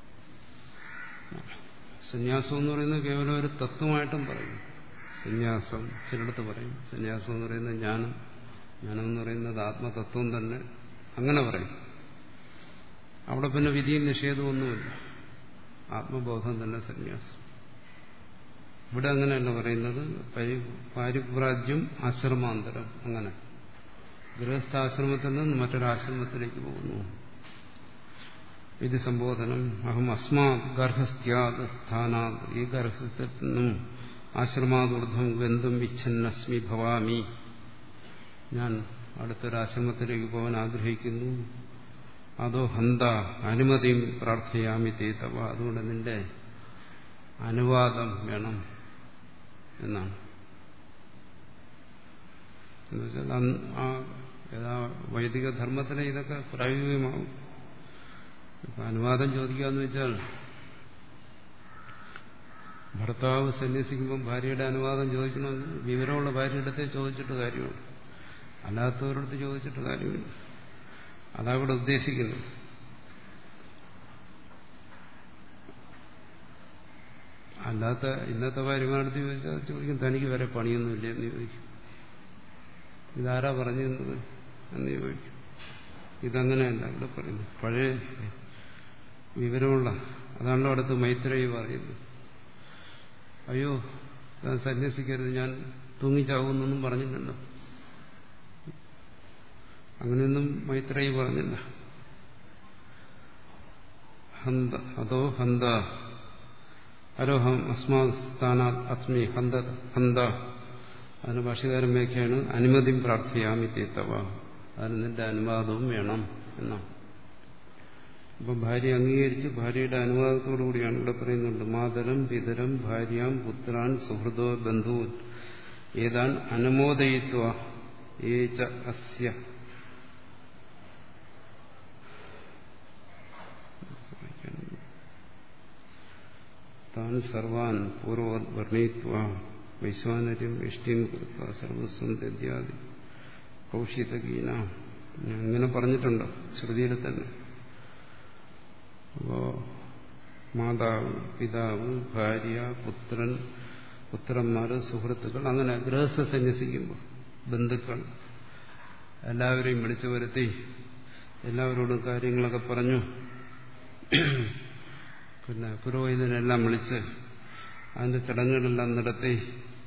സന്യാസം എന്ന് പറയുന്നത് കേവലം ഒരു തത്വമായിട്ടും പറയും. സന്യാസം ചിലടത്ത് പറയും സന്യാസം എന്ന് പറയുന്നത് ജ്ഞാനം, ജ്ഞാനം എന്ന് പറയുന്നത് ആത്മതത്വം തന്നെ, അങ്ങനെ പറയും. അവിടെ പിന്നെ വിധിയും നിഷേധവും ഒന്നുമില്ല, ആത്മബോധം തന്നെ സന്യാസം. ഇവിടെ അങ്ങനെയല്ല പറയുന്നത്. പാരിവ്രാജ്യം ആശ്രമാന്തരം, അങ്ങനെ ഗൃഹസ്ഥാശ്രമത്തിൽ നിന്ന് മറ്റൊരാശ്രമത്തിലേക്ക് പോകുന്നു. ഇത് സംബോധനം. അഹം അസ്മാ ഗർഭസ്ഥ്യാത് സ്ഥാനാത്, ഈ ഗർഭസ്ഥത്തിൽ നിന്നും ആശ്രമാദൂർദ്ധം ഗന്ധം ഇച്ഛന്നസ്മി ഭവാമി, ഞാൻ അടുത്തൊരാശ്രമത്തിലേക്ക് പോകാൻ ആഗ്രഹിക്കുന്നു. അതോ ഹന്ത അനുമതിയും പ്രാർത്ഥയാമി തേതവ, അതുകൊണ്ട് നിന്റെ അനുവാദം വേണം എന്നാണ്. എന്നുവെച്ചാൽ ആ ഏതാ വൈദിക ധർമ്മത്തിന് ഇതൊക്കെ പ്രായോഗികമാവും. ഇപ്പൊ അനുവാദം ചോദിക്കുക എന്ന് വെച്ചാൽ ഭർത്താവ് സന്യസിക്കുമ്പോൾ ഭാര്യയുടെ അനുവാദം ചോദിക്കണമെന്ന് വിവരമുള്ള ഭാര്യയുടെ അടുത്തേ ചോദിച്ചിട്ട് കാര്യമുണ്ട്, അല്ലാത്തവരടുത്ത് ചോദിച്ചിട്ട് കാര്യമില്ല. അതാ ഇവിടെ ഉദ്ദേശിക്കുന്നത്. അല്ലാത്ത ഇന്നത്തെ ഭാര്യമാരടുത്ത് ചോദിച്ചാൽ ചോദിക്കും തനിക്ക് വരെ പണിയൊന്നുമില്ല എന്ന് ചോദിക്കും. ഇതാരാ പറഞ്ഞു തന്നത് എന്ന് ചോദിക്കും. ഇതങ്ങനെയല്ല ഇവിടെ പറയുന്നു. പഴയ വിവരമുള്ള അതാണല്ലോ അടുത്ത് മൈത്രേയി പറയുന്നത്. അയ്യോ ഞാൻ സന്യസിക്കരുത്, ഞാൻ തൂങ്ങിച്ചാവുന്നൊന്നും പറഞ്ഞില്ലല്ലോ. അങ്ങനെയൊന്നും മൈത്രേയി പറഞ്ഞില്ല. ഹന്ത അതോ ഹന്ത അരോഹം അസ്മാസ്ഥാനാ അസ്മി ഹന്ത ഹന്ത. അതിന് ഭാഷകാരൻ വ്യാഖ്യാണ് അനുമതിയും പ്രാർത്ഥിയാമി തേത്തവ, അതിന് നിന്റെ അനുവാദവും വേണം എന്നാണ്. അപ്പൊ ഭാര്യ അംഗീകരിച്ച് ഭാര്യയുടെ അനുവാദത്തോടു കൂടിയാണ് ഇവിടെ പറയുന്നുണ്ട്. മാതരം പിതരം ഭാര്യാം പുത്രാൻ സുഹൃദോ ബന്ധൂൻ ഏതാൻ അനുമോദയിത്വ ഏച അസ്യ താൻ സർവാൻ പൂർവ്വവത് വർണ്ണയിത്വ വൈശ്വാനര്യം ഇഷ്ടിം കൃത്വ സർവസ്വം ദദ്യാദി കൗശിതഗീന. ഇങ്ങനെ പറഞ്ഞിട്ടുണ്ട് ശ്രുതിയിൽ തന്നെ. അപ്പോ മാതാവ്, പിതാവ്, ഭാര്യ, പുത്രൻ, പുത്രന്മാര്, സുഹൃത്തുക്കൾ, അങ്ങനെ ഗൃഹസ്ഥ സന്യസിക്കുമ്പോൾ ബന്ധുക്കൾ എല്ലാവരെയും വിളിച്ചു വരുത്തി എല്ലാവരോടും കാര്യങ്ങളൊക്കെ പറഞ്ഞു. പിന്നെ പുരോഹിതനെല്ലാം വിളിച്ച് അതിന്റെ ചടങ്ങുകളെല്ലാം നടത്തി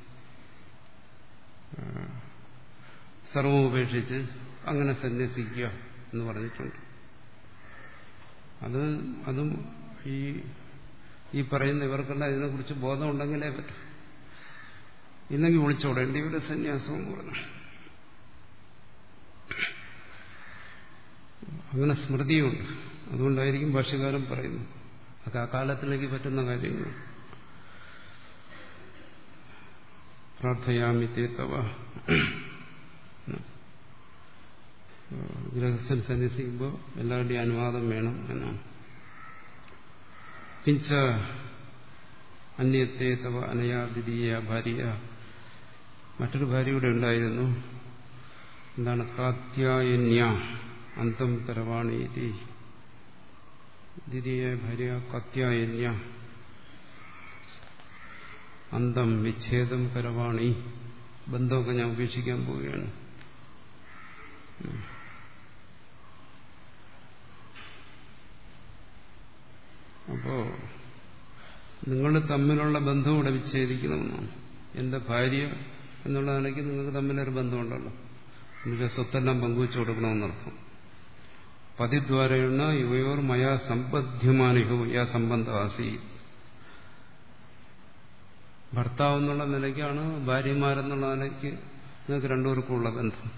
സർവ്വം ഉപേക്ഷിച്ച് അങ്ങനെ സന്യസിക്കുക എന്ന് പറഞ്ഞിട്ടുണ്ട്. അത് അതും ഈ ഈ പറയുന്ന ഇവർക്കെല്ലാം ഇതിനെക്കുറിച്ച് ബോധമുണ്ടെങ്കിലേ പറ്റും. ഇല്ലെങ്കിൽ വിളിച്ചോടേണ്ടി ഇവിടെ സന്യാസം എന്ന് പറഞ്ഞു. അങ്ങനെ സ്മൃതിയുണ്ട്. അതുകൊണ്ടായിരിക്കും ഭാഷ്യകാരൻ പറയുന്നു അതൊക്കെ ആ കാലത്തിലേക്ക് പറ്റുന്ന കാര്യങ്ങൾ. പ്രാർത്ഥയാമി തേത്തവ, ഗൃഹസ്ഥൻ സന്യസിക്കുമ്പോൾ എല്ലാവരുടെയും അനുവാദം വേണം എന്നാണ്. കിഞ്ച അന്യത്തെ തവ അനയാ ദ്വിതീയ ഭാര്യ, മറ്റൊരു ഭാര്യ കൂടെ ഉണ്ടായിരുന്നു. എന്താണ്? കാത്യായന്യ അന്തം കരവാണീതി. ദ്വിതീയ ഭാര്യ കാത്യായന്യ അന്തം വിച്ഛേദം കരവാണി, ബന്ധമൊക്കെ ഞാൻ ഉപേക്ഷിക്കാൻ പോവുകയാണ്. അപ്പോ നിങ്ങൾ തമ്മിലുള്ള ബന്ധം ഇവിടെ വിച്ഛേദിക്കണമെന്നാണ്. എന്റെ ഭാര്യ എന്നുള്ള നിലയ്ക്ക് നിങ്ങൾക്ക് തമ്മിലൊരു ബന്ധമുണ്ടല്ലോ, നിങ്ങൾക്ക് സ്വത്തെല്ലാം പങ്കുവെച്ചു കൊടുക്കണമെന്നർത്ഥം. പതിദ്വാരേണ യുവയോർ മയാ സമ്പദ്ധ്യമാനയോ യാ സംബന്ധവാസി. ഭർത്താവ് എന്നുള്ള നിലയ്ക്കാണ് ഭാര്യമാരെന്നുള്ള നിലയ്ക്ക് നിങ്ങൾക്ക് രണ്ടുപേർക്കുമുള്ള ബന്ധം.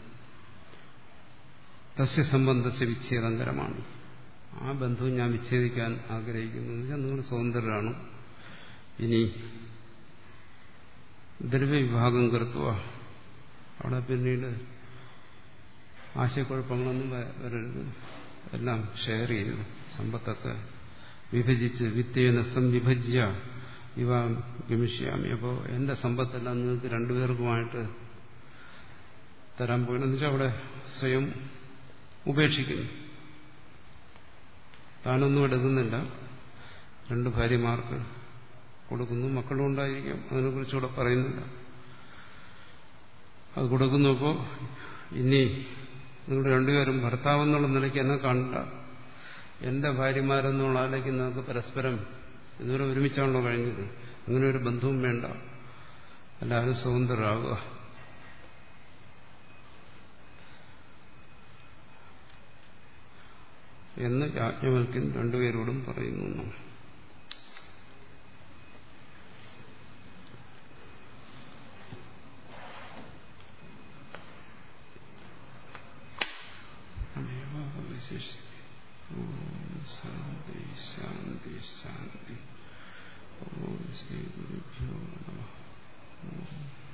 തസ്യ സംബന്ധത്തെ വിച്ഛേദകരമാണ്. ആ ബന്ധവും ഞാൻ വിച്ഛേദിക്കാൻ ആഗ്രഹിക്കുന്നു. എന്ന് വെച്ചാൽ നിങ്ങൾ സ്വതന്ത്രരാണ്. ഇനി ദ്രവ്യവിഭാഗം കൃത്വ, അവിടെ പിന്നീട് ആശയക്കുഴപ്പങ്ങളൊന്നും വരരുത്. എല്ലാം ഷെയർ ചെയ്തു, സമ്പത്തൊക്കെ വിഭജിച്ച് വിത്തേന സംവിഭജ്യ ഇവ ഗമിഷ്യാമി. അപ്പോൾ എന്റെ സമ്പത്തെല്ലാം നിങ്ങൾക്ക് രണ്ടുപേർക്കുമായിട്ട് തരാൻ പോകണമെന്ന് വെച്ചാൽ അവിടെ സ്വയം ഉപേക്ഷിക്കുന്നു. താനൊന്നും എടുക്കുന്നില്ല, രണ്ട് ഭാര്യമാർക്ക് കൊടുക്കുന്നു. മക്കളും ഉണ്ടായിരിക്കും, അതിനെക്കുറിച്ചുകൂടെ പറയുന്നില്ല. അത് കൊടുക്കുന്നപ്പോൾ ഇനി നിങ്ങൾ രണ്ടുപേരും ഭർത്താവെന്നുള്ള നിലയ്ക്ക് എന്നെ കാണണ്ട, എന്റെ ഭാര്യമാരെന്നുള്ള നിലയ്ക്ക് നിങ്ങൾക്ക് പരസ്പരം ഇതുവരെ ഒരുമിച്ചാണല്ലോ കഴിഞ്ഞത്, അങ്ങനെ ഒരു ബന്ധവും വേണ്ട, എല്ലാവരും സ്വതന്ത്രരാകുക. എന്ന് യാജ്ഞവൽക്യൻ രണ്ടുപേരോടും പറയുന്നു. അവശേഷിക്കും. ഓം ശാന്തി ശാന്തി ശാന്തി. ഓം ശ്രീ ഗുരുഭ്യോ നമഃ.